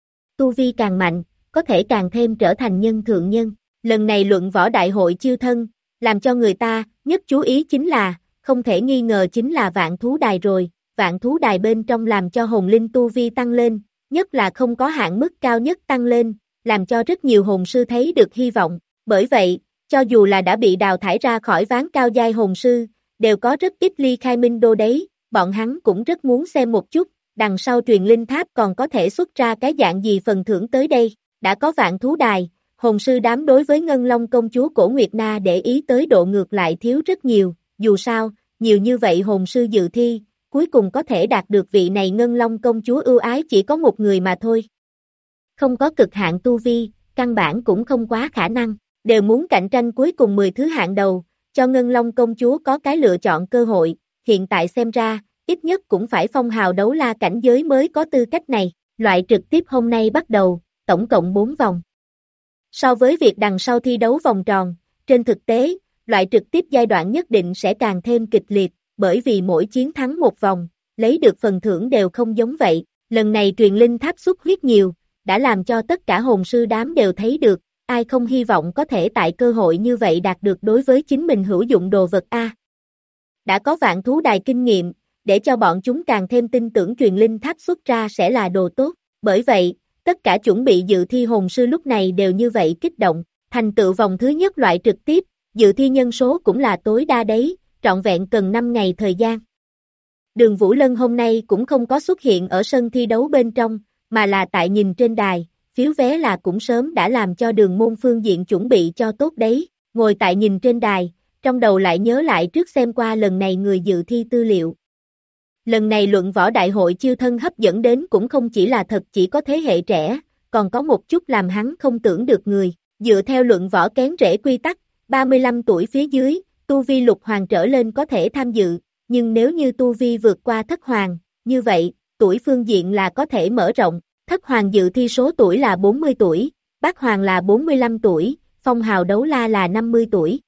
Tu vi càng mạnh, có thể càng thêm trở thành nhân thượng nhân. Lần này luận võ đại hội chiêu thân, làm cho người ta nhất chú ý chính là, không thể nghi ngờ chính là vạn thú đài rồi. Vạn thú đài bên trong làm cho hồn linh tu vi tăng lên, nhất là không có hạn mức cao nhất tăng lên, làm cho rất nhiều hồn sư thấy được hy vọng. Bởi vậy, cho dù là đã bị đào thải ra khỏi ván cao giai hồn sư, đều có rất ít ly khai minh đô đấy, bọn hắn cũng rất muốn xem một chút, đằng sau truyền linh tháp còn có thể xuất ra cái dạng gì phần thưởng tới đây. Đã có vạn thú đài, hồn sư đám đối với Ngân Long công chúa Cổ Nguyệt Na để ý tới độ ngược lại thiếu rất nhiều, dù sao, nhiều như vậy hồn sư dự thi, cuối cùng có thể đạt được vị này Ngân Long công chúa ưu ái chỉ có một người mà thôi. Không có cực hạn tu vi, căn bản cũng không quá khả năng, đều muốn cạnh tranh cuối cùng 10 thứ hạng đầu, cho Ngân Long công chúa có cái lựa chọn cơ hội, hiện tại xem ra, ít nhất cũng phải phong hào đấu la cảnh giới mới có tư cách này, loại trực tiếp hôm nay bắt đầu, tổng cộng 4 vòng. So với việc đằng sau thi đấu vòng tròn, trên thực tế, loại trực tiếp giai đoạn nhất định sẽ càng thêm kịch liệt, bởi vì mỗi chiến thắng một vòng, lấy được phần thưởng đều không giống vậy. Lần này truyền linh tháp xuất huyết nhiều, đã làm cho tất cả hồn sư đám đều thấy được, ai không hy vọng có thể tại cơ hội như vậy đạt được đối với chính mình hữu dụng đồ vật A. Đã có vạn thú đài kinh nghiệm, để cho bọn chúng càng thêm tin tưởng truyền linh tháp xuất ra sẽ là đồ tốt, bởi vậy, tất cả chuẩn bị dự thi hồn sư lúc này đều như vậy kích động, thành tựu vòng thứ nhất loại trực tiếp, dự thi nhân số cũng là tối đa đấy, trọn vẹn cần 5 ngày thời gian. Đường Vũ Lân hôm nay cũng không có xuất hiện ở sân thi đấu bên trong, mà là tại nhìn trên đài, phiếu vé là cũng sớm đã làm cho đường môn phương diện chuẩn bị cho tốt đấy, ngồi tại nhìn trên đài, trong đầu lại nhớ lại trước xem qua lần này người dự thi tư liệu. Lần này luận võ đại hội chiêu thân hấp dẫn đến cũng không chỉ là thật chỉ có thế hệ trẻ, còn có một chút làm hắn không tưởng được người, dựa theo luận võ kén rễ quy tắc, 35 tuổi phía dưới, tu vi lục hoàng trở lên có thể tham dự, nhưng nếu như tu vi vượt qua thất hoàng, như vậy, tuổi phương diện là có thể mở rộng, thất hoàng dự thi số tuổi là 40 tuổi, bát hoàng là 45 tuổi, phong hào đấu la là 50 tuổi.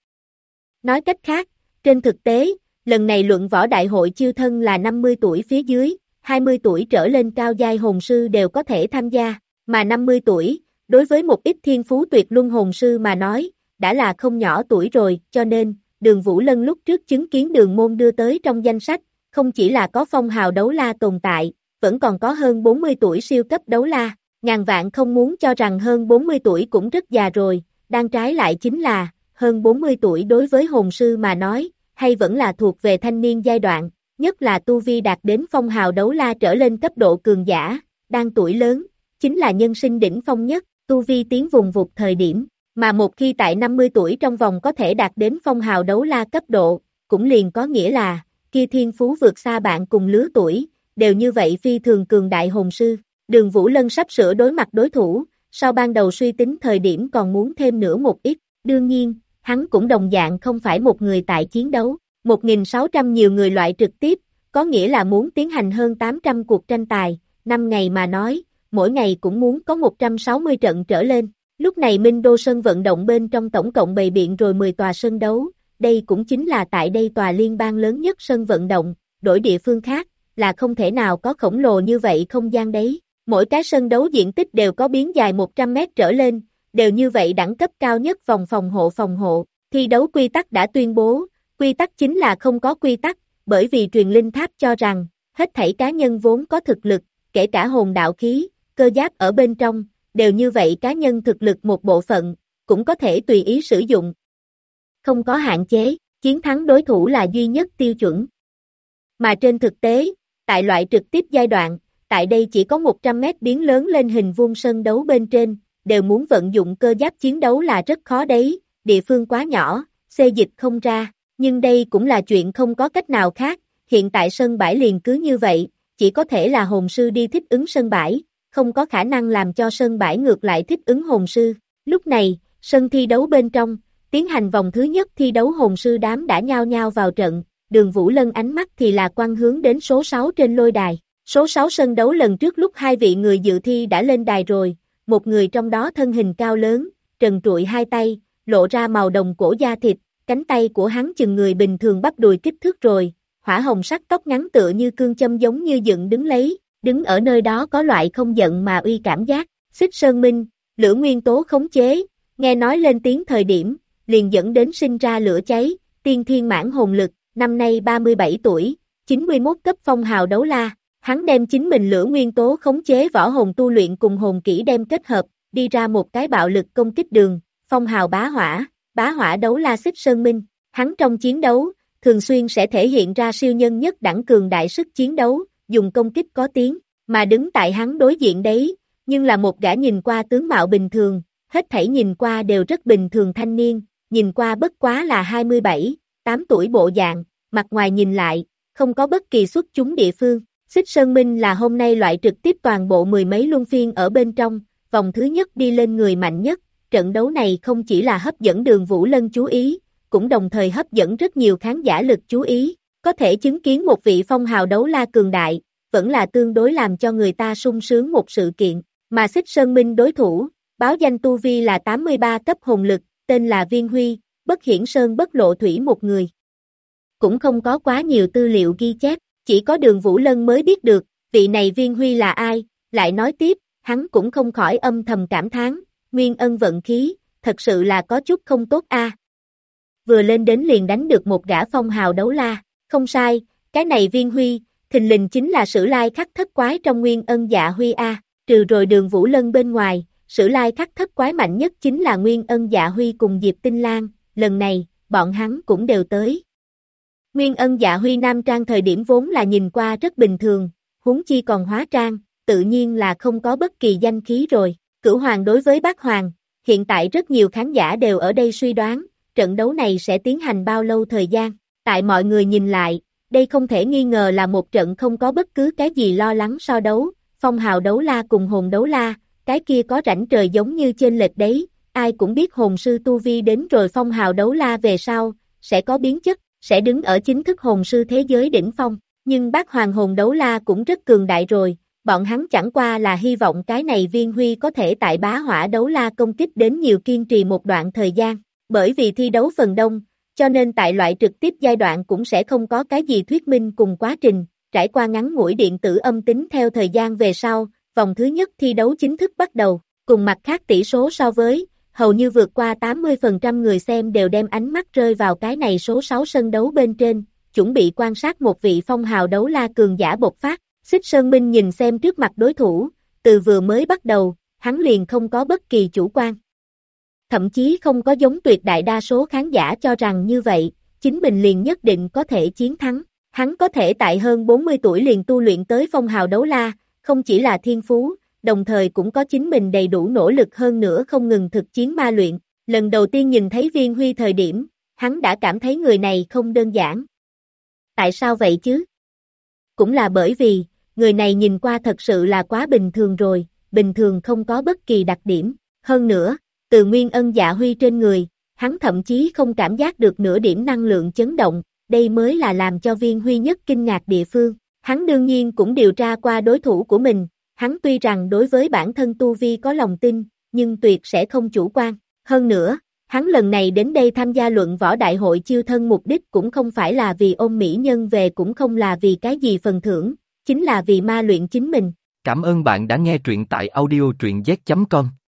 Nói cách khác, trên thực tế, lần này luận võ đại hội chiêu thân là 50 tuổi phía dưới, 20 tuổi trở lên cao giai hồn sư đều có thể tham gia, mà 50 tuổi, đối với một ít thiên phú tuyệt luân hồn sư mà nói, đã là không nhỏ tuổi rồi, cho nên, Đường Vũ Lân lúc trước chứng kiến đường môn đưa tới trong danh sách, không chỉ là có phong hào đấu la tồn tại, vẫn còn có hơn 40 tuổi siêu cấp đấu la, ngàn vạn không muốn cho rằng hơn 40 tuổi cũng rất già rồi, đang trái lại chính là, hơn 40 tuổi đối với hồn sư mà nói, hay vẫn là thuộc về thanh niên giai đoạn, nhất là tu vi đạt đến phong hào đấu la trở lên cấp độ cường giả, đang tuổi lớn, chính là nhân sinh đỉnh phong nhất, tu vi tiến vùng vụt thời điểm, mà một khi tại 50 tuổi trong vòng có thể đạt đến phong hào đấu la cấp độ, cũng liền có nghĩa là, kia thiên phú vượt xa bạn cùng lứa tuổi, đều như vậy phi thường cường đại hồn sư. Đường Vũ Lân sắp sửa đối mặt đối thủ, sau ban đầu suy tính thời điểm còn muốn thêm nữa một ít, đương nhiên, hắn cũng đồng dạng không phải một người tại chiến đấu, 1.600 nhiều người loại trực tiếp, có nghĩa là muốn tiến hành hơn 800 cuộc tranh tài, 5 ngày mà nói, mỗi ngày cũng muốn có 160 trận trở lên. Lúc này Minh Đô sân vận động bên trong tổng cộng bày biện rồi 10 tòa sân đấu, đây cũng chính là tại đây tòa liên bang lớn nhất sân vận động, đổi địa phương khác, là không thể nào có khổng lồ như vậy không gian đấy. Mỗi cái sân đấu diện tích đều có biến dài 100 mét trở lên, đều như vậy đẳng cấp cao nhất vòng phòng hộ. Thi đấu quy tắc đã tuyên bố, quy tắc chính là không có quy tắc, bởi vì truyền linh tháp cho rằng, hết thảy cá nhân vốn có thực lực, kể cả hồn đạo khí, cơ giáp ở bên trong, đều như vậy cá nhân thực lực một bộ phận, cũng có thể tùy ý sử dụng. Không có hạn chế, chiến thắng đối thủ là duy nhất tiêu chuẩn. Mà trên thực tế, tại loại trực tiếp giai đoạn, tại đây chỉ có 100 mét biến lớn lên hình vuông sân đấu bên trên, đều muốn vận dụng cơ giáp chiến đấu là rất khó đấy, địa phương quá nhỏ, xê dịch không ra, nhưng đây cũng là chuyện không có cách nào khác, hiện tại sân bãi liền cứ như vậy, chỉ có thể là hồn sư đi thích ứng sân bãi, không có khả năng làm cho sân bãi ngược lại thích ứng hồn sư. Lúc này, sân thi đấu bên trong, tiến hành vòng thứ nhất thi đấu hồn sư đám đã nhao nhao vào trận, Đường Vũ Lân ánh mắt thì là quăng hướng đến số 6 trên lôi đài. Số 6 sân đấu lần trước lúc hai vị người dự thi đã lên đài rồi, một người trong đó thân hình cao lớn, trần trụi hai tay, lộ ra màu đồng cổ da thịt, cánh tay của hắn chừng người bình thường bắp đùi kích thước rồi, hỏa hồng sắc tóc ngắn tựa như cương châm giống như dựng đứng lấy, đứng ở nơi đó có loại không giận mà uy cảm giác. Xích Sơn Minh, lửa nguyên tố khống chế, nghe nói lên tiếng thời điểm, liền dẫn đến sinh ra lửa cháy, tiên thiên mãn hồn lực, năm nay 37 tuổi, 91 cấp phong hào đấu la. Hắn đem chính mình lửa nguyên tố khống chế võ hồn tu luyện cùng hồn kỹ đem kết hợp, đi ra một cái bạo lực công kích đường, phong hào bá hỏa đấu la Xích Sơn Minh. Hắn trong chiến đấu, thường xuyên sẽ thể hiện ra siêu nhân nhất đẳng cường đại sức chiến đấu, dùng công kích có tiếng, mà đứng tại hắn đối diện đấy, nhưng là một gã nhìn qua tướng mạo bình thường, hết thảy nhìn qua đều rất bình thường thanh niên, nhìn qua bất quá là 27, 8 tuổi bộ dạng, mặt ngoài nhìn lại, không có bất kỳ xuất chúng địa phương. Xích Sơn Minh là hôm nay loại trực tiếp toàn bộ mười mấy luân phiên ở bên trong, vòng thứ nhất đi lên người mạnh nhất, trận đấu này không chỉ là hấp dẫn Đường Vũ Lân chú ý, cũng đồng thời hấp dẫn rất nhiều khán giả lực chú ý, có thể chứng kiến một vị phong hào đấu la cường đại, vẫn là tương đối làm cho người ta sung sướng một sự kiện, mà Xích Sơn Minh đối thủ, báo danh tu vi là 83 cấp hồn lực, tên là Viên Huy, bất hiển sơn bất lộ thủy một người. Cũng không có quá nhiều tư liệu ghi chép, chỉ có Đường Vũ Lân mới biết được, vị này Viên Huy là ai, lại nói tiếp, hắn cũng không khỏi âm thầm cảm thán, Nguyên Ân vận khí, thật sự là có chút không tốt a. Vừa lên đến liền đánh được một gã phong hào đấu la, không sai, cái này Viên Huy, thình lình chính là Sử Lai Khắc Thất Quái trong Nguyên Ân Dạ Huy a, trừ rồi Đường Vũ Lân bên ngoài, Sử Lai Khắc Thất Quái mạnh nhất chính là Nguyên Ân Dạ Huy cùng Diệp Tinh Lan, lần này, bọn hắn cũng đều tới. Nguyên Ân Dạ Huy nam trang thời điểm vốn là nhìn qua rất bình thường, huống chi còn hóa trang, tự nhiên là không có bất kỳ danh khí rồi. Cửu Hoàng đối với Bát Hoàng, hiện tại rất nhiều khán giả đều ở đây suy đoán, trận đấu này sẽ tiến hành bao lâu thời gian. Tại mọi người nhìn lại, đây không thể nghi ngờ là một trận không có bất cứ cái gì lo lắng so đấu, phong hào đấu la cùng hồn đấu la, cái kia có rảnh trời giống như chênh lệch đấy, ai cũng biết hồn sư tu vi đến rồi phong hào đấu la về sau, sẽ có biến chất, sẽ đứng ở chính thức hồn sư thế giới đỉnh phong, nhưng Bát Hoàng hồn đấu la cũng rất cường đại rồi, bọn hắn chẳng qua là hy vọng cái này Viên Huy có thể tại bá hỏa đấu la công kích đến nhiều kiên trì một đoạn thời gian, bởi vì thi đấu phần đông, cho nên tại loại trực tiếp giai đoạn cũng sẽ không có cái gì thuyết minh cùng quá trình, trải qua ngắn ngủi điện tử âm tính theo thời gian về sau, vòng thứ nhất thi đấu chính thức bắt đầu, cùng mặt khác tỷ số so với, hầu như vượt qua 80% người xem đều đem ánh mắt rơi vào cái này số 6 sân đấu bên trên, chuẩn bị quan sát một vị phong hào đấu la cường giả bộc phát. Xích Sơn Minh nhìn xem trước mặt đối thủ, từ vừa mới bắt đầu, hắn liền không có bất kỳ chủ quan. Thậm chí không có giống tuyệt đại đa số khán giả cho rằng như vậy, chính mình liền nhất định có thể chiến thắng. Hắn có thể tại hơn 40 tuổi liền tu luyện tới phong hào đấu la, không chỉ là thiên phú, đồng thời cũng có chính mình đầy đủ nỗ lực hơn nữa không ngừng thực chiến ma luyện. Lần đầu tiên nhìn thấy Viên Huy thời điểm, hắn đã cảm thấy người này không đơn giản. Tại sao vậy chứ? Cũng là bởi vì, người này nhìn qua thật sự là quá bình thường rồi, bình thường không có bất kỳ đặc điểm. Hơn nữa, từ Nguyên Ân Dạ Huy trên người, hắn thậm chí không cảm giác được nửa điểm năng lượng chấn động, đây mới là làm cho Viên Huy nhất kinh ngạc địa phương. Hắn đương nhiên cũng điều tra qua đối thủ của mình, hắn tuy rằng đối với bản thân tu vi có lòng tin, nhưng tuyệt sẽ không chủ quan. Hơn nữa, hắn lần này đến đây tham gia luận võ đại hội chiêu thân mục đích cũng không phải là vì ôm mỹ nhân về, cũng không là vì cái gì phần thưởng, chính là vì ma luyện chính mình. Cảm ơn bạn đã nghe truyện tại audio truyện z.com.